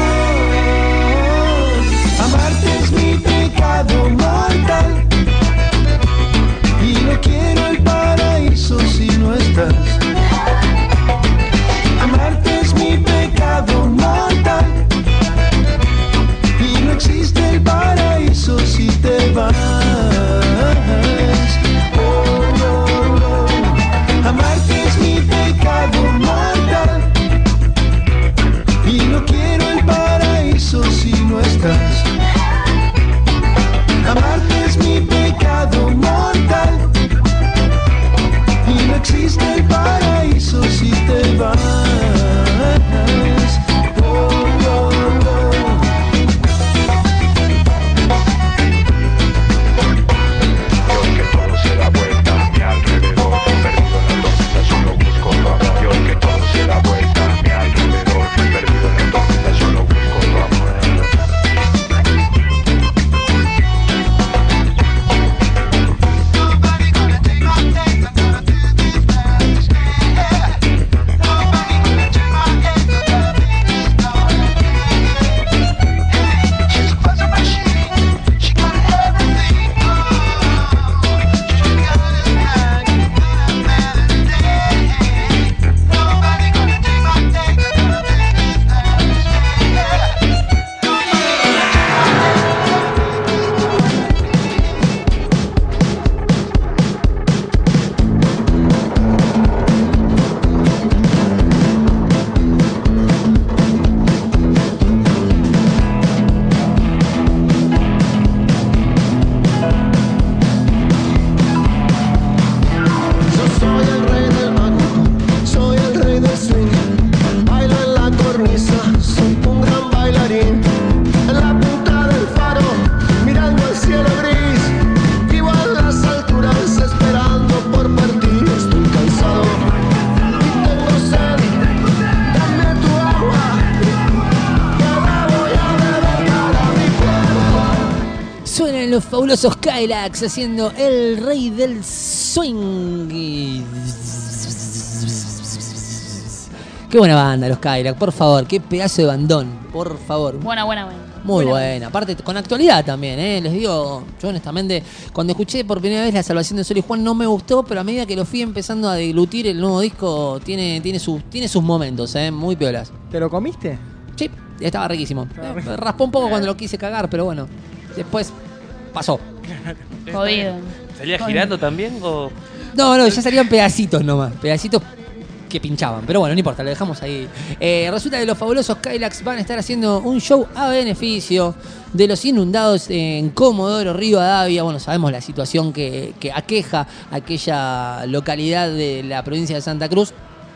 Amarte es mi pecado mortal y no quiero el paraíso si no estás. Amarte es mi pecado mortal y no existe el paraíso si te vas. Oh, oh, oh. Amarte es mi pecado mortal y no quiero el paraíso si no estás. Amarte es mi pecado mortal y no existe el paraíso. los fabulosos Kylax haciendo El Rey del Swing. Qué buena banda los Kylax, por favor, qué pedazo de bandón, por favor. Buena. Muy buena, aparte con actualidad también, les digo, yo honestamente, cuando escuché por primera vez La Salvación de Sol y Juan no me gustó, pero a medida que lo fui empezando a deglutir, el nuevo disco tiene sus momentos, muy piolas. ¿Te lo comiste? Sí, estaba riquísimo. Me raspó un poco cuando lo quise cagar, pero bueno, después pasó. Jodido. ¿Salía girando también o...? No, ya salían pedacitos nomás, pedacitos que pinchaban, pero bueno, no importa, lo dejamos ahí. Resulta que los fabulosos Kylax van a estar haciendo un show a beneficio de los inundados en Comodoro Rivadavia. Bueno, sabemos la situación que aqueja aquella localidad de la provincia de Santa Cruz.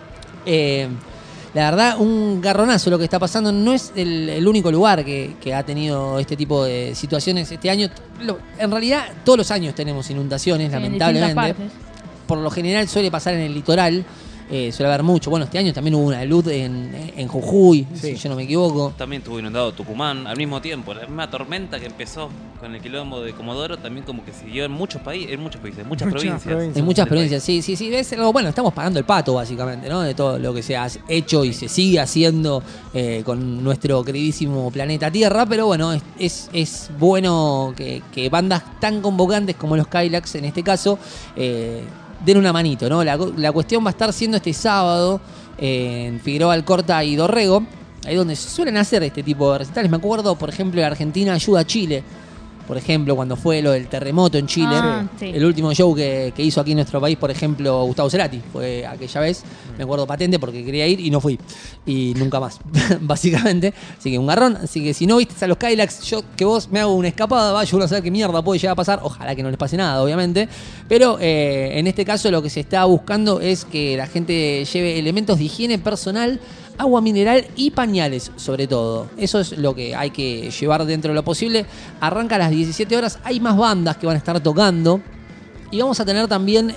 La verdad, un garronazo lo que está pasando. No es el único lugar que ha tenido este tipo de situaciones este año. En realidad, todos los años tenemos inundaciones, sí, lamentablemente. Por lo general suele pasar en el litoral. Suele haber mucho. Bueno, este año también hubo una luz en Jujuy, si yo no me equivoco. También estuvo inundado Tucumán al mismo tiempo. La misma tormenta que empezó con el quilombo de Comodoro también como que siguió en muchos países, en muchas provincias. En muchas provincias, sí. Es algo, bueno, estamos pagando el pato básicamente, ¿no? De todo lo que se ha hecho y se sigue haciendo con nuestro queridísimo planeta Tierra. Pero bueno, es bueno que bandas tan convocantes como los Kylax, en este caso, den una manito, ¿no? La cuestión va a estar siendo este sábado en Figueroa Alcorta y Dorrego, ahí donde se suelen hacer este tipo de recitales. Me acuerdo, por ejemplo, de Argentina Ayuda a Chile, por ejemplo, cuando fue lo del terremoto en Chile. Sí. El último show que hizo aquí en nuestro país, por ejemplo, Gustavo Cerati, fue aquella vez. Me acuerdo patente porque quería ir y no fui. Y nunca más, básicamente. Así que un garrón. Así que si no viste a los Kylax, yo que vos me hago una escapada, vaya uno a saber qué mierda puede llegar a pasar. Ojalá que no les pase nada, obviamente. Pero en este caso lo que se está buscando es que la gente lleve elementos de higiene personal, agua mineral y pañales, sobre todo. Eso es lo que hay que llevar dentro de lo posible. Arranca a las 17 horas. Hay más bandas que van a estar tocando. Y vamos a tener también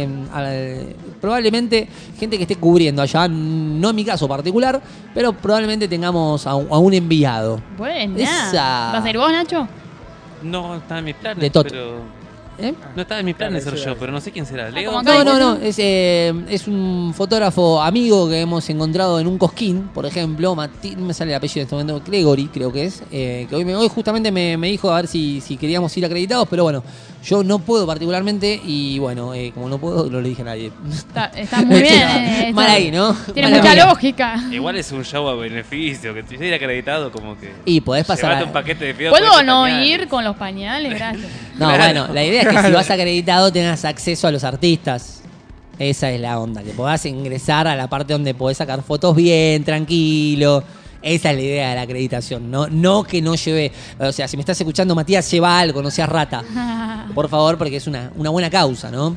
probablemente gente que esté cubriendo allá. No en mi caso particular, pero probablemente tengamos a un enviado. Bueno, ¿vas a ir vos, Nacho? No está en mis planes, de Toto. pero... No estaba en mis planes ser yo, pero no sé quién será. ¿Leo? No. Es un fotógrafo amigo que hemos encontrado en un cosquín, por ejemplo. No me sale el apellido en este momento. Gregory, creo que es. Que hoy justamente me dijo a ver si queríamos ir acreditados, pero bueno, yo no puedo particularmente y bueno, como no puedo, no le dije a nadie. Está muy bien. Mal ahí, ¿no? Tiene mucha lógica. Igual es un show a beneficio, que te ir acreditado como que... Y podés pasar... un paquete de fideo. ¿Puedo no pañales. Ir con los pañales? Gracias. No, bueno, la idea es que si vas acreditado tengas acceso a los artistas. Esa es la onda, que podás ingresar a la parte donde podés sacar fotos bien, tranquilo. Esa es la idea de la acreditación. No que no lleve... O sea, si me estás escuchando, Matías, lleva algo, no seas rata. Por favor, porque es una buena causa, ¿no?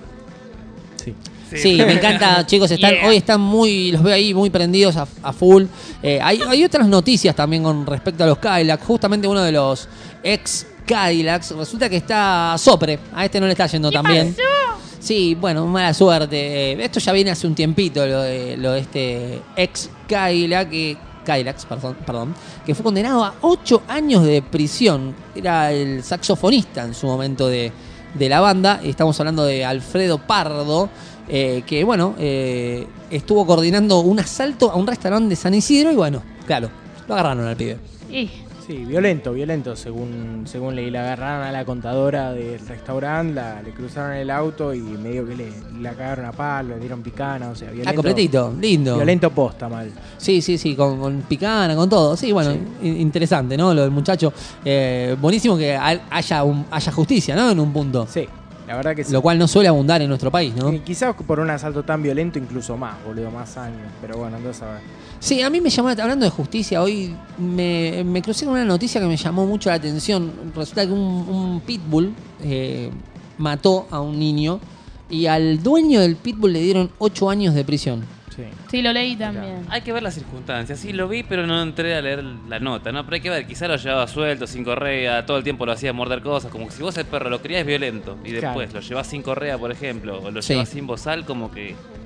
Sí, me encanta, chicos. Hoy están los veo ahí muy prendidos a full. Hay otras noticias también con respecto a los Kylax. Justamente uno de los ex Kylax resulta que está Sopre. A este no le está yendo tan bien. Sí, bueno, mala suerte. Esto ya viene hace un tiempito, lo de este ex Kylax, perdón, que fue condenado a 8 años de prisión. Era el saxofonista en su momento de la banda. Estamos hablando de Alfredo Pardo. Que bueno, estuvo coordinando un asalto a un restaurante de San Isidro y bueno, claro, lo agarraron al pibe. Sí, violento, según leí. La agarraron a la contadora del restaurante, le cruzaron el auto y medio que la cagaron a palo, le dieron picana, o sea, violento. Completito, lindo. Violento posta, mal. Sí, con picana, con todo. Sí, bueno, interesante, ¿no? Lo del muchacho. Buenísimo que haya justicia, ¿no? En un punto. Sí. La verdad que sí. Lo cual no suele abundar en nuestro país, ¿no? Quizás por un asalto tan violento incluso más, boludo, más años. Pero bueno, entonces a ver. Sí, a mí me llamó, hablando de justicia, hoy me crucé con una noticia que me llamó mucho la atención. Resulta que un pitbull mató a un niño y al dueño del pitbull le dieron 8 años de prisión. Sí, lo leí también. Hay que ver las circunstancias. Sí, lo vi, pero no entré a leer la nota, ¿no? Pero hay que ver, quizá lo llevaba suelto, sin correa, todo el tiempo lo hacía morder cosas. Como que si vos el perro lo criás violento y después lo llevás sin correa, por ejemplo, o lo llevás sin bozal, como que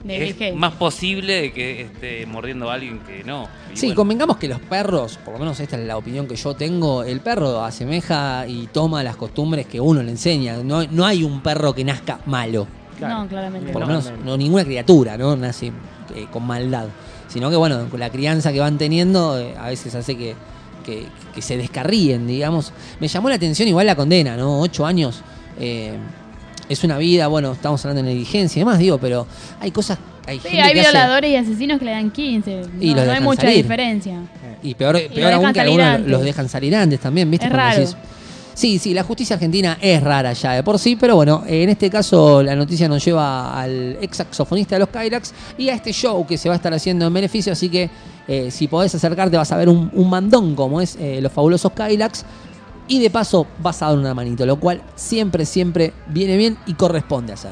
De Bill es Gates. más posible de que esté mordiendo a alguien que no. Y Sí, bueno, convengamos que los perros, por lo menos esta es la opinión que yo tengo, el perro asemeja y toma las costumbres que uno le enseña. No hay un perro que nazca malo. No, claramente. Por lo no. menos no ninguna criatura, ¿no? Nace con maldad. Sino que, bueno, con la crianza que van teniendo, a veces hace que se descarríen, digamos. Me llamó la atención igual la condena, ¿no? 8 años. Es una vida, bueno, estamos hablando de negligencia y demás, digo, pero hay cosas... Hay Sí, gente hay que hace- violadores y asesinos que le dan 15. Y No, los no hay dejan mucha salir. diferencia. Y peor lo aún dejan que salir algunos antes. los dejan salir antes también, ¿viste? Es Cuando raro. decís- sí, la justicia argentina es rara ya de por sí, pero bueno, en este caso la noticia nos lleva al ex saxofonista de los Kylax y a este show que se va a estar haciendo en beneficio, así que si podés acercarte vas a ver un mandón como es los fabulosos Kylax y de paso vas a dar una manito, lo cual siempre viene bien y corresponde hacer.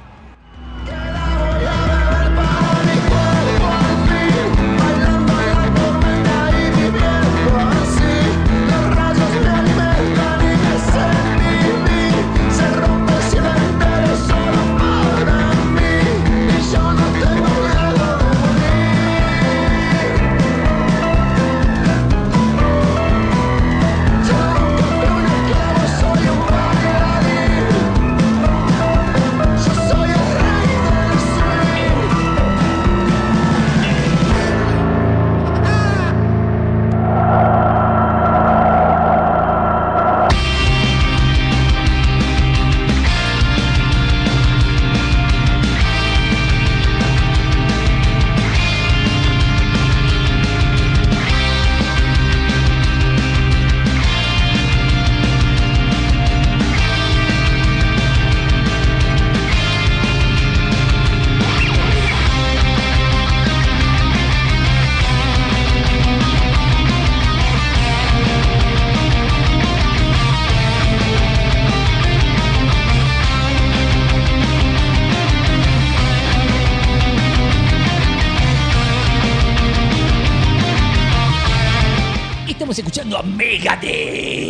Estamos escuchando a Megadeth.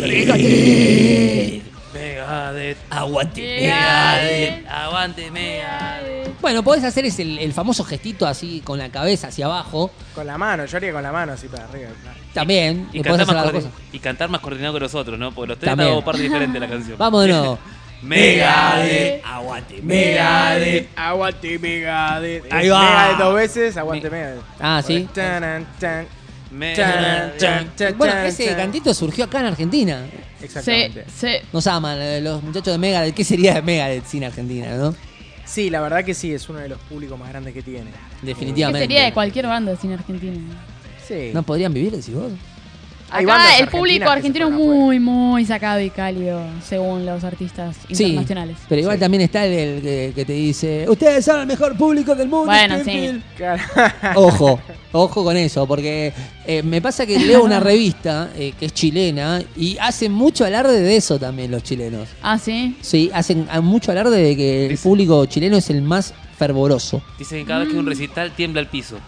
Megadeth. Aguante Megadeth. Aguante Megadeth. Bueno, podés hacer el famoso gestito así con la cabeza hacia abajo. Con la mano, yo haría con la mano así para arriba. También. Y podés cantar, hacer más las dos cosas. y cantar más coordinado que los otros, ¿no? Porque los tres También. hago parte diferente de la canción. Vamos de nuevo. Megadeth. Aguante Megadeth. Aguante Megadeth. Ahí va. Megadeth 2 veces, aguante Megadeth. Ah, sí. Tanan, tan. Megadeth. Bueno, ese cantito surgió acá en Argentina. Exactamente. Sí. Nos aman los muchachos de Megadeth. ¿Qué sería de Megadeth sin Argentina, no? Sí, la verdad que sí, es uno de los públicos más grandes que tiene. ¿Qué Definitivamente. sería de cualquier banda sin Argentina? Sí. ¿No podrían vivir, decís vos? Hay bandas Acá el argentinas público que se argentino es fueron muy, muy sacado y cálido, según los artistas internacionales. Pero igual también está el que te dice: ustedes son el mejor público del mundo. Bueno, Springfield". sí. Ojo con eso, porque me pasa que leo una revista que es chilena y hacen mucho alarde de eso también los chilenos. Ah, sí. Sí, hacen mucho alarde de que el público chileno es el más fervoroso. Dicen que cada vez que hay un recital tiembla el piso.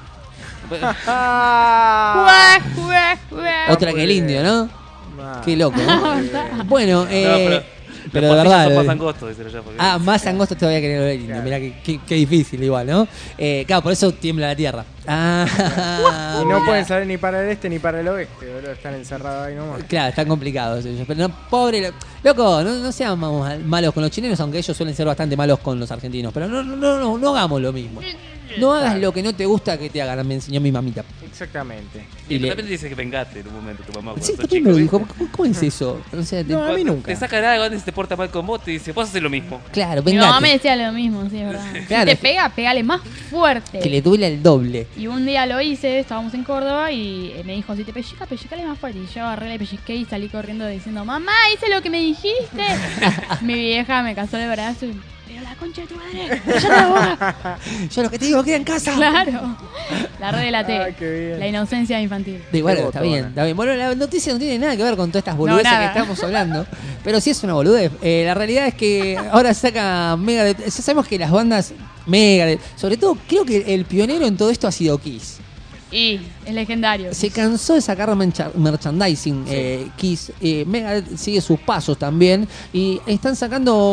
Juá, juá, juá. Otra que el indio, ¿no? Qué loco, ¿no? Bueno, pero de los verdad. son más angostos, dicen allá. porque- Más angosto todavía que el indio. Mirá qué difícil igual, ¿no? Claro, por eso tiembla la tierra. Y no pueden salir ni para el este ni para el oeste, boludo. Están encerrados ahí nomás. Claro, están complicados ellos. Pero no, pobre. Loco, no sean malos con los chilenos, aunque ellos suelen ser bastante malos con los argentinos. Pero no hagamos lo mismo. No hagas lo que no te gusta que te hagan, me enseñó mi mamita. Exactamente. Y Y le- también dice que vengaste en un momento tu mamá cuando Sí, sos también me chico, lo dijo. ¿viste? ¿Cómo es eso? O sea, No, a mí nunca. Te sacan algo antes se porta mal con vos, te dice, vos haces lo mismo. Claro, Mi mamá me vengate. decía lo mismo, sí, es verdad. Claro. Si te pega, pegale más fuerte. Que le duele el doble. Y un día lo hice, estábamos en Córdoba y me dijo, si te pellizca, pellizcale más fuerte. Y yo agarré, le pellizqué y salí corriendo diciendo, mamá, hice lo que me dijiste. Mi vieja me casó el brazo y, pero la concha de tu madre, cállate la boca. Yo lo que te digo, queda en casa. Claro. La redelaté. Ay, qué bien. La inocencia infantil. Sí, bueno, Qué está botona. bien, está bien. Bueno, la noticia no tiene nada que ver con todas estas boludeces que nada. estamos hablando. Pero sí es una boludez. La realidad es que ahora saca Megadeth. Ya sabemos que las bandas Megadeth, sobre todo, creo que el pionero en todo esto ha sido Kiss. Y es legendario. Se cansó de sacar merchandising, Kiss. Megadeth sigue sus pasos también. Y están sacando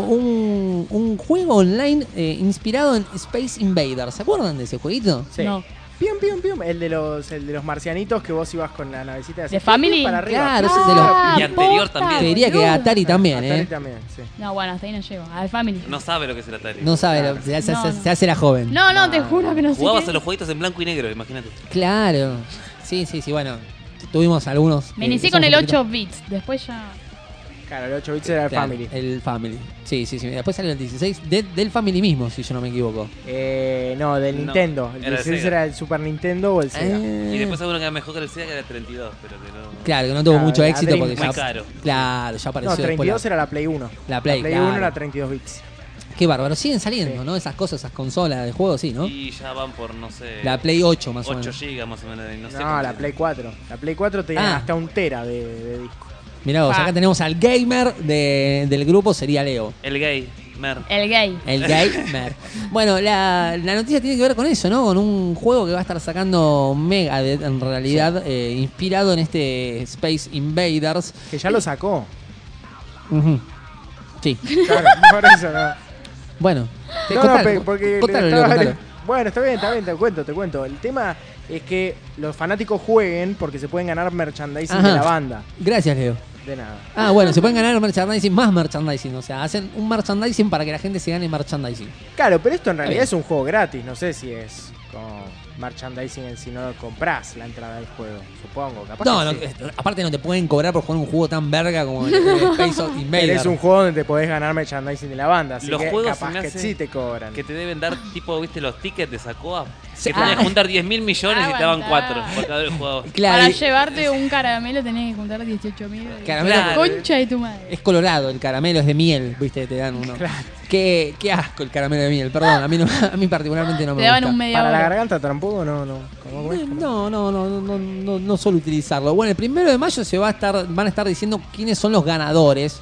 un juego online inspirado en Space Invaders. ¿Se acuerdan de ese jueguito? Sí. No. Pium, pium, pium. El de los marcianitos que vos ibas con la navecita ¿De Family? para arriba. Claro, ese es de los... Y anterior también. Te diría que Atari también, Atari también, sí. No, bueno, hasta ahí no llego. Al Family. No sabe lo que es el Atari. No sabe, Claro. se hace la joven. No, te juro que no sé. Jugabas qué. a los jueguitos en blanco y negro, imagínate. Claro. Sí, bueno. Tuvimos algunos. Me inicié con el 8 bits. Después ya. Claro, el 8 bits era el Claro, Family. El Family. Sí. Después salió el 16 del Family mismo, si yo no me equivoco. No, del No, Nintendo. El era el 16 Sega. era el Super Nintendo o el Sega. Y después alguno que era mejor que el Sega, que era el 32, pero que no... Claro, que no tuvo Claro, mucho la éxito Dream- porque muy ya. caro. Claro, ya apareció No, después 32 era la Play 1. la Play. La Play claro. 1 era 32 bits. Qué bárbaro. Siguen saliendo, Sí. ¿no? Esas cosas, esas consolas de juego, sí, ¿no? Y ya van por, no sé... La Play 8 más o 8 menos. GB más o menos. No, sé No, cuánto la es. Play 4. La Play 4 tenía Ah. hasta 1 tera de disco. Mirá vos, acá tenemos al gamer del grupo, sería Leo. El gay, mer. El gay. El gamer. Bueno, la noticia tiene que ver con eso, ¿no? Con un juego que va a estar sacando Megadeth, en realidad, inspirado en este Space Invaders. Que ya lo sacó. Ujú. Sí. Claro, por eso no. Bueno, Porque contalo, estaba- Leo, contalo. Bueno, está bien, te cuento. El tema es que los fanáticos jueguen porque se pueden ganar merchandising Ajá. de la banda. Gracias, Leo. De nada. Ah, bueno, se pueden ganar merchandising, más merchandising. O sea, hacen un merchandising para que la gente se gane merchandising. Claro, pero esto en realidad bien. es un juego gratis. No sé si es como merchandising si no compras la entrada del juego. Supongo, capaz No, que sí. aparte no te pueden cobrar por jugar un juego tan verga como el Space Invaders. Pero es un juego donde te podés ganar merchandising de la banda. Así Los que juegos capaz se me que hace sí te cobran. Que te deben dar, tipo, viste, los tickets de Sacoa. Sí. Que tenías Ah. que juntar 10.000 millones y te daban Aguantá. 4 por cada jugador. Claro, Para y- llevarte un caramelo tenés que juntar 18.000. Caramelo, La concha de tu madre. es colorado, el caramelo es de miel, viste, te dan uno. Qué asco el caramelo de miel, perdón, a mí particularmente no me Te daban gusta. un media Para la hora. garganta tampoco, no. ¿Cómo es? No suelo utilizarlo. Bueno, el 1 de mayo van a estar diciendo quiénes son los ganadores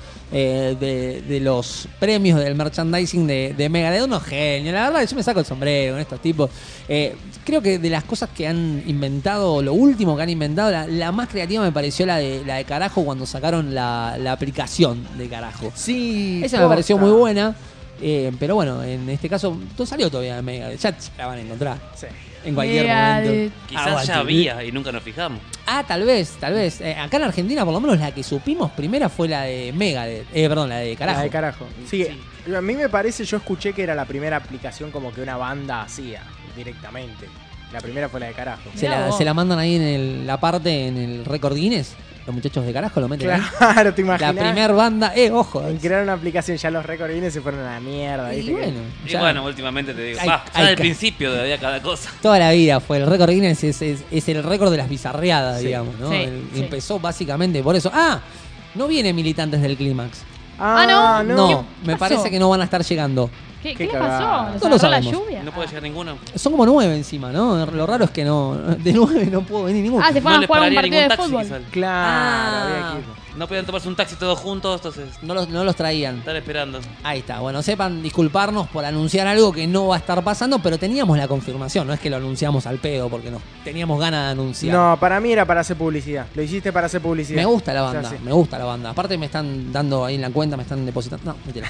de los premios del merchandising de Megadeth. Unos genios, la verdad, yo me saco el sombrero con estos tipos. Creo que de las cosas que han inventado, lo último que han inventado, la más creativa me pareció la de Carajo cuando sacaron la aplicación de Carajo. Sí. Esa me pareció muy buena. Pero bueno, en este caso no salió todavía Megadeth. Ya la van a encontrar. Sí. En cualquier Megadeth. momento. Quizás Aguante. ya había y nunca nos fijamos. Ah, tal vez. Acá en Argentina, por lo menos la que supimos primera fue la de Megadeth. Perdón, la de Carajo. La de carajo. Sí, a mí me parece, yo escuché que era la primera aplicación como que una banda hacía directamente. La primera fue la de Carajo. Se la mandan ahí en la parte, en el récord Guinness. Los muchachos de Carajo lo meten ahí. Claro, te La imaginas. primer banda, ojo. En crear una aplicación, ya los récords Guinness se fueron a la mierda. Y ¿viste? bueno, Y ya bueno, últimamente te digo, Hay- ya hay del ca- principio había cada cosa. toda la vida fue. El récord Guinness es el récord de las bizarreadas, Sí. digamos, ¿no? Sí, sí. Empezó básicamente por eso. Ah, no vienen militantes del Clímax. Ah, No, no. me pasó? parece que no van a estar llegando. ¿Qué Qué les cagada. pasó? ¿Les No lo agarró la sabemos. lluvia? No puede llegar ninguno. Son como 9 encima, ¿no? Lo raro es que no. De 9 no puedo venir ninguno. Ah, se No fueron a les jugar un pararía partido ningún de taxi, fútbol. quizás. Claro, Ah. había equipo. No podían tomarse un taxi todos juntos, entonces No los traían. están esperando. Ahí está. Bueno, sepan disculparnos por anunciar algo que no va a estar pasando, pero teníamos la confirmación. No es que lo anunciamos al pedo porque no teníamos ganas de anunciar. No, para mí era para hacer publicidad. Lo hiciste para hacer publicidad. Me gusta la O sea, banda, sí. me gusta la banda. Aparte me están dando ahí en la cuenta, me están depositando. No, mentira.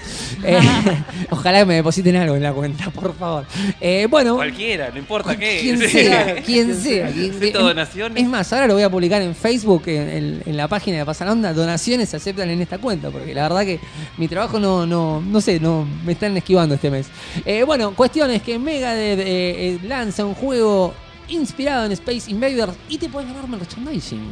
Ojalá que me depositen algo en la cuenta, por favor. Bueno, Cualquiera, no importa qué. quien Sí. sea, quien sea. Acepto donaciones. Es más, ahora lo voy a publicar en Facebook, en la página de Pasa la Onda. Donaciones se aceptan en esta cuenta, porque la verdad que mi trabajo no sé, me están esquivando este mes. Bueno, cuestión es que Megadeth lanza un juego inspirado en Space Invaders y te puedes ganar merchandising.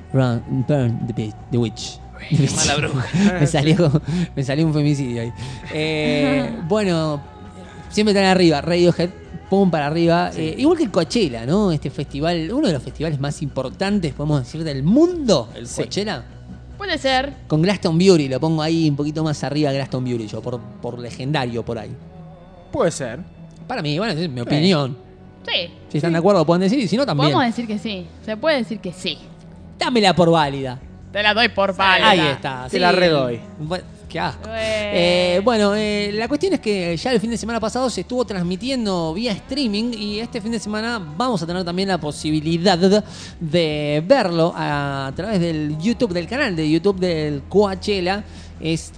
Run, burn the witch. Mala bruja. me salió un femicidio ahí. Bueno, siempre están arriba. Radiohead, pum para arriba. Igual que el Coachella, ¿no? Este festival, uno de los festivales más importantes, podemos decir, del mundo, el Coachella. Puede ser. Con Glastonbury, lo pongo ahí un poquito más arriba, Glastonbury, yo, por legendario por ahí. Puede ser. Para mí, bueno, es mi opinión. Sí. Si están de acuerdo, pueden decir, y si no, también. Podemos decir que sí. Se puede decir que sí. Dámela por válida. Te la doy por válida. Ahí está. Te la redoy. Bueno, qué asco. Bueno, la cuestión es que ya el fin de semana pasado se estuvo transmitiendo vía streaming y este fin de semana vamos a tener también la posibilidad de verlo a través del YouTube, del canal de YouTube del Coachella. Es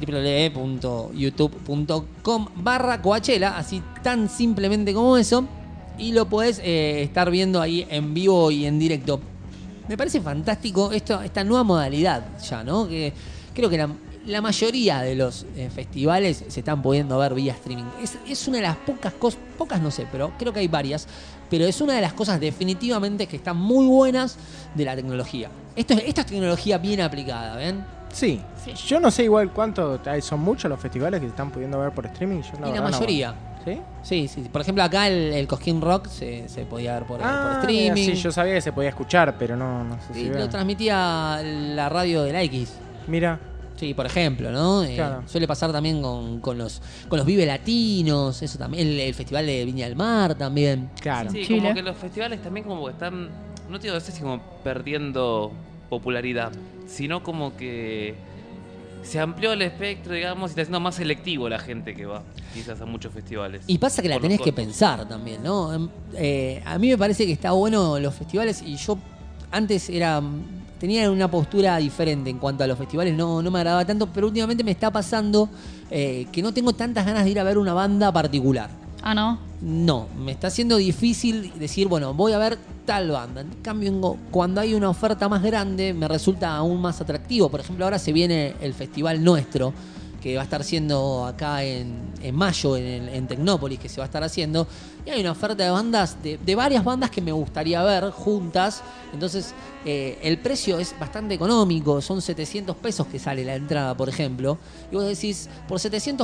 www.youtube.com/Coachella, así tan simplemente como eso. Y lo podés estar viendo ahí en vivo y en directo. Me parece fantástico esta nueva modalidad ya, ¿no? Que creo que la mayoría de los festivales se están pudiendo ver vía streaming. Es una de las pocas no sé, pero creo que hay varias. Pero es una de las cosas definitivamente que están muy buenas de la tecnología. Esta es tecnología bien aplicada, ¿ven? Sí. Yo no sé igual cuánto son muchos los festivales que se están pudiendo ver por streaming. Yo, y la mayoría. ¿Sí? Sí. Por ejemplo, acá el Cosquín Rock se podía ver por streaming. Mira, sí, yo sabía que se podía escuchar, pero no sé si lo transmitía la radio de la X. Mira. Sí, por ejemplo, ¿no? Claro. Suele pasar también con los Vive Latinos, eso también, el Festival de Viña del Mar también. Claro. Sí, Chile. como que los festivales también como que están, no te digo, no sé si como perdiendo popularidad, sino como que se amplió el espectro, digamos, y está siendo más selectivo la gente que va quizás a muchos festivales. Y pasa que la Por tenés los que costos. pensar también, ¿no? A mí me parece que está bueno los festivales y yo antes tenía una postura diferente en cuanto a los festivales, no me agradaba tanto, pero últimamente me está pasando que no tengo tantas ganas de ir a ver una banda particular. Ah, ¿no? No, me está haciendo difícil decir, bueno, voy a ver tal banda. En cambio, cuando hay una oferta más grande, me resulta aún más atractivo. Por ejemplo, ahora se viene el Festival Nuestro, que va a estar siendo acá en mayo en Tecnópolis, que se va a estar haciendo. Y hay una oferta de bandas, de varias bandas que me gustaría ver juntas. Entonces, el precio es bastante económico. Son 700 pesos que sale la entrada, por ejemplo. Y vos decís, por 700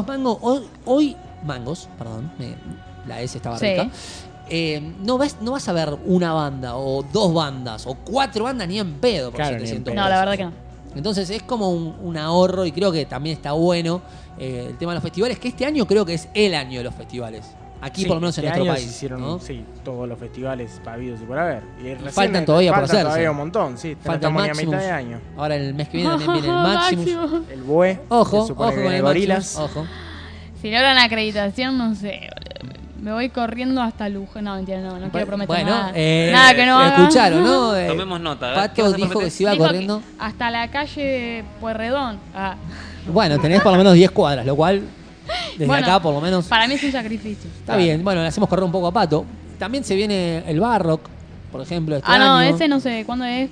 mangos, la S estaba rica. No vas a ver una banda, o dos bandas, o cuatro bandas ni en pedo por 700 No, pesos. la verdad que no. Entonces es como un ahorro y creo que también está bueno el tema de los festivales, que este año creo que es el año de los festivales. Aquí por lo menos en nuestro país. Se hicieron, ¿no? sí, todos los festivales habidos y por haber. Y recién Faltan todavía por hacerse. Todavía un montón, sí. Falta el estamos ni a Maximus. mitad de año. Ahora el mes que viene también viene el Maximus. El BUE. Ojo, se supone ojo que con el Gorilas. Maximus. Ojo. Si logran acreditación, no sé. Me voy corriendo hasta Lujo. No, mentira, no quiero prometer Bueno, nada. Nada que no haga. escucharon, ¿no? Tomemos nota. ¿Qué Pato vas a dijo prometer? que se iba Dijo corriendo. que hasta la calle Pueyrredón. Ah. Bueno, tenés por lo menos 10 cuadras, lo cual desde Bueno, acá por lo menos Para mí es un sacrificio. está bien. Bueno, le hacemos correr un poco a Pato. También se viene el Barrock, por ejemplo, este Ah, no, año. ese no sé. ¿Cuándo es?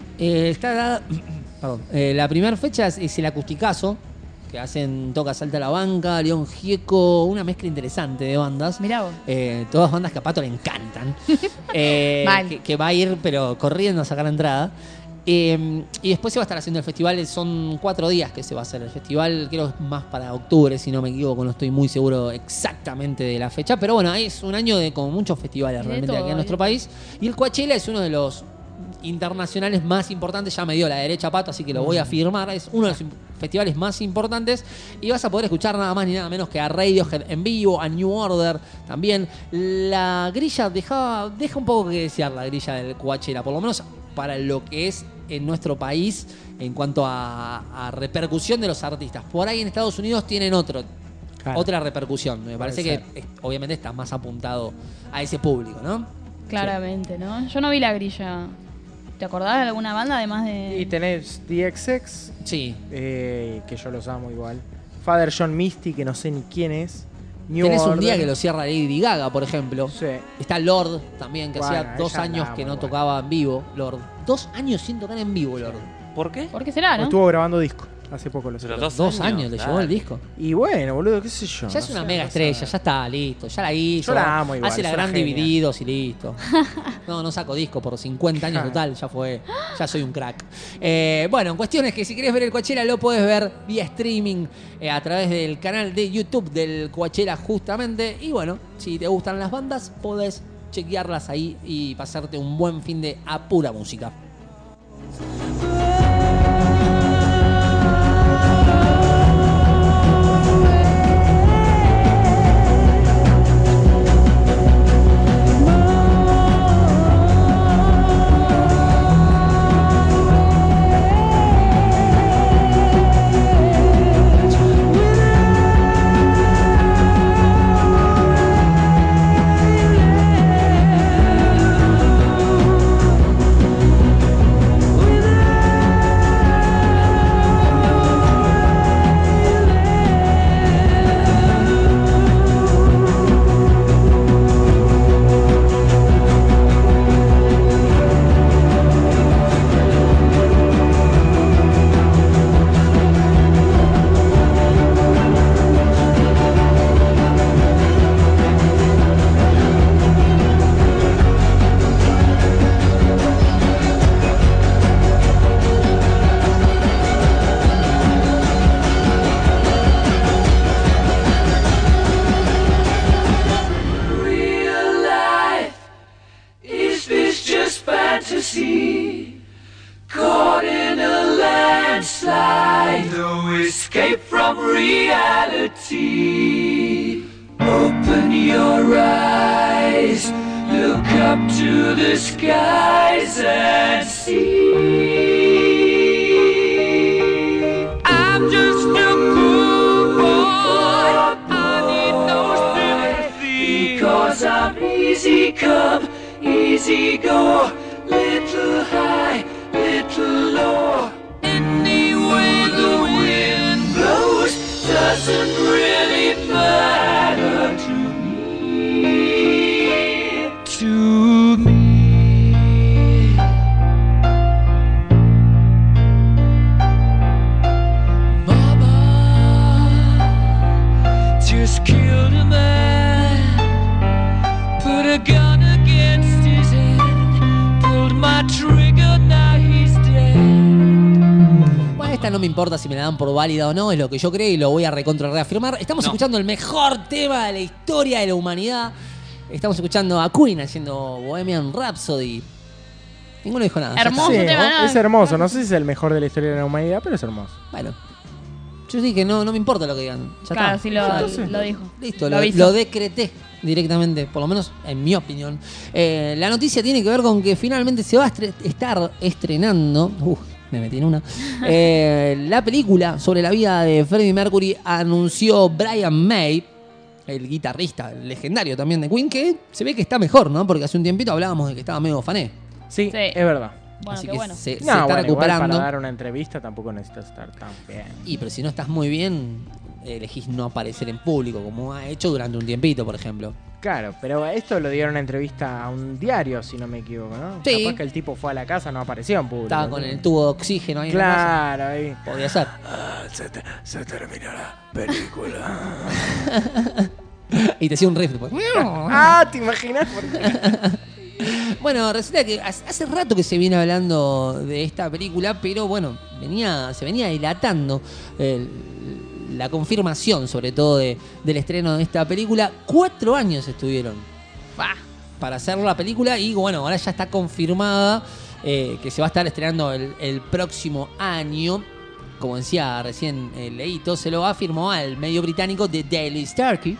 Perdón. La primera fecha es el Acusticazo, que toca Salta a la Banca, León Gieco, una mezcla interesante de bandas. Mirá vos. Todas bandas que a Pato le encantan. Mal. que va a ir, pero corriendo a sacar la entrada. Y después se va a estar haciendo el festival, son 4 días que se va a hacer el festival, creo que es más para octubre, si no me equivoco, no estoy muy seguro exactamente de la fecha, pero bueno, es un año con muchos festivales realmente todo, aquí en nuestro país, y el Coachella es uno de los internacionales más importantes, ya me dio la derecha Pato, así que lo voy a afirmar, es uno de los festivales más importantes, y vas a poder escuchar nada más ni nada menos que a Radiohead en vivo, a New Order también. La grilla deja un poco que desear, la grilla del Coachella, por lo menos para lo que es en nuestro país en cuanto a repercusión de los artistas. Por ahí en Estados Unidos tienen otra repercusión. Me parece que obviamente está más apuntado a ese público, ¿no? Claramente, ¿no? Yo no vi la grilla. ¿Te acordás de alguna banda además de...? Y tenés DXX. Sí. Que yo los amo igual. Father John Misty, que no sé ni quién es. Tenés un día que lo cierra Lady Gaga, por ejemplo. Sí. Está Lord también, que Bueno, hacía 2 ella años andaba que no muy tocaba en vivo. Lord. 2 años sin tocar en vivo, Lord. ¿Por qué? ¿Por qué será, no? Estuvo grabando disco. Hace poco lo Pero sacó. 2 años le llevó el disco. Y bueno, boludo, qué sé yo. Ya es una mega estrella, ya está, listo. Ya la hizo. Yo la amo igual, Hace la es una gran genia. Divididos y listo. No saco disco por 50 años total, ya fue. Ya soy un crack. Bueno, cuestión es que si querés ver el Coachella lo podés ver vía streaming a través del canal de YouTube del Coachella justamente. Y bueno, si te gustan las bandas, podés chequearlas ahí y pasarte un buen fin de a pura música. fantasy, caught in a landslide, no escape from reality. Open your eyes, look up to the skies and see. I'm just a poor boy, I need no sympathy, because I'm easy come, easy go, little high, little low. Any way the wind blows doesn't really matter to me. To me. Mama just killed a man, put a gun against his head, pulled my trigger, now he's dead. Bueno, esta no me importa si me la dan por válida o no, es lo que yo creo y lo voy a recontra reafirmar. Estamos escuchando el mejor tema de la historia de la humanidad. Estamos escuchando a Queen haciendo Bohemian Rhapsody. Ninguno dijo nada. Hermoso Sí, tema, ¿no? es hermoso. No sé si es el mejor de la historia de la humanidad, pero es hermoso. Bueno, yo dije que no me importa lo que digan. Ya Claro, está. sí Ya lo está. dijo. Listo, Lo lo avisó. decreté directamente, por lo menos en mi opinión. La noticia tiene que ver con que finalmente se va a estar estrenando. Me metí en una. La película sobre la vida de Freddie Mercury anunció Brian May, el guitarrista legendario también de Queen, que se ve que está mejor, ¿no? Porque hace un tiempito hablábamos de que estaba medio fané. Sí, Sí. es verdad. Bueno, Así qué que bueno. se No, está bueno, igual recuperando. para dar una entrevista tampoco necesitas estar tan bien. Y pero si no estás muy bien, elegís no aparecer en público, como ha hecho durante un tiempito, por ejemplo. Claro, pero esto lo dieron una entrevista a un diario, si no me equivoco, ¿no? Sí. Capaz que el tipo fue a la casa, no apareció en público. Estaba con ¿no? el tubo de oxígeno ahí en la Claro, ahí. casa. Podía ser. Se terminó la película. Y te hacía un riff después. Ah, ¿te imaginas? ¿Por qué? Bueno, resulta que hace rato que se viene hablando de esta película, pero bueno, se venía dilatando la confirmación, sobre todo, del estreno de esta película. 4 años estuvieron para hacer la película y bueno, ahora ya está confirmada que se va a estar estrenando el próximo año. Como decía recién Leito, se lo afirmó al medio británico The Daily Star, que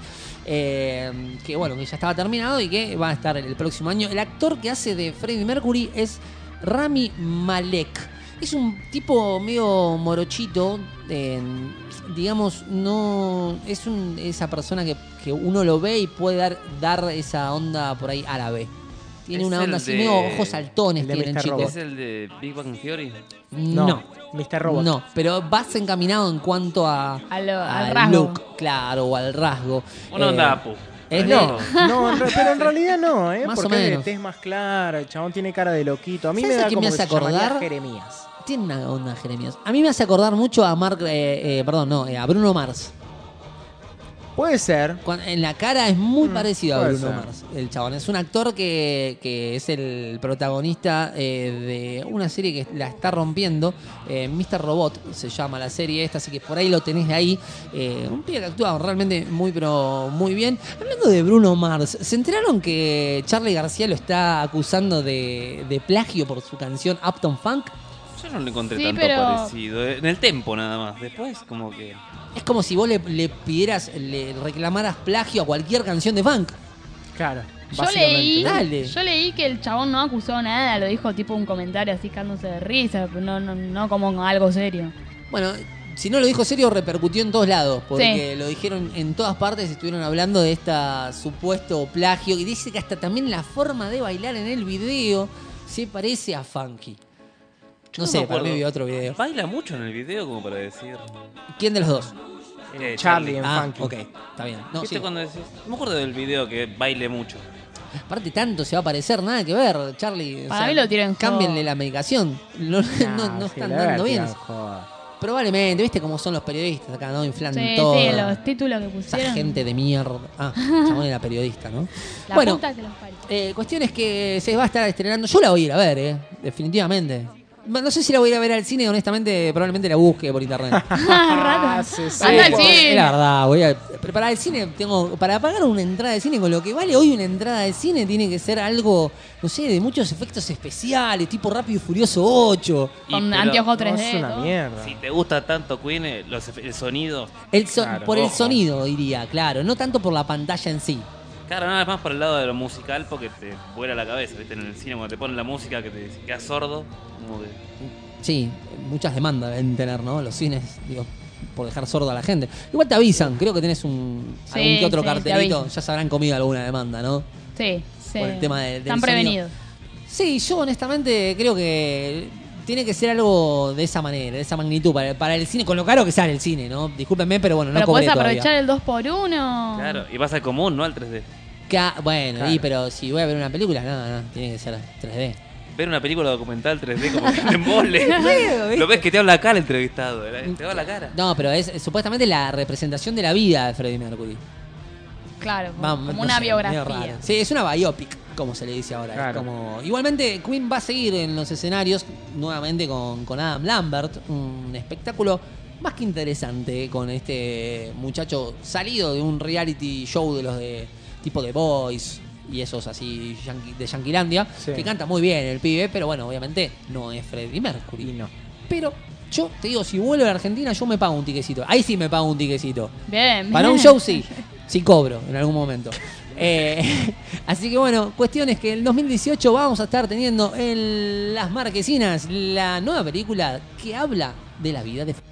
bueno, que ya estaba terminado y que va a estar el próximo año. El actor que hace de Freddie Mercury es Rami Malek. Es un tipo medio morochito, digamos, no es esa persona que uno lo ve y puede dar esa onda por ahí árabe. Tiene Es una el onda así, de- medio ojos saltones el de tiene el Mr. chico. Robot. ¿Es el de Big Bang Theory? No. Mr. Robot. No, pero vas encaminado en cuanto al al rasgo. look, claro, o al rasgo. Una onda Apu. Es No, de- no, pero en realidad no, Más porque o es de menos. tez más clara, el chabón tiene cara de loquito. A mí ¿Sabes me a da quién como me que hace se llamaría acordar? Jeremías. Tiene una onda Jeremías. A mí me hace acordar mucho a a Bruno Mars. Puede ser. En la cara es muy parecido a puede Bruno ser. Mars, el chabón. Es un actor que es el protagonista de una serie que la está rompiendo. Mr. Robot se llama la serie esta, así que por ahí lo tenés de ahí. Un pibe que actúa realmente muy bien. Hablando de Bruno Mars, ¿se enteraron que Charly García lo está acusando de plagio por su canción Uptown Funk? Yo no le encontré Sí, tanto pero- parecido. En el tempo nada más. Después como que... Es como si vos le reclamaras plagio a cualquier canción de funk. Claro. Yo leí que el chabón no acusó nada, lo dijo tipo un comentario así cagándose de risa, pero no como algo serio. Bueno, si no lo dijo serio, repercutió en todos lados, porque lo dijeron en todas partes, estuvieron hablando de este supuesto plagio, y dice que hasta también la forma de bailar en el video se parece a Funky. No sé, para mí vi otro video. Baila mucho en el video como para decir... ¿Quién de los dos? Charly en Funky. Ok, está bien. No, ¿Viste sí. cuando decís? No me acuerdo del video que baile mucho. Aparte tanto se va a parecer, nada que ver, Charly. Para mí lo tiró en joda. Cámbienle la medicación. No están dando bien. Probablemente, ¿viste cómo son los periodistas acá, no? Inflan Sí, todo. sí, los títulos que Esa pusieron. gente de mierda. Chabón era periodista, ¿no? La Bueno, puta que los parió. cuestión es que se va a estar estrenando. Yo la voy a ir a ver, definitivamente. No sé si la voy a ir a ver al cine, honestamente, probablemente la busque por internet. Rata. Sí, Anda al es cine. la verdad, voy a preparar el cine. Para pagar una entrada de cine, con lo que vale hoy una entrada de cine, tiene que ser algo, no sé, de muchos efectos especiales, tipo Rápido y Furioso 8. Con pero- anteojos No, 3D. es una todo. mierda. Si te gusta tanto Queen, el sonido... Por el ojo. sonido, diría, claro, no tanto por la pantalla en sí. Claro, nada más por el lado de lo musical porque te vuela la cabeza, ¿viste? En el cine cuando te ponen la música que te quedas sordo, como que... Sí, muchas demandas deben tener, ¿no? Los cines, digo, por dejar sordo a la gente. Igual te avisan, creo que tenés algún que otro sí, te cartelito. avisan. Ya se habrán comido alguna demanda, ¿no? Sí, sí. Por el tema del Están sonido. prevenidos. Sí, yo honestamente creo que tiene que ser algo de esa manera, de esa magnitud, para el cine, con lo caro que sale el cine, ¿no? Discúlpenme, pero bueno, no Pero cobré podés todavía. aprovechar el 2x1. Claro, y vas al común, no al 3D. Bueno, Claro. pero si voy a ver una película, no, tiene que ser 3D. Ver una película documental 3D como que te embole. ¿Viste? Lo ves que te habla la cara el entrevistado, te habla la cara. No, pero es supuestamente la representación de la vida de Freddie Mercury. Claro, Vamos, como no una sé, medio biografía. raro. Sí, es una biopic, como se le dice ahora. Claro. Es como... Igualmente, Queen va a seguir en los escenarios nuevamente con Adam Lambert. Un espectáculo más que interesante con este muchacho salido de un reality show de los de tipo The Boys y esos así de Yanquilandia, Sí. que canta muy bien el pibe, pero bueno, obviamente no es Freddie Mercury. No. Pero yo te digo, si vuelve a Argentina, yo me pago un tiquecito. Ahí sí me pago un tiquecito. Bien, Para un bien. show sí, sí cobro en algún momento. Así que bueno, cuestión es que en el 2018 vamos a estar teniendo en Las Marquesinas la nueva película que habla de la vida de...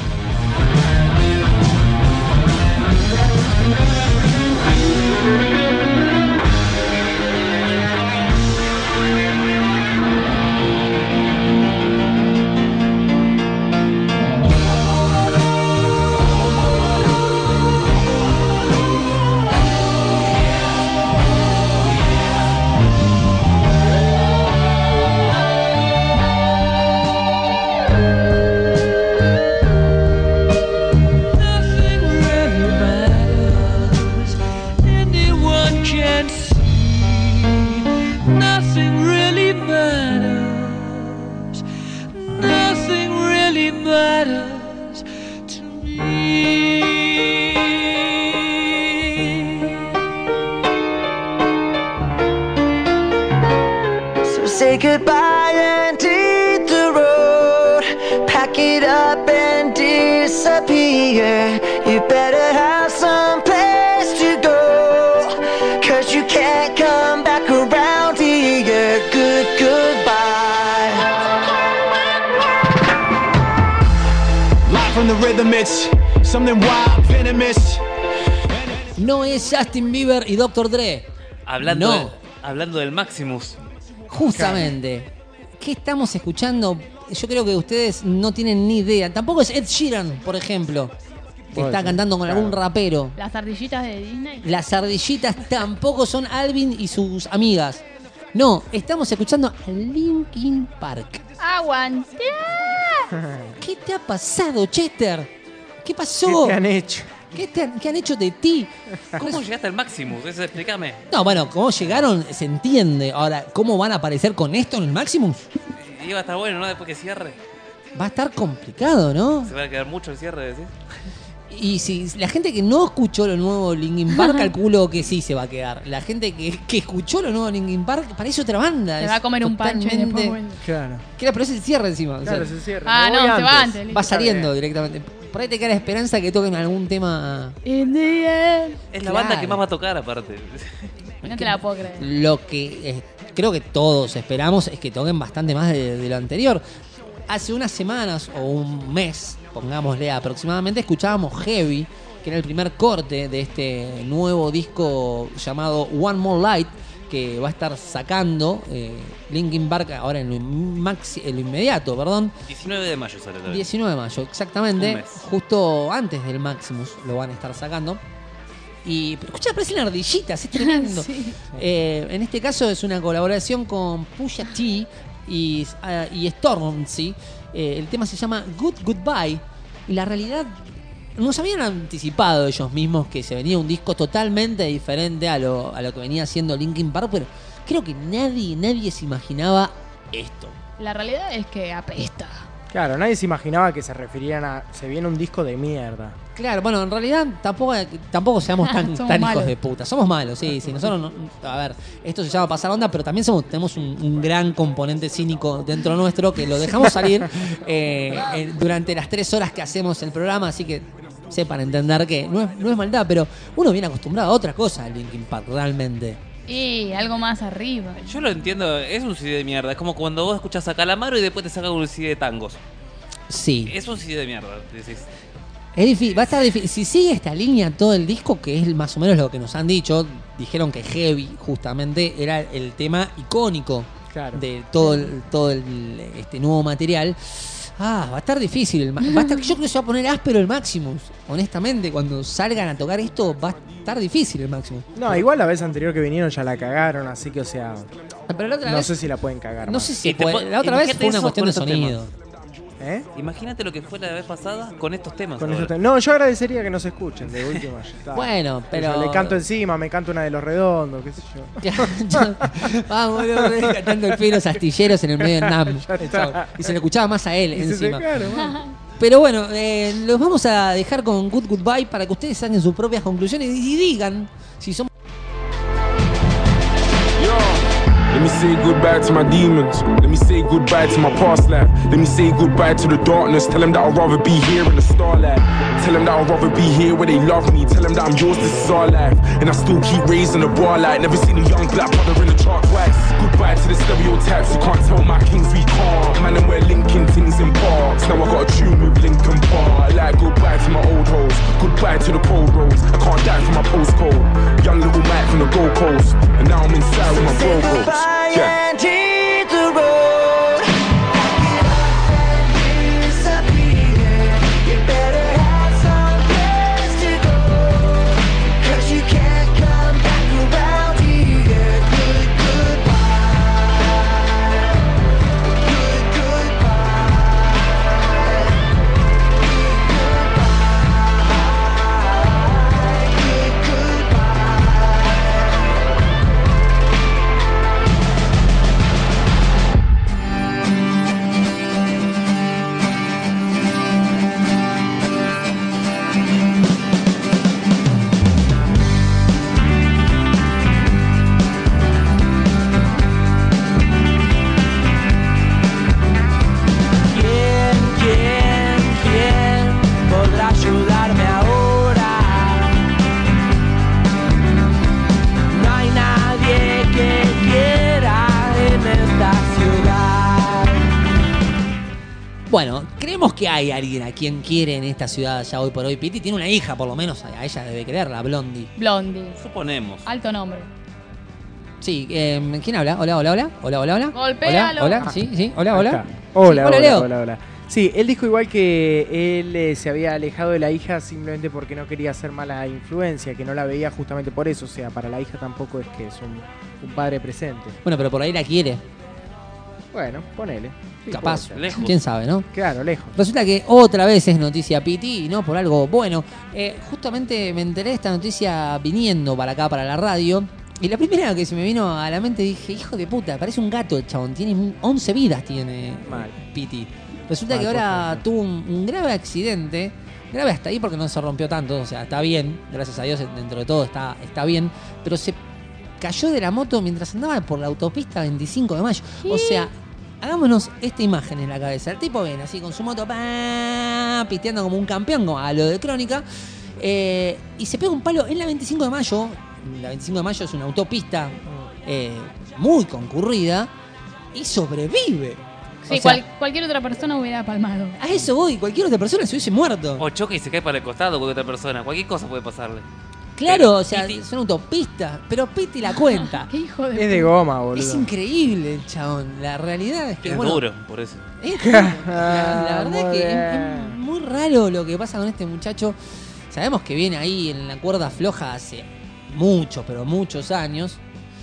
Nothing really matters. Anyone can see. Nothing really matters. Nothing really matters to me. So say goodbye and hit the road. Pack it up and disappear. You better have some place to go. 'Cause you can't come back around here. Goodbye. Live from the rhythm, it's something wild, venomous. No es Justin Bieber y Dr. Dre. No. Hablando del Maximus. Justamente. ¿Qué estamos escuchando? Yo creo que ustedes no tienen ni idea. Tampoco es Ed Sheeran, por ejemplo, que Puede está ser, cantando con claro. algún rapero. Las ardillitas de Disney. Las ardillitas tampoco son Alvin y sus amigas. No, estamos escuchando a Linkin Park. Aguante. ¿Qué te ha pasado, Chester? ¿Qué pasó? ¿Qué te han hecho? ¿Qué han hecho de ti? ¿Cómo llegaste al Maximus? Eso, explícame. No, bueno, cómo llegaron se entiende. Ahora, ¿cómo van a aparecer con esto en el Maximus? Y va a estar bueno, ¿no? Después que cierre. Va a estar complicado, ¿no? Se va a quedar mucho el cierre, decís. Y si la gente que no escuchó lo nuevo Linkin Park, calculo que sí se va a quedar. La gente que escuchó lo nuevo Linkin Park, parece otra banda. Se va a comer un pancho y después vuelve. Claro. Pero es el cierre encima. Claro, o sea, se cierra. Ah, Me no, voy se va antes. antes. va saliendo directamente. Por ahí te queda la esperanza que toquen algún tema. In the end. Es la Claro. banda que más va a tocar, aparte. No te la puedo creer. Lo que creo que todos esperamos es que toquen bastante más de lo anterior. Hace unas semanas o un mes, pongámosle aproximadamente, escuchábamos Heavy, que era el primer corte de este nuevo disco llamado One More Light, que va a estar sacando Linkin Park ahora en lo inmediato, perdón. 19 de mayo sale todavía. 19 de mayo, exactamente. Un mes. Justo antes del Maximus lo van a estar sacando. Y pero escucha, parecen ardillitas, es tremendo. Sí. En este caso es una colaboración con Pusha T y Stormzy. El tema se llama Good Goodbye. Y la realidad, nos habían anticipado ellos mismos que se venía un disco totalmente diferente a lo que venía haciendo Linkin Park, pero creo que nadie se imaginaba esto. La realidad es que apesta. Claro, nadie se imaginaba que se referían a... Se viene un disco de mierda. Claro, bueno, en realidad tampoco seamos tan Somos hijos malos. de puta. Somos malos, sí. Nosotros, a ver, esto se llama pasar onda, pero también tenemos un gran componente cínico dentro nuestro que lo dejamos salir durante las 3 horas que hacemos el programa, así que sepan entender que no es maldad, pero uno viene acostumbrado a otra cosa al Linkin Park, realmente. Y algo más arriba. Yo lo entiendo, es un CD de mierda. Es como cuando vos escuchás a Calamaro y después te sacan un CD de tangos. Sí. Es un CD de mierda, decís. Es difícil, va a estar difícil. Si sigue esta línea todo el disco, que es más o menos lo que nos han dicho, dijeron que Heavy justamente era el tema icónico de todo este nuevo material. Va a estar difícil. Yo creo que se va a poner áspero el Maximus. Honestamente, cuando salgan a tocar esto, va a estar difícil el Maximus. No, igual la vez anterior que vinieron ya la cagaron, así que, o sea... Pero la otra no vez, sé si la pueden cagar no más. sé si la otra vez fue una cuestión de sonido. ¿Eh? Imagínate lo que fue la vez pasada con estos temas. Con ahora. esos no, yo agradecería que no se escuchen, de última. Ya está. Bueno, pero... Yo le canto encima, me canto una de Los Redondos, qué sé yo. Vamos, cantando el pie de los astilleros en el medio del NAM. Y se le escuchaba más a él encima. Pero bueno, los vamos a dejar con Good Goodbye para que ustedes saquen sus propias conclusiones y digan si somos... Let me say goodbye to my demons. Let me say goodbye to my past life. Let me say goodbye to the darkness. Tell them that I'd rather be here in the starlight. Tell them that I'd rather be here where they love me. Tell them that I'm yours, this is our life. And I still keep raising the bar like never seen a young black brother in the chart twice. Goodbye to the stereotypes. You can't tell my kings we can't. Man, and we're linking things in parks. Now I got a tune with Linkin Park. Like goodbye to my old hoes. Goodbye to the cold roads. I can't die from my postcode. Young little Mike from the Gold Coast. And now I'm inside with my bro bros. Yeah. And hit the road. You better have some place to go, 'cause you can't come back around here. Good goodbye. Good goodbye. Good ¿Quién podrá ayudarme ahora? No hay nadie que quiera en esta ciudad. Bueno, creemos que hay alguien a quien quiere en esta ciudad ya hoy por hoy. Piti tiene una hija, por lo menos a ella debe quererla, Blondie. Blondie. Suponemos. Alto nombre. Sí, ¿quién habla? Hola. Golpéalo. Hola, sí, hola. Ahí está. Sí, Hola, Leo. hola. Sí, él dijo igual que él se había alejado de la hija simplemente porque no quería ser mala influencia, que no la veía justamente por eso. O sea, para la hija tampoco es que es un padre presente. Bueno, pero por ahí la quiere. Bueno, ponele. Sí, Capaz, puede ser. quién sabe, ¿no? Claro, lejos. Resulta que otra vez es noticia Piti, ¿no? Por algo bueno. Justamente me enteré de esta noticia viniendo para acá, para la radio. Y la primera que se me vino a la mente dije, hijo de puta, parece un gato el chabón. Tiene 11 vidas, tiene Piti. Resulta que ahora tuvo un grave accidente. Grave hasta ahí porque no se rompió tanto. O sea, está bien. Gracias a Dios, dentro de todo está bien. Pero se cayó de la moto mientras andaba por la autopista 25 de mayo. O sea, hagámonos esta imagen en la cabeza. El tipo viene así con su moto, piteando como un campeón, como a lo de Crónica. Y se pega un palo en la 25 de mayo. La 25 de mayo es una autopista muy concurrida. Y sobrevive. Sí, O sea, cualquier otra persona hubiera palmado. a eso voy. Cualquier otra persona se hubiese muerto. O choca y se cae para el costado con otra persona. Cualquier cosa puede pasarle. Claro, o sea, es una autopista. Pero Piti la cuenta. Qué hijo de... Es de goma, boludo. Es increíble el chabón. La realidad es que, Es bueno, duro, por eso. la verdad es que es muy raro lo que pasa con este muchacho. Sabemos que viene ahí en la cuerda floja hace muchos, pero muchos años.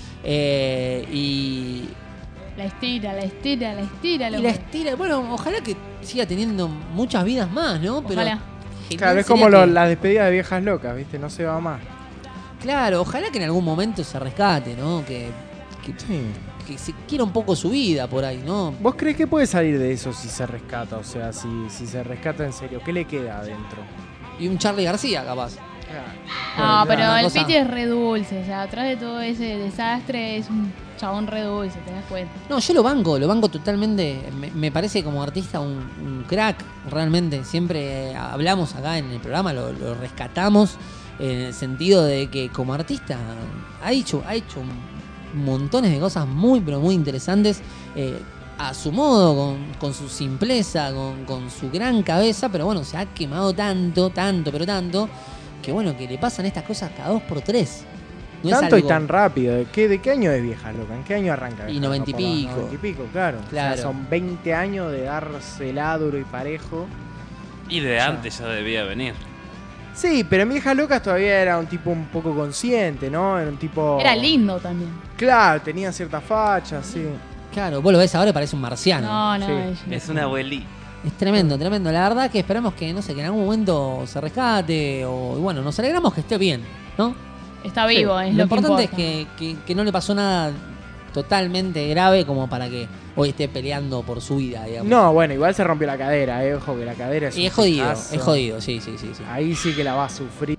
Y La estira, la estira, la estira. la estira. Bueno, ojalá que siga teniendo muchas vidas más, ¿no? Pero Ojalá. genial Claro, es sería como que- las despedidas de viejas locas, ¿viste? No se va más. Claro, ojalá que en algún momento se rescate, ¿no? Que se quiera un poco su vida por ahí, ¿no? ¿Vos crees que puede salir de eso si se rescata? O sea, si se rescata en serio, ¿qué le queda adentro? Y un Charlie García, capaz. No, pero una el cosa- Piti es re dulce. O sea, atrás de todo ese desastre es un chabón re dulce, te das cuenta. No, yo lo banco totalmente. Me parece como artista un crack, realmente. Siempre hablamos acá en el programa, lo rescatamos en el sentido de que como artista ha hecho montones de cosas muy, pero muy interesantes. A su modo, con su simpleza, con su gran cabeza, pero bueno, se ha quemado tanto, que bueno, que le pasan estas cosas cada 2x3. No es Tanto y algo- tan rápido. ¿De qué año es Viejas Locas? ¿En qué año arranca? Y Viejas 90 y Locas? Por los pico. 90 y pico, claro. Claro. O sea, son 20 años de dársela duro y parejo. Y de antes ya debía venir. Sí, pero en Viejas Locas todavía era un tipo un poco consciente, ¿no? Era un tipo... Era lindo también. Claro, tenía cierta facha, sí. Claro, vos lo ves ahora y parece un marciano. No, Es una abuelita. Es tremendo, tremendo. La verdad que esperamos que, no sé, que en algún momento se rescate o, y bueno, nos alegramos que esté bien, ¿no? Está vivo, es Lo lo importante que es que no le pasó nada totalmente grave como para que hoy esté peleando por su vida, digamos. No, bueno, igual se rompió la cadera, ojo, que la cadera es Y un es jodido, pijazo. es jodido, sí. Ahí sí que la va a sufrir.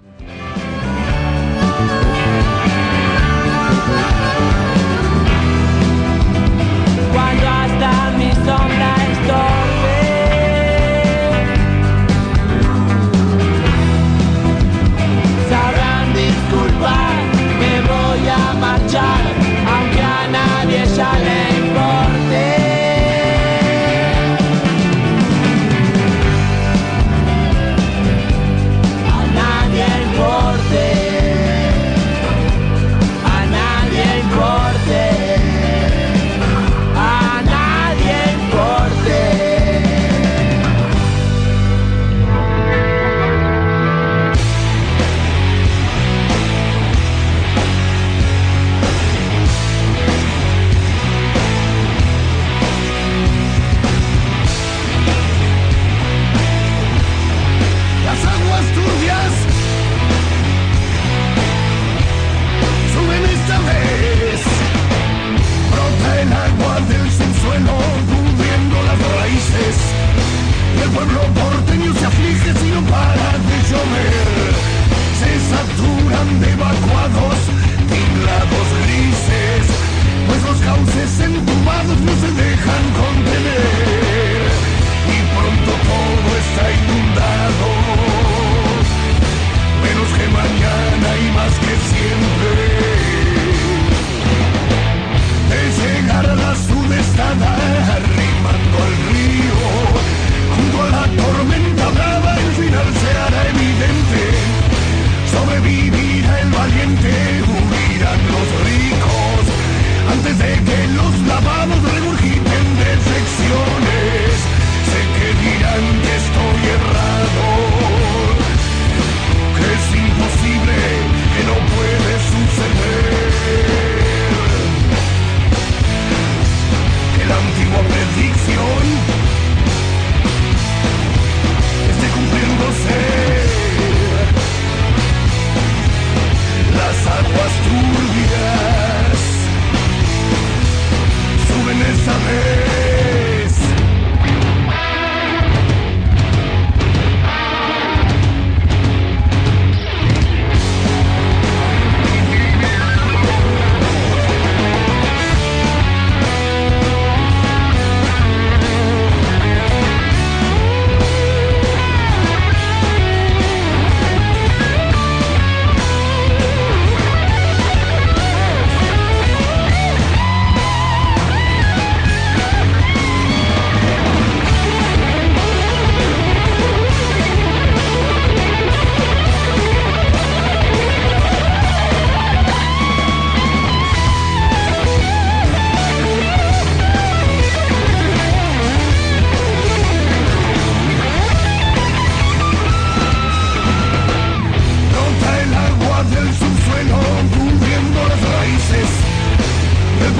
Cuando hasta mi sombra estorbe, sabrán disculpar, me voy a marchar, aunque a nadie ya le importe. A nadie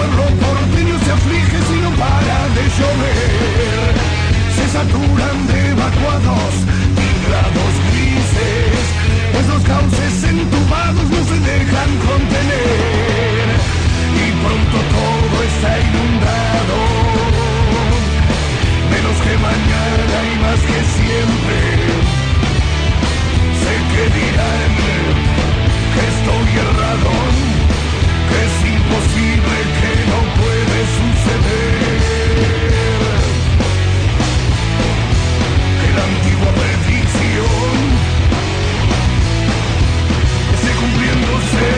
pueblo porteño se aflige si no para de llover. Se saturan de evacuados y grados grises, pues los cauces entubados no se dejan contener. Y pronto todo está inundado, menos que mañana y más que siempre. Sé que dirán que estoy errado, que es imposible, que no puede suceder, que la antigua predicción esté cumpliéndose.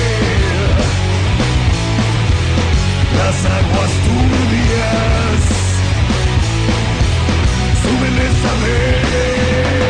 Las aguas turbias suben esta vez.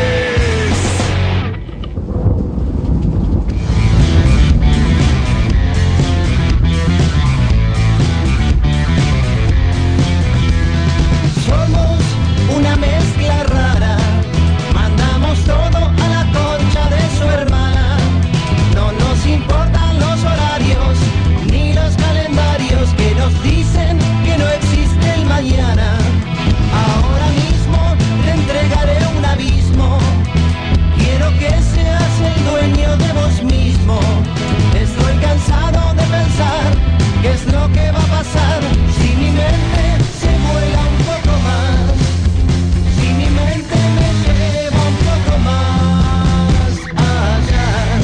Somos una mezcla rara, mandamos todo a la concha de su hermana. No nos importan los horarios ni los calendarios que nos dicen que no existe el mañana. Ahora mismo te entregaré un abismo. Quiero que seas el dueño de vos mismo. Estoy cansado de pensar qué es lo que va a pasar si mi mente se vuela un poco más. Si mi mente me lleva un poco más allá.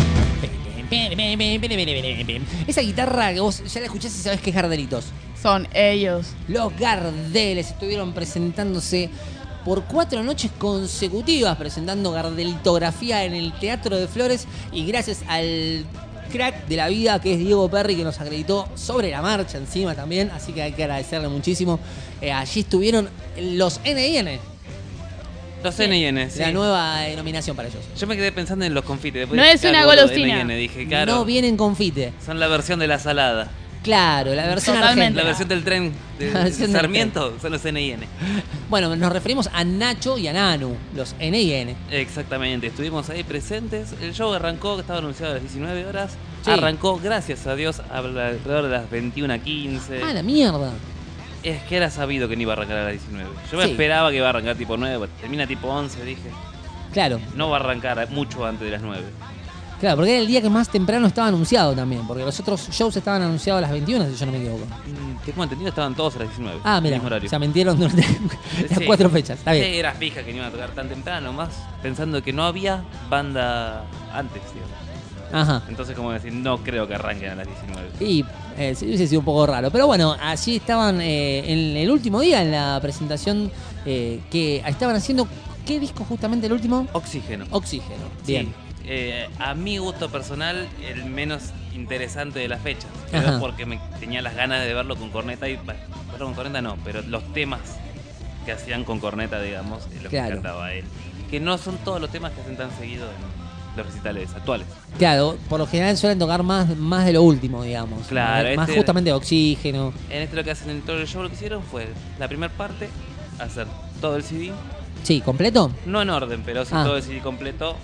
Esa guitarra que vos ya la escuchás y sabés que es Gardelitos. Son ellos. Los Gardeles estuvieron presentándose por 4 noches consecutivas, presentando gardelitografía en el Teatro de Flores, y gracias al crack de la vida que es Diego Perry, que nos acreditó sobre la marcha encima también, así que hay que agradecerle muchísimo. Allí estuvieron los N&N. Los N&N, sí. La nueva denominación para ellos. Yo me quedé pensando en los confites. Después No dije, es una claro, golosina. N&N, dije, claro, No vienen confite. son la versión de la salada. Claro, la versión Totalmente. argentina. La versión del tren de La versión del Sarmiento son los N&N. Bueno, nos referimos a Nacho y a Nanu, los N&N. Exactamente, estuvimos ahí presentes. El show arrancó, que estaba anunciado a las 19 horas. Sí. Arrancó, gracias a Dios, alrededor de las 21:15. Ah, la mierda. Es que era sabido que no iba a arrancar a las 19. Yo me Sí. esperaba que iba a arrancar tipo 9, termina tipo 11, dije. Claro, No va a arrancar mucho antes de las 9. claro, porque era el día que más temprano estaba anunciado también, porque los otros shows estaban anunciados a las 21, si yo no me equivoco. Tengo entendido estaban todos a las 19. Ah, mira, Mismo horario. o sea, mentieron durante las Sí. 4 fechas, está bien. Sí, era fija que no iban a tocar tan temprano, más pensando que no había banda antes, digamos. Ajá. Entonces, como decir, no creo que arranquen a las 19. Y sí, hubiese sido un poco raro. Pero bueno, allí estaban en el último día, en la presentación que estaban haciendo. ¿Qué disco justamente el último? Oxígeno. Oxígeno. Bien. Sí. A mi gusto personal, el menos interesante de la fecha. Ajá. Pero porque me tenía las ganas de verlo con corneta y... Bueno, verlo con corneta no, pero los temas que hacían con corneta, digamos, es lo Claro. que cantaba él. Que no son todos los temas que hacen tan seguido en los recitales actuales. Claro, por lo general suelen tocar más de lo último, digamos. Claro, Más este- justamente de Oxígeno. En este lo que hacen en todo el show, lo que hicieron fue la primera parte, hacer todo el CD. Sí, ¿completo? No en orden, pero sí Ah. todo el CD completo,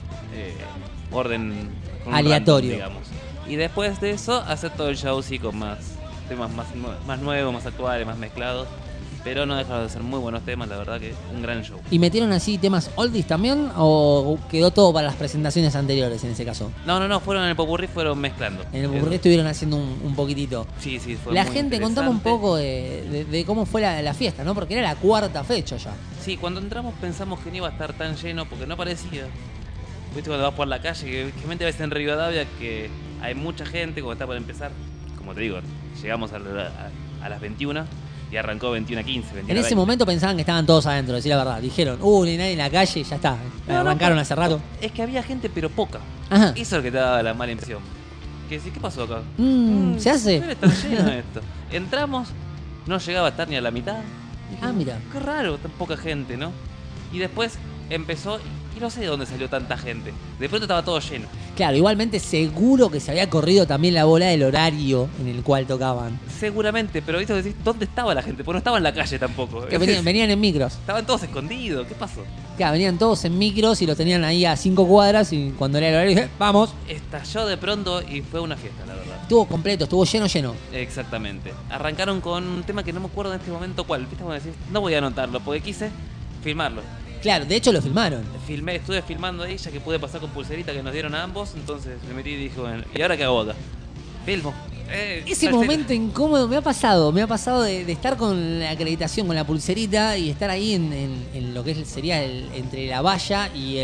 orden con un Aleatorio. random, digamos. Y después de eso, hacer todo el show sí con más temas más nuevos, más actuales, más mezclados. Pero no dejaron de ser muy buenos temas, la verdad que un gran show. ¿Y metieron así temas oldies también? ¿O quedó todo para las presentaciones anteriores en ese caso? No, fueron en el popurrí, fueron mezclando. En el popurrí estuvieron haciendo un poquitito. Sí, fue La muy gente, contame un poco de cómo fue la fiesta, ¿no? Porque era la 4ª fecha ya. Sí, cuando entramos pensamos que no iba a estar tan lleno porque no parecía. Viste cuando vas por la calle, que mente ves en Rivadavia que hay mucha gente cuando está por empezar. Como te digo, llegamos a las 21 y arrancó 21:15, 21:20. En ese momento pensaban que estaban todos adentro, decir la verdad. Dijeron, no hay nadie en la calle, ya está. No, Arrancaron hace rato. Es que había gente, pero poca. Ajá. Eso es lo que te daba la mala impresión. Que decís, ¿qué pasó acá? ¿Se hace? Debe estar lleno esto. Entramos, no llegaba a estar ni a la mitad. Dije, Ah, mira. Qué raro, tan poca gente, ¿no? Y después empezó, y no sé de dónde salió tanta gente. De pronto estaba todo lleno. Claro, igualmente seguro que se había corrido también la bola del horario en el cual tocaban. Seguramente, pero viste, decís, ¿dónde estaba la gente? Porque no estaba en la calle tampoco. Que venían en micros. Estaban todos escondidos, ¿qué pasó? Claro, venían todos en micros y lo tenían ahí a 5 cuadras y cuando era el horario dije, vamos. Estalló de pronto y fue una fiesta, la verdad. estuvo completo, estuvo lleno. Exactamente. Arrancaron con un tema que no me acuerdo en este momento cuál. ¿Viste cómo decís? No voy a anotarlo porque quise filmarlo. Claro, de hecho lo filmaron. Estuve filmando ahí, ya que pude pasar con pulserita que nos dieron a ambos. Entonces me metí y dije, bueno, ¿y ahora qué hago acá? Filmo. Ese momento incómodo me ha pasado de estar con la acreditación, con la pulserita y estar ahí en lo que sería entre la valla y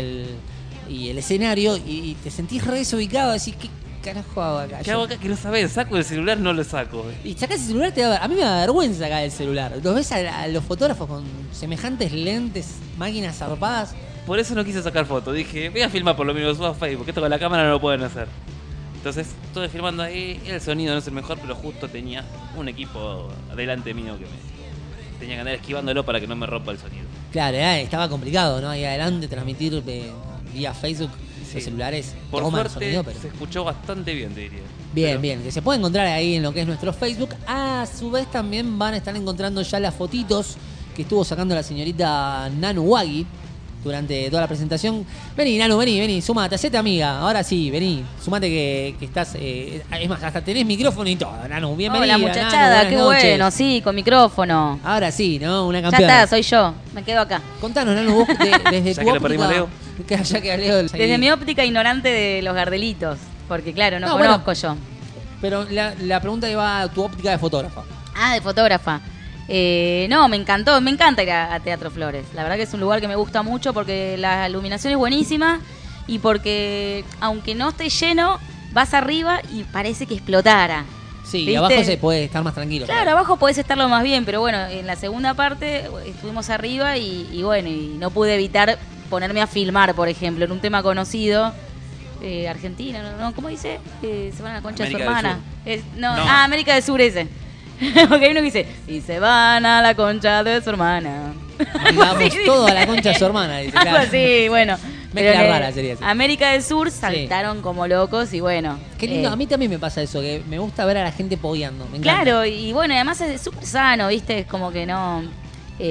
el escenario y te sentís re desubicado, decís, ¿qué carajo hago acá? ¿Qué hago acá? Que no sabés, saco el celular, no lo saco. Y sacás el celular, a mí me da vergüenza sacar el celular. Los ves a los fotógrafos con semejantes lentes, máquinas zarpadas. Por eso no quise sacar fotos, dije, voy a filmar por lo menos, subo a Facebook, esto con la cámara no lo pueden hacer. Entonces estuve filmando ahí, el sonido no es el mejor, pero justo tenía un equipo delante mío que me tenía que andar esquivándolo para que no me rompa el sonido. Claro, estaba complicado, ¿no? Ahí adelante transmitir vía Facebook los celulares. Por toman suerte sonido, pero... se escuchó bastante bien, te diría. Bien, que se puede encontrar ahí en lo que es nuestro Facebook. A su vez también van a estar encontrando ya las fotitos que estuvo sacando la señorita Nanu Wagi durante toda la presentación. Vení, Nanu, vení, sumate, hacete amiga. Ahora sí, vení, sumate que estás... es más, hasta tenés micrófono y todo, Nanu. Bienvenida. Hola, muchachada, Nanu, qué noches. Bueno, sí, con micrófono. Ahora sí, ¿no? Una Ya campeona. está, soy yo, me quedo acá. Contanos, Nanu, vos desde Ya tu que lo perdimos a óptica... Leo. Ya que a Leo... Desde mi óptica ignorante de los Gardelitos, porque claro, no bueno, conozco yo. Pero la pregunta iba a tu óptica de fotógrafa. Ah, de fotógrafa. No, me encantó, me encanta ir a Teatro Flores. La verdad que es un lugar que me gusta mucho porque la iluminación es buenísima y porque aunque no esté lleno, vas arriba y parece que explotara. Sí, ¿viste? y abajo se puede estar más tranquilo. Claro, abajo podés estarlo más bien, pero bueno, en la segunda parte estuvimos arriba y bueno, y no pude evitar ponerme a filmar, por ejemplo, en un tema conocido. Argentina, ¿no? ¿Cómo dice? Se van a la concha América de su hermana. del No. No. Ah, América del Sur ese. Porque hay uno que dice, y se van a la concha de su hermana. Mandamos todo a la concha de su hermana, dice. Algo Claro. así, bueno. Mezcla Pero en rara sería eso. América del Sur saltaron como locos y bueno. Qué lindo, a mí también me pasa eso, que me gusta ver a la gente pogueando. Me encanta. Claro, y bueno, además es súper sano, ¿viste? Es como que no... No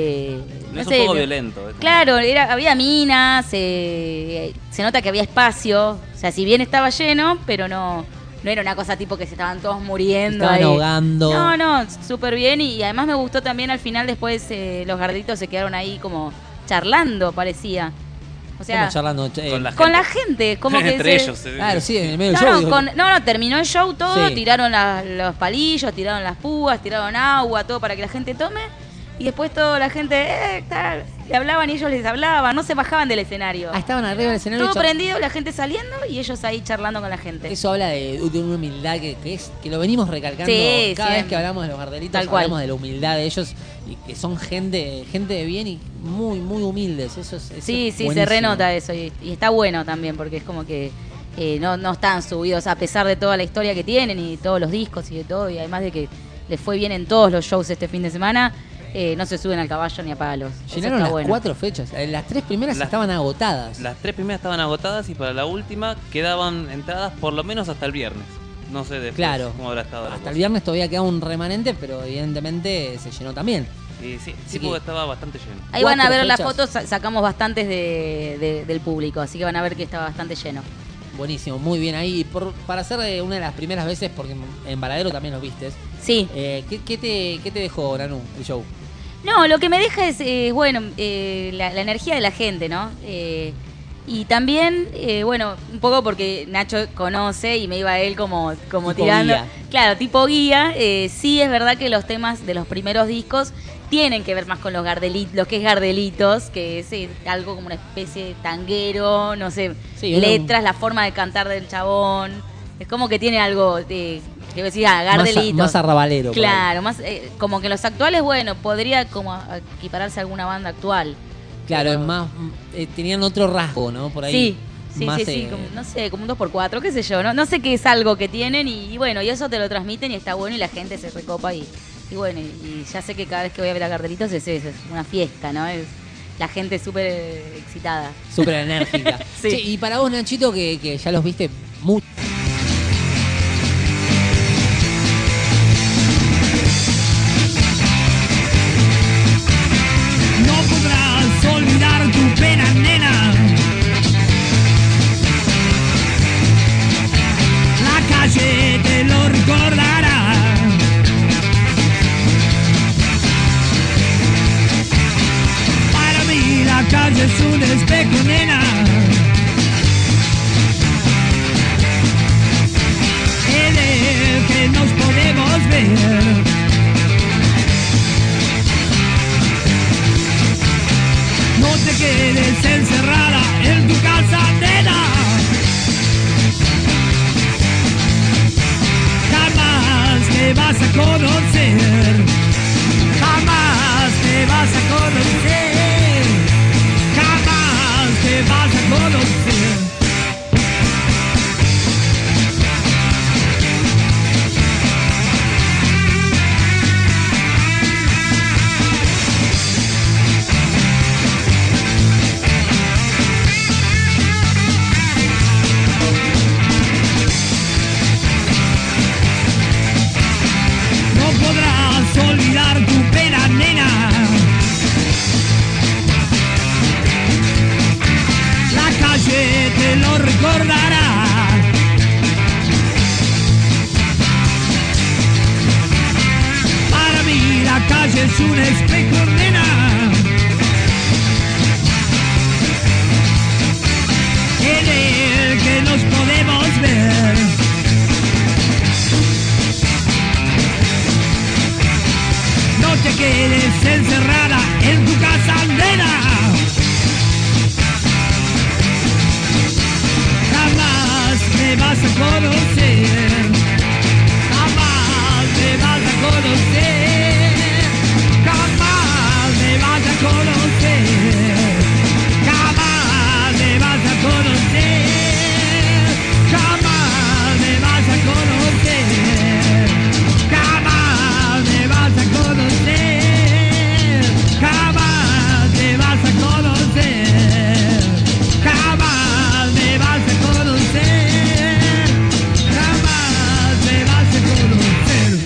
es un poco violento. es como- Claro, había minas, se nota que había espacio. O sea, si bien estaba lleno, pero no era una cosa tipo que se estaban todos muriendo. Estaban ahí. ahogando. No, súper bien. Y además me gustó también al final, después los Gardelitos se quedaron ahí como charlando, parecía. O sea, ¿Cómo charlando? con la gente, como que Entre se- ellos. Claro, sí, en el medio del No, show. digo. no, terminó el show todo, Sí. tiraron los palillos, tiraron las púas, tiraron agua, todo para que la gente tome. Y después toda la gente tal, le hablaban y ellos les hablaban, no se bajaban del escenario. Ah, estaban arriba del escenario. Todo prendido, la gente saliendo y ellos ahí charlando con la gente. Eso habla de una humildad que lo venimos recalcando Sí, cada vez siempre. que hablamos de los Gardelitos. Tal cual. Hablamos de la humildad de ellos y que son gente de bien y muy, muy humildes. Eso Sí, es se buenísimo. renota eso y está bueno también porque es como que no están subidos a pesar de toda la historia que tienen y todos los discos y de todo y además de que les fue bien en todos los shows este fin de semana. No se suben al caballo ni a palos. Eso Llenaron está las bueno. 4 fechas. Las 3 primeras estaban agotadas. Las 3 primeras estaban agotadas y para la última quedaban entradas por lo menos hasta el viernes. No sé después Claro. cómo habrá estado la Hasta cosa. el viernes todavía queda un remanente, pero evidentemente se llenó también. Y sí, Así porque que- estaba bastante lleno. Ahí van a 4 ver las fechas. fotos, sacamos bastantes del público, así que van a ver que está bastante lleno. Buenísimo, muy bien ahí. Para ser una de las primeras veces, porque en Baladero también los vistes. Sí. ¿Qué te dejó, Nanu, el show? No, lo que me deja es, bueno, la energía de la gente, ¿no? Y también, bueno, un poco porque Nacho conoce y me iba él como Tipo tirando. guía. Claro, tipo guía. Sí es verdad que los temas de los primeros discos tienen que ver más con los Gardelitos, lo que es Gardelitos, que es algo como una especie de tanguero, no sé, Sí, letras, la forma de cantar del chabón. Es como que tiene algo de... Que decís, Gardelitos. Más arrabalero. por ahí. Claro, más como que los actuales, bueno, podría como equipararse a alguna banda actual. Claro, es más. Tenían otro rasgo, ¿no? Por ahí. Sí, Más, como, no sé, como un 2x4, qué sé yo, no sé qué es algo que tienen y bueno, y eso te lo transmiten y está bueno y la gente se recopa y bueno, y ya sé que cada vez que voy a ver a Gardelitos es una fiesta, ¿no? Es la gente súper excitada. Súper enérgica. Sí. Che, y para vos, Nachito, que ya los viste mucho. No podrás olvidar tu pena, nena. La calle te lo recuerda. conocer. Jamás te vas a conocer. Jamás te vas a conocer. Olvidar tu pena, nena. La calle te lo recordará. Para mí la calle es un espejo, nena. En el que nos podemos ver. No te quedes encerrada en tu casa, nena. Jamás me vas a conocer. Jamás me vas a conocer. Jamás me vas a conocer. Jamás me vas a conocer. Jamás me vas a conocer. Jamás me vas a conocer. Jamás me vas a conocer. Jamás me vas a conocer. Jamás me vas a conocer.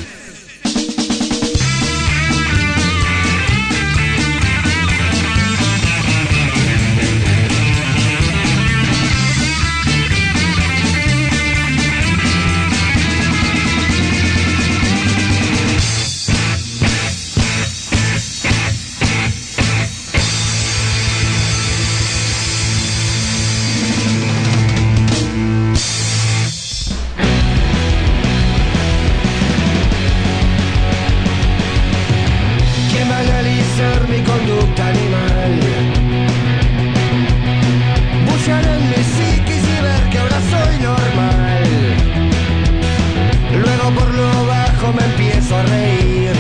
¿Quién va a analizar mi conducta animal? Bucear en mi psiquis y ver que ahora soy normal. Luego por lo bajo me empiezo a reír.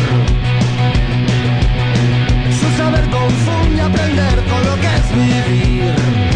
Su saber confunde aprender con lo que es vivir.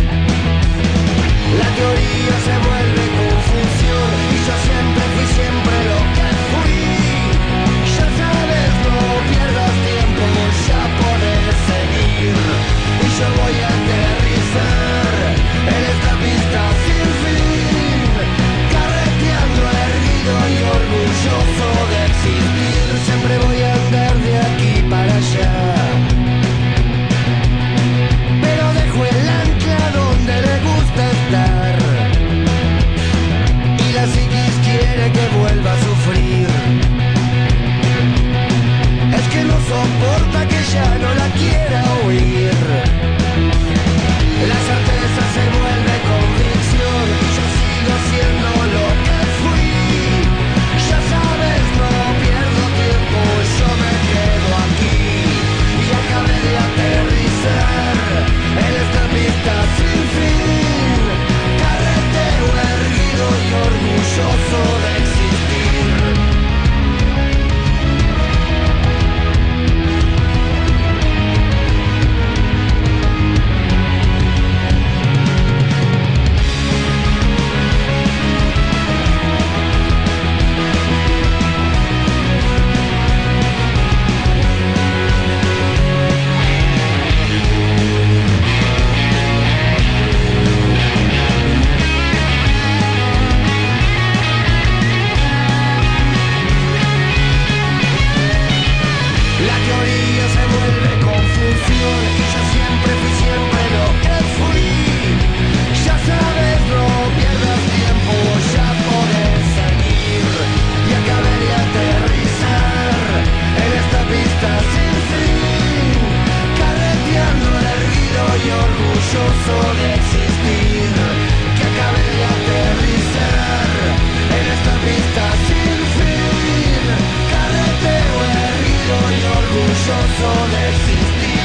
La teoría se vuelve confusión y yo siempre fui siempre lo que fui. Ya sabes, no pierdas tiempo, ya podés seguir. Y yo voy a aterrizar en esta pista sin fin, carreteando erguido y orgulloso de existir. Siempre voy a andar de aquí para allá, pero dejo el ancla donde le gusta estar. Y la psiquis quiere que vuelva a sufrir. Es que no soporta que ya no la quiera oír. La certeza se vuelve convicción. Yo sigo siendo lo que fui. Ya sabes, no pierdo tiempo, yo me quedo aquí. Y acabé de aterrizar en esta pista sin fin. Carretero erguido y orgulloso de existir. La teoría se vuelve confusión y yo siempre fui siempre lo que fui. Ya sabes, no pierdas tiempo, ya podés seguir. Y acabé de aterrizar en esta pista sin fin, carreteando erguido y orgulloso de existir. Que acabé de aterrizar en esta pista sin fin, carreteo erguido y orgulloso de existir.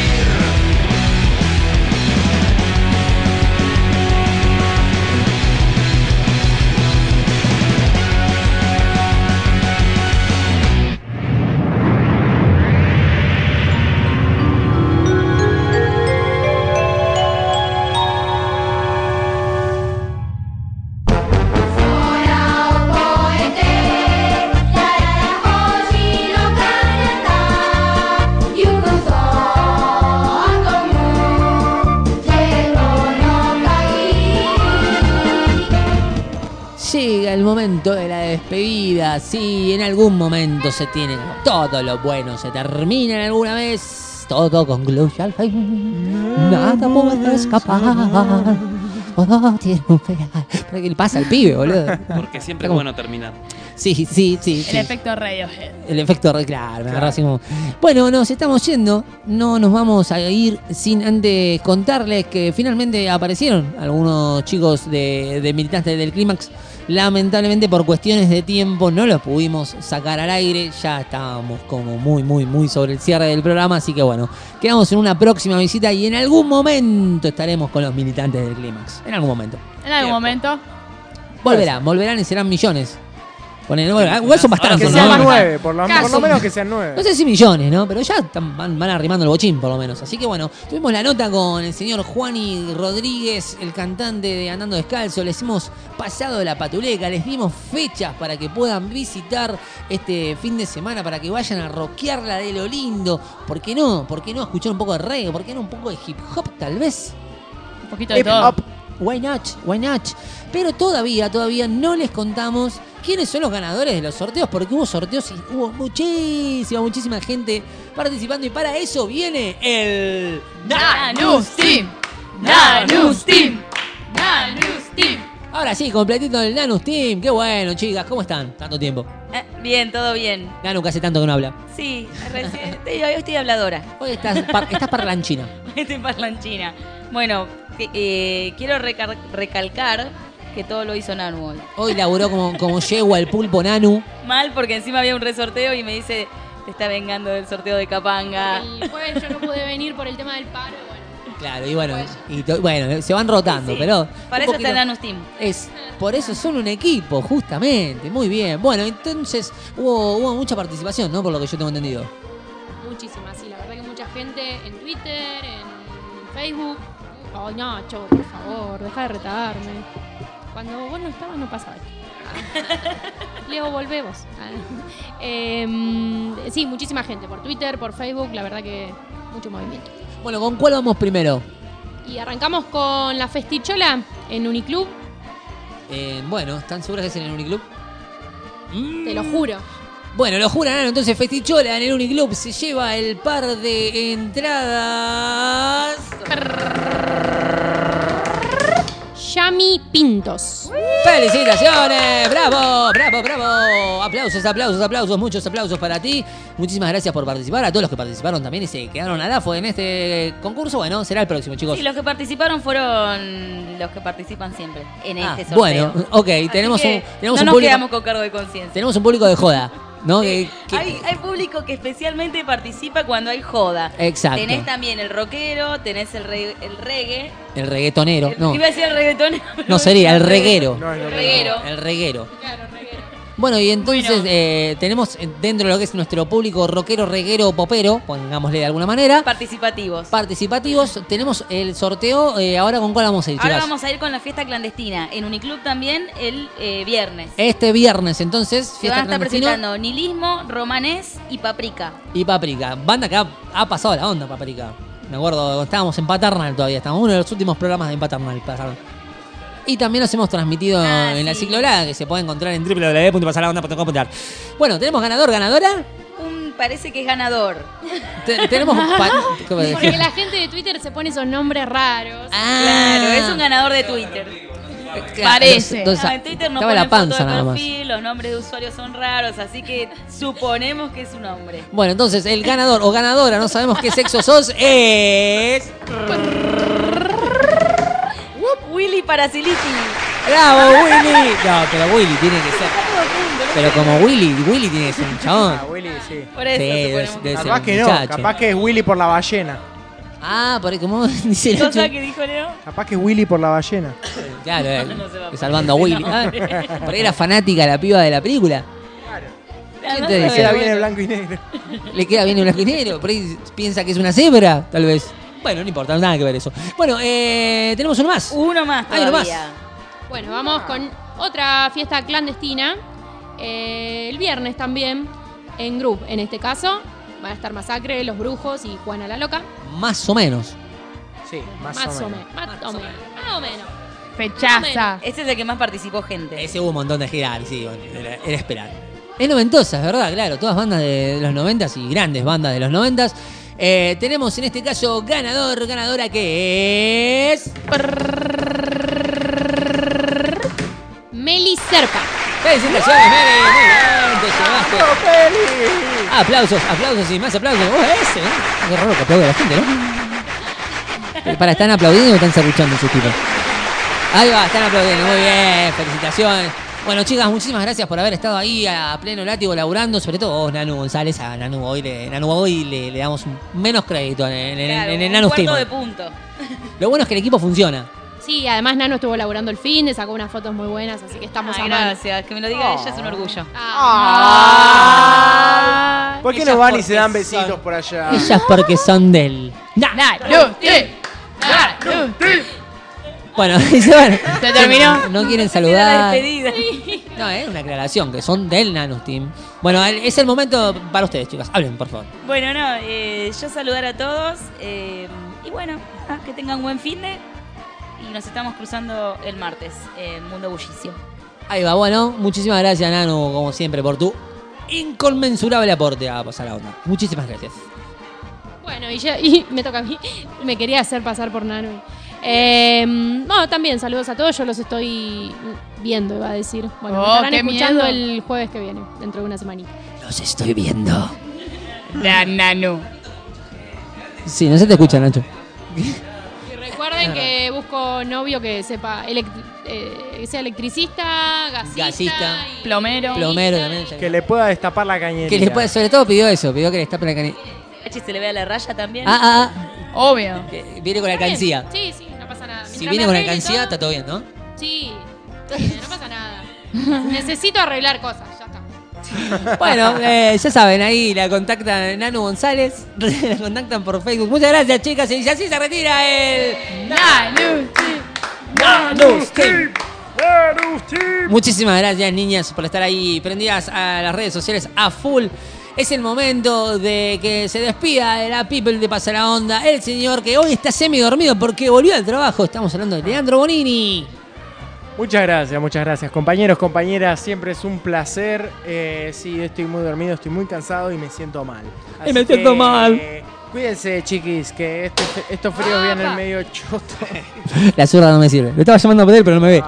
momento de la despedida. Sí, en algún momento se tiene. Todo lo bueno se termina alguna vez. Todo concluye al fin. Nada puede escapar. Todo tiene un final. ¿Qué le pasa al pibe, boludo? Porque siempre es bueno terminar. Sí. El efecto Radiohead. El efecto, claro, me agarró así como... Bueno, nos estamos yendo. No nos vamos a ir sin antes contarles que finalmente aparecieron algunos chicos de militantes del Clímax. Lamentablemente por cuestiones de tiempo no los pudimos sacar al aire. Ya estábamos como muy sobre el cierre del programa. Así que bueno, quedamos en una próxima visita y en algún momento estaremos con los militantes del Clímax. En algún momento. En algún momento. Volverán y serán millones. Igual son bastantes. Que sean ¿no? 9, por lo menos que sean 9. No sé si millones, ¿no? Pero ya van arrimando el bochín, por lo menos. Así que bueno, tuvimos la nota con el señor Juani Rodríguez, el cantante de Andando Descalzo. Les hemos pasado la patuleca, les dimos fechas para que puedan visitar este fin de semana, para que vayan a rockearla de lo lindo. ¿Por qué no? ¿Por qué no escuchar un poco de reggae? ¿Por qué no un poco de hip hop, tal vez? Un poquito de todo. Why not? Pero todavía no les contamos quiénes son los ganadores de los sorteos, porque hubo sorteos y hubo muchísima gente participando, y para eso viene el Nanus Team. Nanus Team. Nanus Team. Ahora sí, completito el Nanus Team. Qué bueno, chicas, ¿cómo están? Tanto tiempo. Bien, todo bien. Nanu, que hace tanto que no habla. Sí, recién hoy estoy habladora. Hoy estás parlanchina. Estoy parlanchina. Bueno, quiero recalcar que todo lo hizo Nanu hoy. Hoy laburó como yegua el pulpo Nanu. Mal, porque encima había un resorteo y me dice, te está vengando del sorteo de Capanga. El jueves yo no pude venir por el tema del paro. Claro, y bueno, se van rotando, Sí. pero... Para eso está el Nanus Team. Por eso son un equipo, justamente. Muy bien. Bueno, entonces hubo mucha participación, ¿no? Por lo que yo tengo entendido. Muchísimas, sí. La verdad que mucha gente en Twitter, en Facebook. Ay, Nacho, por favor, deja de retarme. Cuando vos no estabas, no pasaba esto. Leo, volvemos. Sí, muchísima gente por Twitter, por Facebook. La verdad que mucho movimiento. Bueno, ¿con cuál vamos primero? Y arrancamos con la festichola en Uniclub. Bueno, ¿están seguras que es en el Uniclub? Te lo juro. Bueno, lo juran, entonces Festichola en el Uniclub se lleva el par de entradas. Yami Pintos. ¡Felicitaciones! ¡Bravo! Aplausos, muchos aplausos para ti. Muchísimas gracias por participar. A todos los que participaron también y se quedaron al AFO en este concurso. Bueno, será el próximo, chicos. Sí, los que participaron fueron los que participan siempre en este sorteo. Bueno, ok, tenemos no un nos público. quedamos con cargo de conciencia. Tenemos un público de joda, ¿no? Hay público que participa cuando hay joda. Exacto. Tenés también el rockero, tenés el reggae. El reggaetonero. No, Iba a decir el reggaetonero. no sería el reguero. El reguero. El reguero. Bueno, y entonces tenemos dentro de lo que es nuestro público rockero, reguero, popero, pongámosle de alguna manera. Participativos. Tenemos el sorteo. Ahora, ¿con cuál vamos a ir, Ahora chicas? vamos a ir con la fiesta clandestina. En Uniclub también el viernes. Este viernes, entonces, Se fiesta van a estar clandestina presentando Nihilismo, Romanés y Paprika. y Paprika. Banda que ha pasado la onda, Paprika. Me acuerdo, estábamos en Paternal todavía. Estábamos uno de los últimos programas de Paternal. Pasaron. Y también los hemos transmitido en la ciclolada, que se puede encontrar en www.pasalaonda.com.ar. Bueno, ¿tenemos ganadora? Parece que es ganador. Tenemos... Porque la gente de Twitter se pone esos nombres raros. Claro, es un ganador de Twitter. Parece. Entonces, en Twitter no estaba ponen la panza foto de nada más. perfil, los nombres de usuarios son raros, así que suponemos que es un hombre. Bueno, entonces el ganador o ganadora, no sabemos qué sexo sos, es... Willy Parasiliti. ¡Bravo, Willy! No, pero Willy tiene que ser... Pero como Willy tiene que ser un chabón. Willy, sí. Por eso debe suponemos ser Capaz un que no, muchacho. capaz que es Willy por la ballena. Ah, por como dice ¿Cosa Nacho. que dijo Leo? Capaz que es Willy por la ballena. Claro, No se va a salvando a poder Willy. ese Ah, nombre. por ahí era fanática la piba de la película. ¿Quién te Le dice? queda bien el blanco y negro. Le queda bien el blanco y negro. Por ahí piensa que es una cebra, tal vez. Bueno, no importa, nada que ver eso. Bueno, tenemos uno más. Uno más Hay uno más. todavía. Bueno, vamos con otra fiesta clandestina. El viernes también, en Group, en este caso. Van a estar Masacre, Los Brujos y Juana la Loca. Más o menos. Sí, más o menos. Más o menos. fechaza. Ese es el que más participó gente. Ese hubo un montón de girar, sí, bueno, era esperar. Es noventosa, es verdad, claro. Todas bandas de los 90s y grandes bandas de los 90s. Tenemos en este caso ganadora que es... Meli Serpa. ¡Felicitaciones, Meli! Muy bien, te llevaste. Aplausos y más aplausos. Ese, ¿eh? Qué raro que aplaude la gente, ¿no? Para, ¿están aplaudiendo o están serruchando sus tipos? Ahí va, están aplaudiendo. Muy bien, felicitaciones. Bueno, chicas, muchísimas gracias por haber estado ahí a pleno látigo laburando, sobre todo vos, Nanu González. A Nanu hoy le damos menos crédito en el Nanu Team. Un cuarto de punto. Lo bueno es que el equipo funciona. Sí, además Nano estuvo laburando el fin de, sacó unas fotos muy buenas, así que estamos a mano. Gracias, que me lo diga ella es un orgullo. ¿Por qué no van y se dan besitos por allá? Ellas porque son del... Bueno, ¿se terminó? No quieren saludar. No, es una aclaración, que son del Nanus Team. Bueno, es el momento para ustedes, chicas. Hablen, por favor. Bueno, yo saludar a todos y bueno, que tengan un buen fin de... Y nos estamos cruzando el martes en Mundo Bullicio. Ahí va, bueno, muchísimas gracias, Nanu, como siempre, por tu inconmensurable aporte a Pasar la Onda. Muchísimas gracias. Bueno, y me toca a mí. Me quería hacer pasar por Nano. No, también saludos a todos. Yo los estoy viendo, iba a decir. Bueno, me estarán escuchando el jueves que viene, dentro de una semanita. Los estoy viendo. La Nanu. Sí, no se te escucha, Nacho. Recuerden que busco novio que sepa que sea electricista, gasista y plomero también. Que le pueda destapar la cañería. Que le pueda, sobre todo pidió que le destape la cañería. ¿Se le vea la raya también? Obvio. Que viene con alcancía. Sí, no pasa nada. Si viene con alcancía, está todo bien, ¿no? Sí, no pasa nada. Necesito arreglar cosas, ya está. Bueno, ya saben, ahí la contactan Nanu González, la contactan por Facebook. Muchas gracias, chicas, y así se retira el Nanu Team. Muchísimas gracias, niñas, por estar ahí prendidas a las redes sociales a full. Es el momento de que se despida de la people de Pasa la Onda, el señor que hoy está semi dormido porque volvió al trabajo. Estamos hablando de Leandro Bonini. Muchas gracias, compañeros, compañeras, siempre es un placer. Sí, estoy muy dormido, estoy muy cansado y me siento mal. Y me siento mal. Cuídense, chiquis, que estos fríos vienen medio chotos. La zurda no me sirve. Lo estaba llamando a pedir, pero no me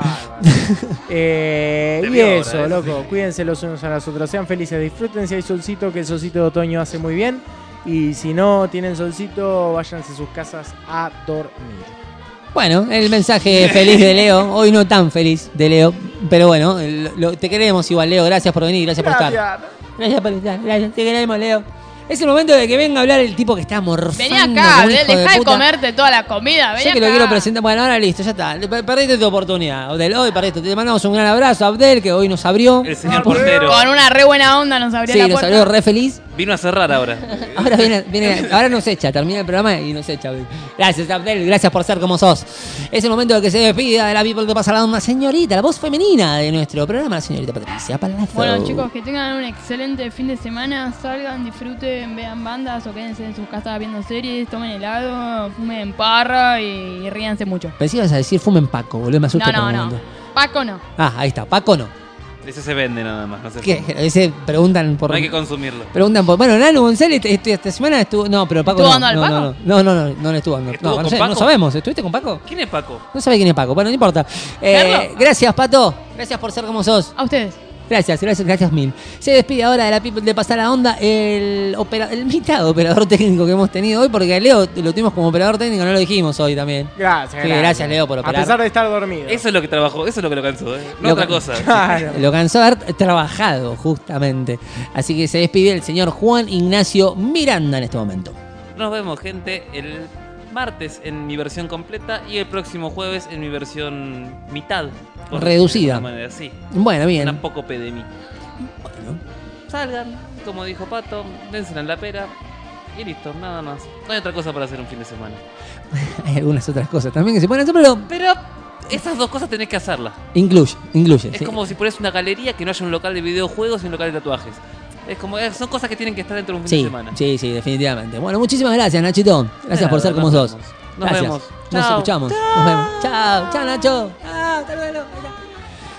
ve. Y eso, loco, cuídense los unos a los otros, sean felices, disfruten si hay solcito, que el solcito de otoño hace muy bien. Y si no tienen solcito, váyanse a sus casas a dormir. Bueno, el mensaje feliz de Leo, hoy no tan feliz de Leo, pero bueno, te queremos igual, Leo, gracias por venir, gracias por estar. Gracias por estar, gracias, te queremos, Leo. Es el momento de que venga a hablar el tipo que está morfando. Vení acá, dejá de comerte toda la comida, vení Sé que acá. lo quiero presentar, bueno, ahora listo, ya está, perdiste tu oportunidad, Abdel, hoy perdiste, te mandamos un gran abrazo a Abdel, que hoy nos abrió. El señor portero. Con una re buena onda nos abrió la Sí, puerta. nos abrió re feliz. Vino a cerrar ahora. Ahora ahora nos echa, termina el programa y nos echa. Gracias, Abdel, gracias por ser como sos. Es el momento de que se despida de la people de Pasa la Onda, señorita, la voz femenina de nuestro programa, la señorita Patricia Palazzo. Bueno, chicos, que tengan un excelente fin de semana, salgan, disfruten, vean bandas o quédense en sus casas viendo series, tomen helado, fumen parra y ríanse mucho. Pensé que ibas a decir fumen Paco, boludo, me asusté. No. Paco no. Ahí está, Paco no. Ese se vende nada más. No se ¿Qué? Ese preguntan por... No hay que consumirlo. Preguntan por... Bueno, Nano González esta semana estuvo... No, pero Paco ¿Estuvo no. dando al Paco? No le estuvo dando. ¿Estuvo con No Paco? sabemos. ¿Estuviste con Paco? ¿Quién es Paco? No sabe quién es Paco. Bueno, no importa. Gracias, Pato. Gracias por ser como sos. A ustedes. Gracias mil. Se despide ahora de la people de Pasar la Onda el mitad operador técnico que hemos tenido hoy, porque a Leo lo tuvimos como operador técnico, no lo dijimos hoy también. Gracias, Leo, por operar. A pesar de estar dormido. Eso es lo que trabajó, eso es lo que lo cansó, no otra cosa. Claro. Lo cansó de haber trabajado, justamente. Así que se despide el señor Juan Ignacio Miranda en este momento. Nos vemos, gente, el martes en mi versión completa y el próximo jueves en mi versión mitad. Reducida. De alguna manera, sí. Bueno, bien. Un poco de mí. Bueno. Salgan, como dijo Pato, dénsela en la pera y listo, nada más. No hay otra cosa para hacer un fin de semana. Hay algunas otras cosas también que se pueden hacer, pero esas dos cosas tenés que hacerlas. Incluye. Es como si pones una galería que no haya un local de videojuegos y un local de tatuajes. Es como, son cosas que tienen que estar dentro de un fin de semana. Sí, definitivamente. Bueno, muchísimas gracias, Nachito. Gracias por ser como sos. Nos vemos. Nos escuchamos. Nos vemos. Chao, Nacho.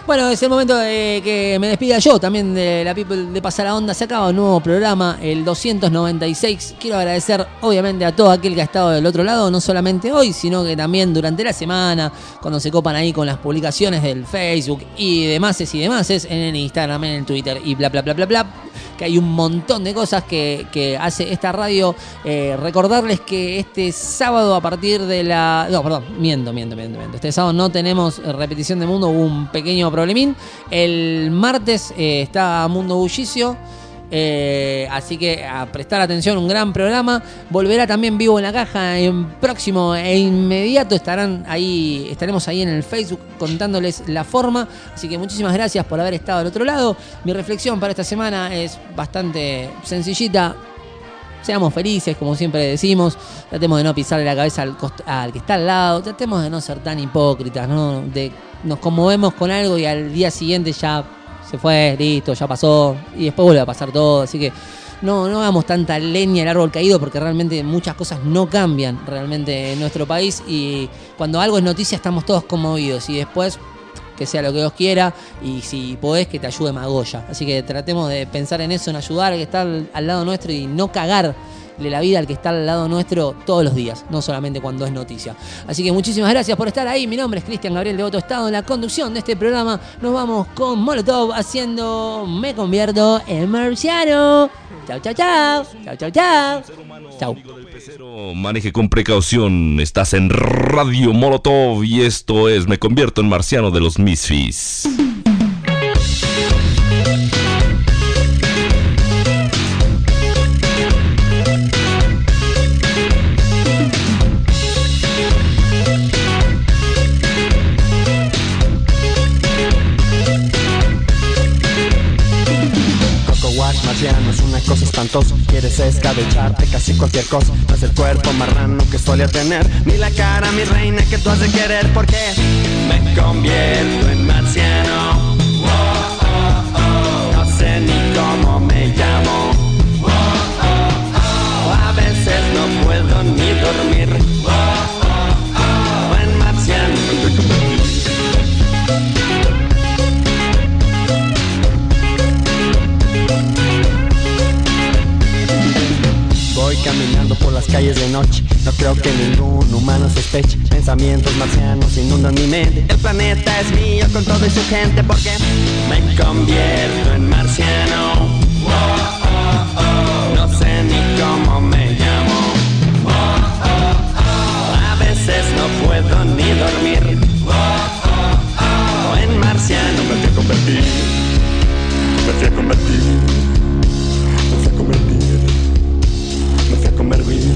Bueno, es el momento de que me despida yo también de la People de Pasar la Onda. Se acaba un nuevo programa, el 296. Quiero agradecer obviamente a todo aquel que ha estado del otro lado, no solamente hoy, sino que también durante la semana, cuando se copan ahí con las publicaciones del Facebook y demás en el Instagram, en el Twitter y bla, bla, bla, bla, bla. Que hay un montón de cosas que hace esta radio. Recordarles que este sábado a partir de la... No, perdón, miento. Este sábado no tenemos repetición de Mundo, hubo un pequeño problemín. El martes está Mundo Bullicio. Así que a prestar atención, un gran programa. Volverá también Vivo en la Caja en próximo e inmediato. Estaremos ahí en el Facebook contándoles la forma. Así que muchísimas gracias por haber estado al otro lado. Mi reflexión para esta semana es bastante sencillita. Seamos felices, como siempre decimos. Tratemos de no pisarle la cabeza al que está al lado. Tratemos de no ser tan hipócritas, ¿no? Nos conmovemos con algo y al día siguiente ya se fue, listo, ya pasó, y después vuelve a pasar todo, así que no hagamos tanta leña al árbol caído, porque realmente muchas cosas no cambian realmente en nuestro país, y cuando algo es noticia estamos todos conmovidos, y después que sea lo que Dios quiera, y si podés que te ayude Magoya. Así que tratemos de pensar en eso, en ayudar al que está al lado nuestro y no cagarle la vida al que está al lado nuestro todos los días, no solamente cuando es noticia. Así que muchísimas gracias por estar ahí. Mi nombre es Cristian Gabriel Devoto, estado en la conducción de este programa. Nos vamos con Molotov haciendo Me Convierto en Marciano. Chau, chau, chau. Chau, chau, chau. Chau. Maneje con precaución. Estás en Radio Molotov y esto es Me Convierto en Marciano de los Misfits. Marciano es una cosa espantosa. Quieres escabecharte casi cualquier cosa. No es el cuerpo marrano que solía tener, ni la cara, mi reina, que tú has de querer. Porque me convierto en marciano. No sé ni cómo me llamo. A veces no puedo ni dormir. En marciano. Voy caminando por las calles de noche. No creo que ningún humano sospeche. Pensamientos marcianos inundan mi mente. El planeta es mío con todo y su gente. Porque me convierto en marciano. No sé ni cómo me llamo. A veces no puedo ni dormir. En marciano me fui a convertir. Me fui a convertir. Me fui a convertir. Me fui a convertir.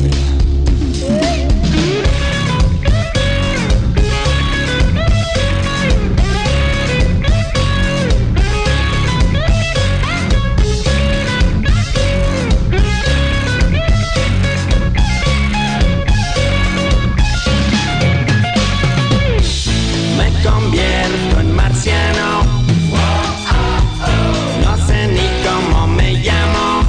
Me convierto en marciano. No sé ni cómo me llamo.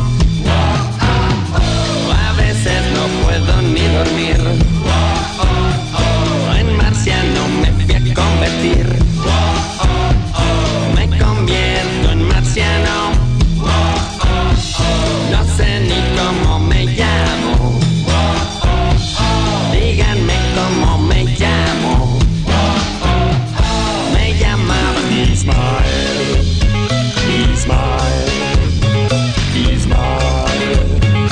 A veces no puedo ni dormir. En marciano me fui a convertir. Me convierto en marciano. No sé ni cómo me llamo. Díganme cómo me llamo. Me llamaban Ismael. Ismael. Ismael.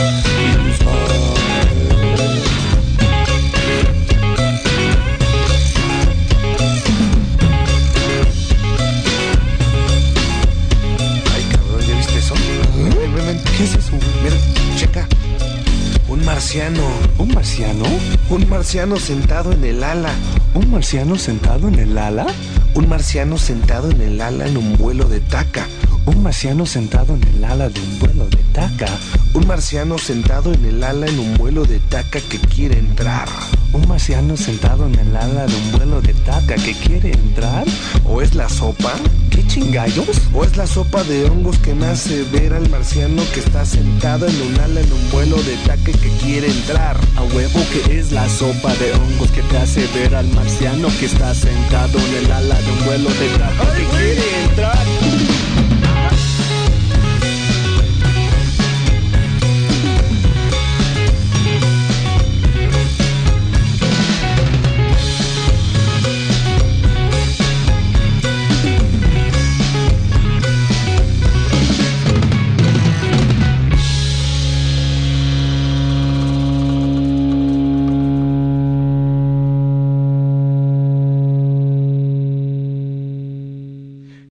Ay, cabrón, ¿ya viste eso? ¿Qué es eso? Mira, checa. Un marciano. ¿Un marciano? Un marciano sentado en el ala. ¿Un marciano sentado en el ala? Un marciano sentado en el ala en un vuelo de Taca. Un marciano sentado en el ala de un vuelo de Taca. Un marciano sentado en el ala en un vuelo de Taca que quiere entrar. Un marciano sentado en el ala de un vuelo de Taca que quiere entrar. ¿O es la sopa? ¿Qué chingallos? ¿O es la sopa de hongos que me hace ver al marciano que está sentado en un ala en un vuelo de Taca que quiere entrar? A huevo que es la sopa de hongos que te hace ver al marciano que está sentado en el ala de un vuelo de Taca que quiere entrar.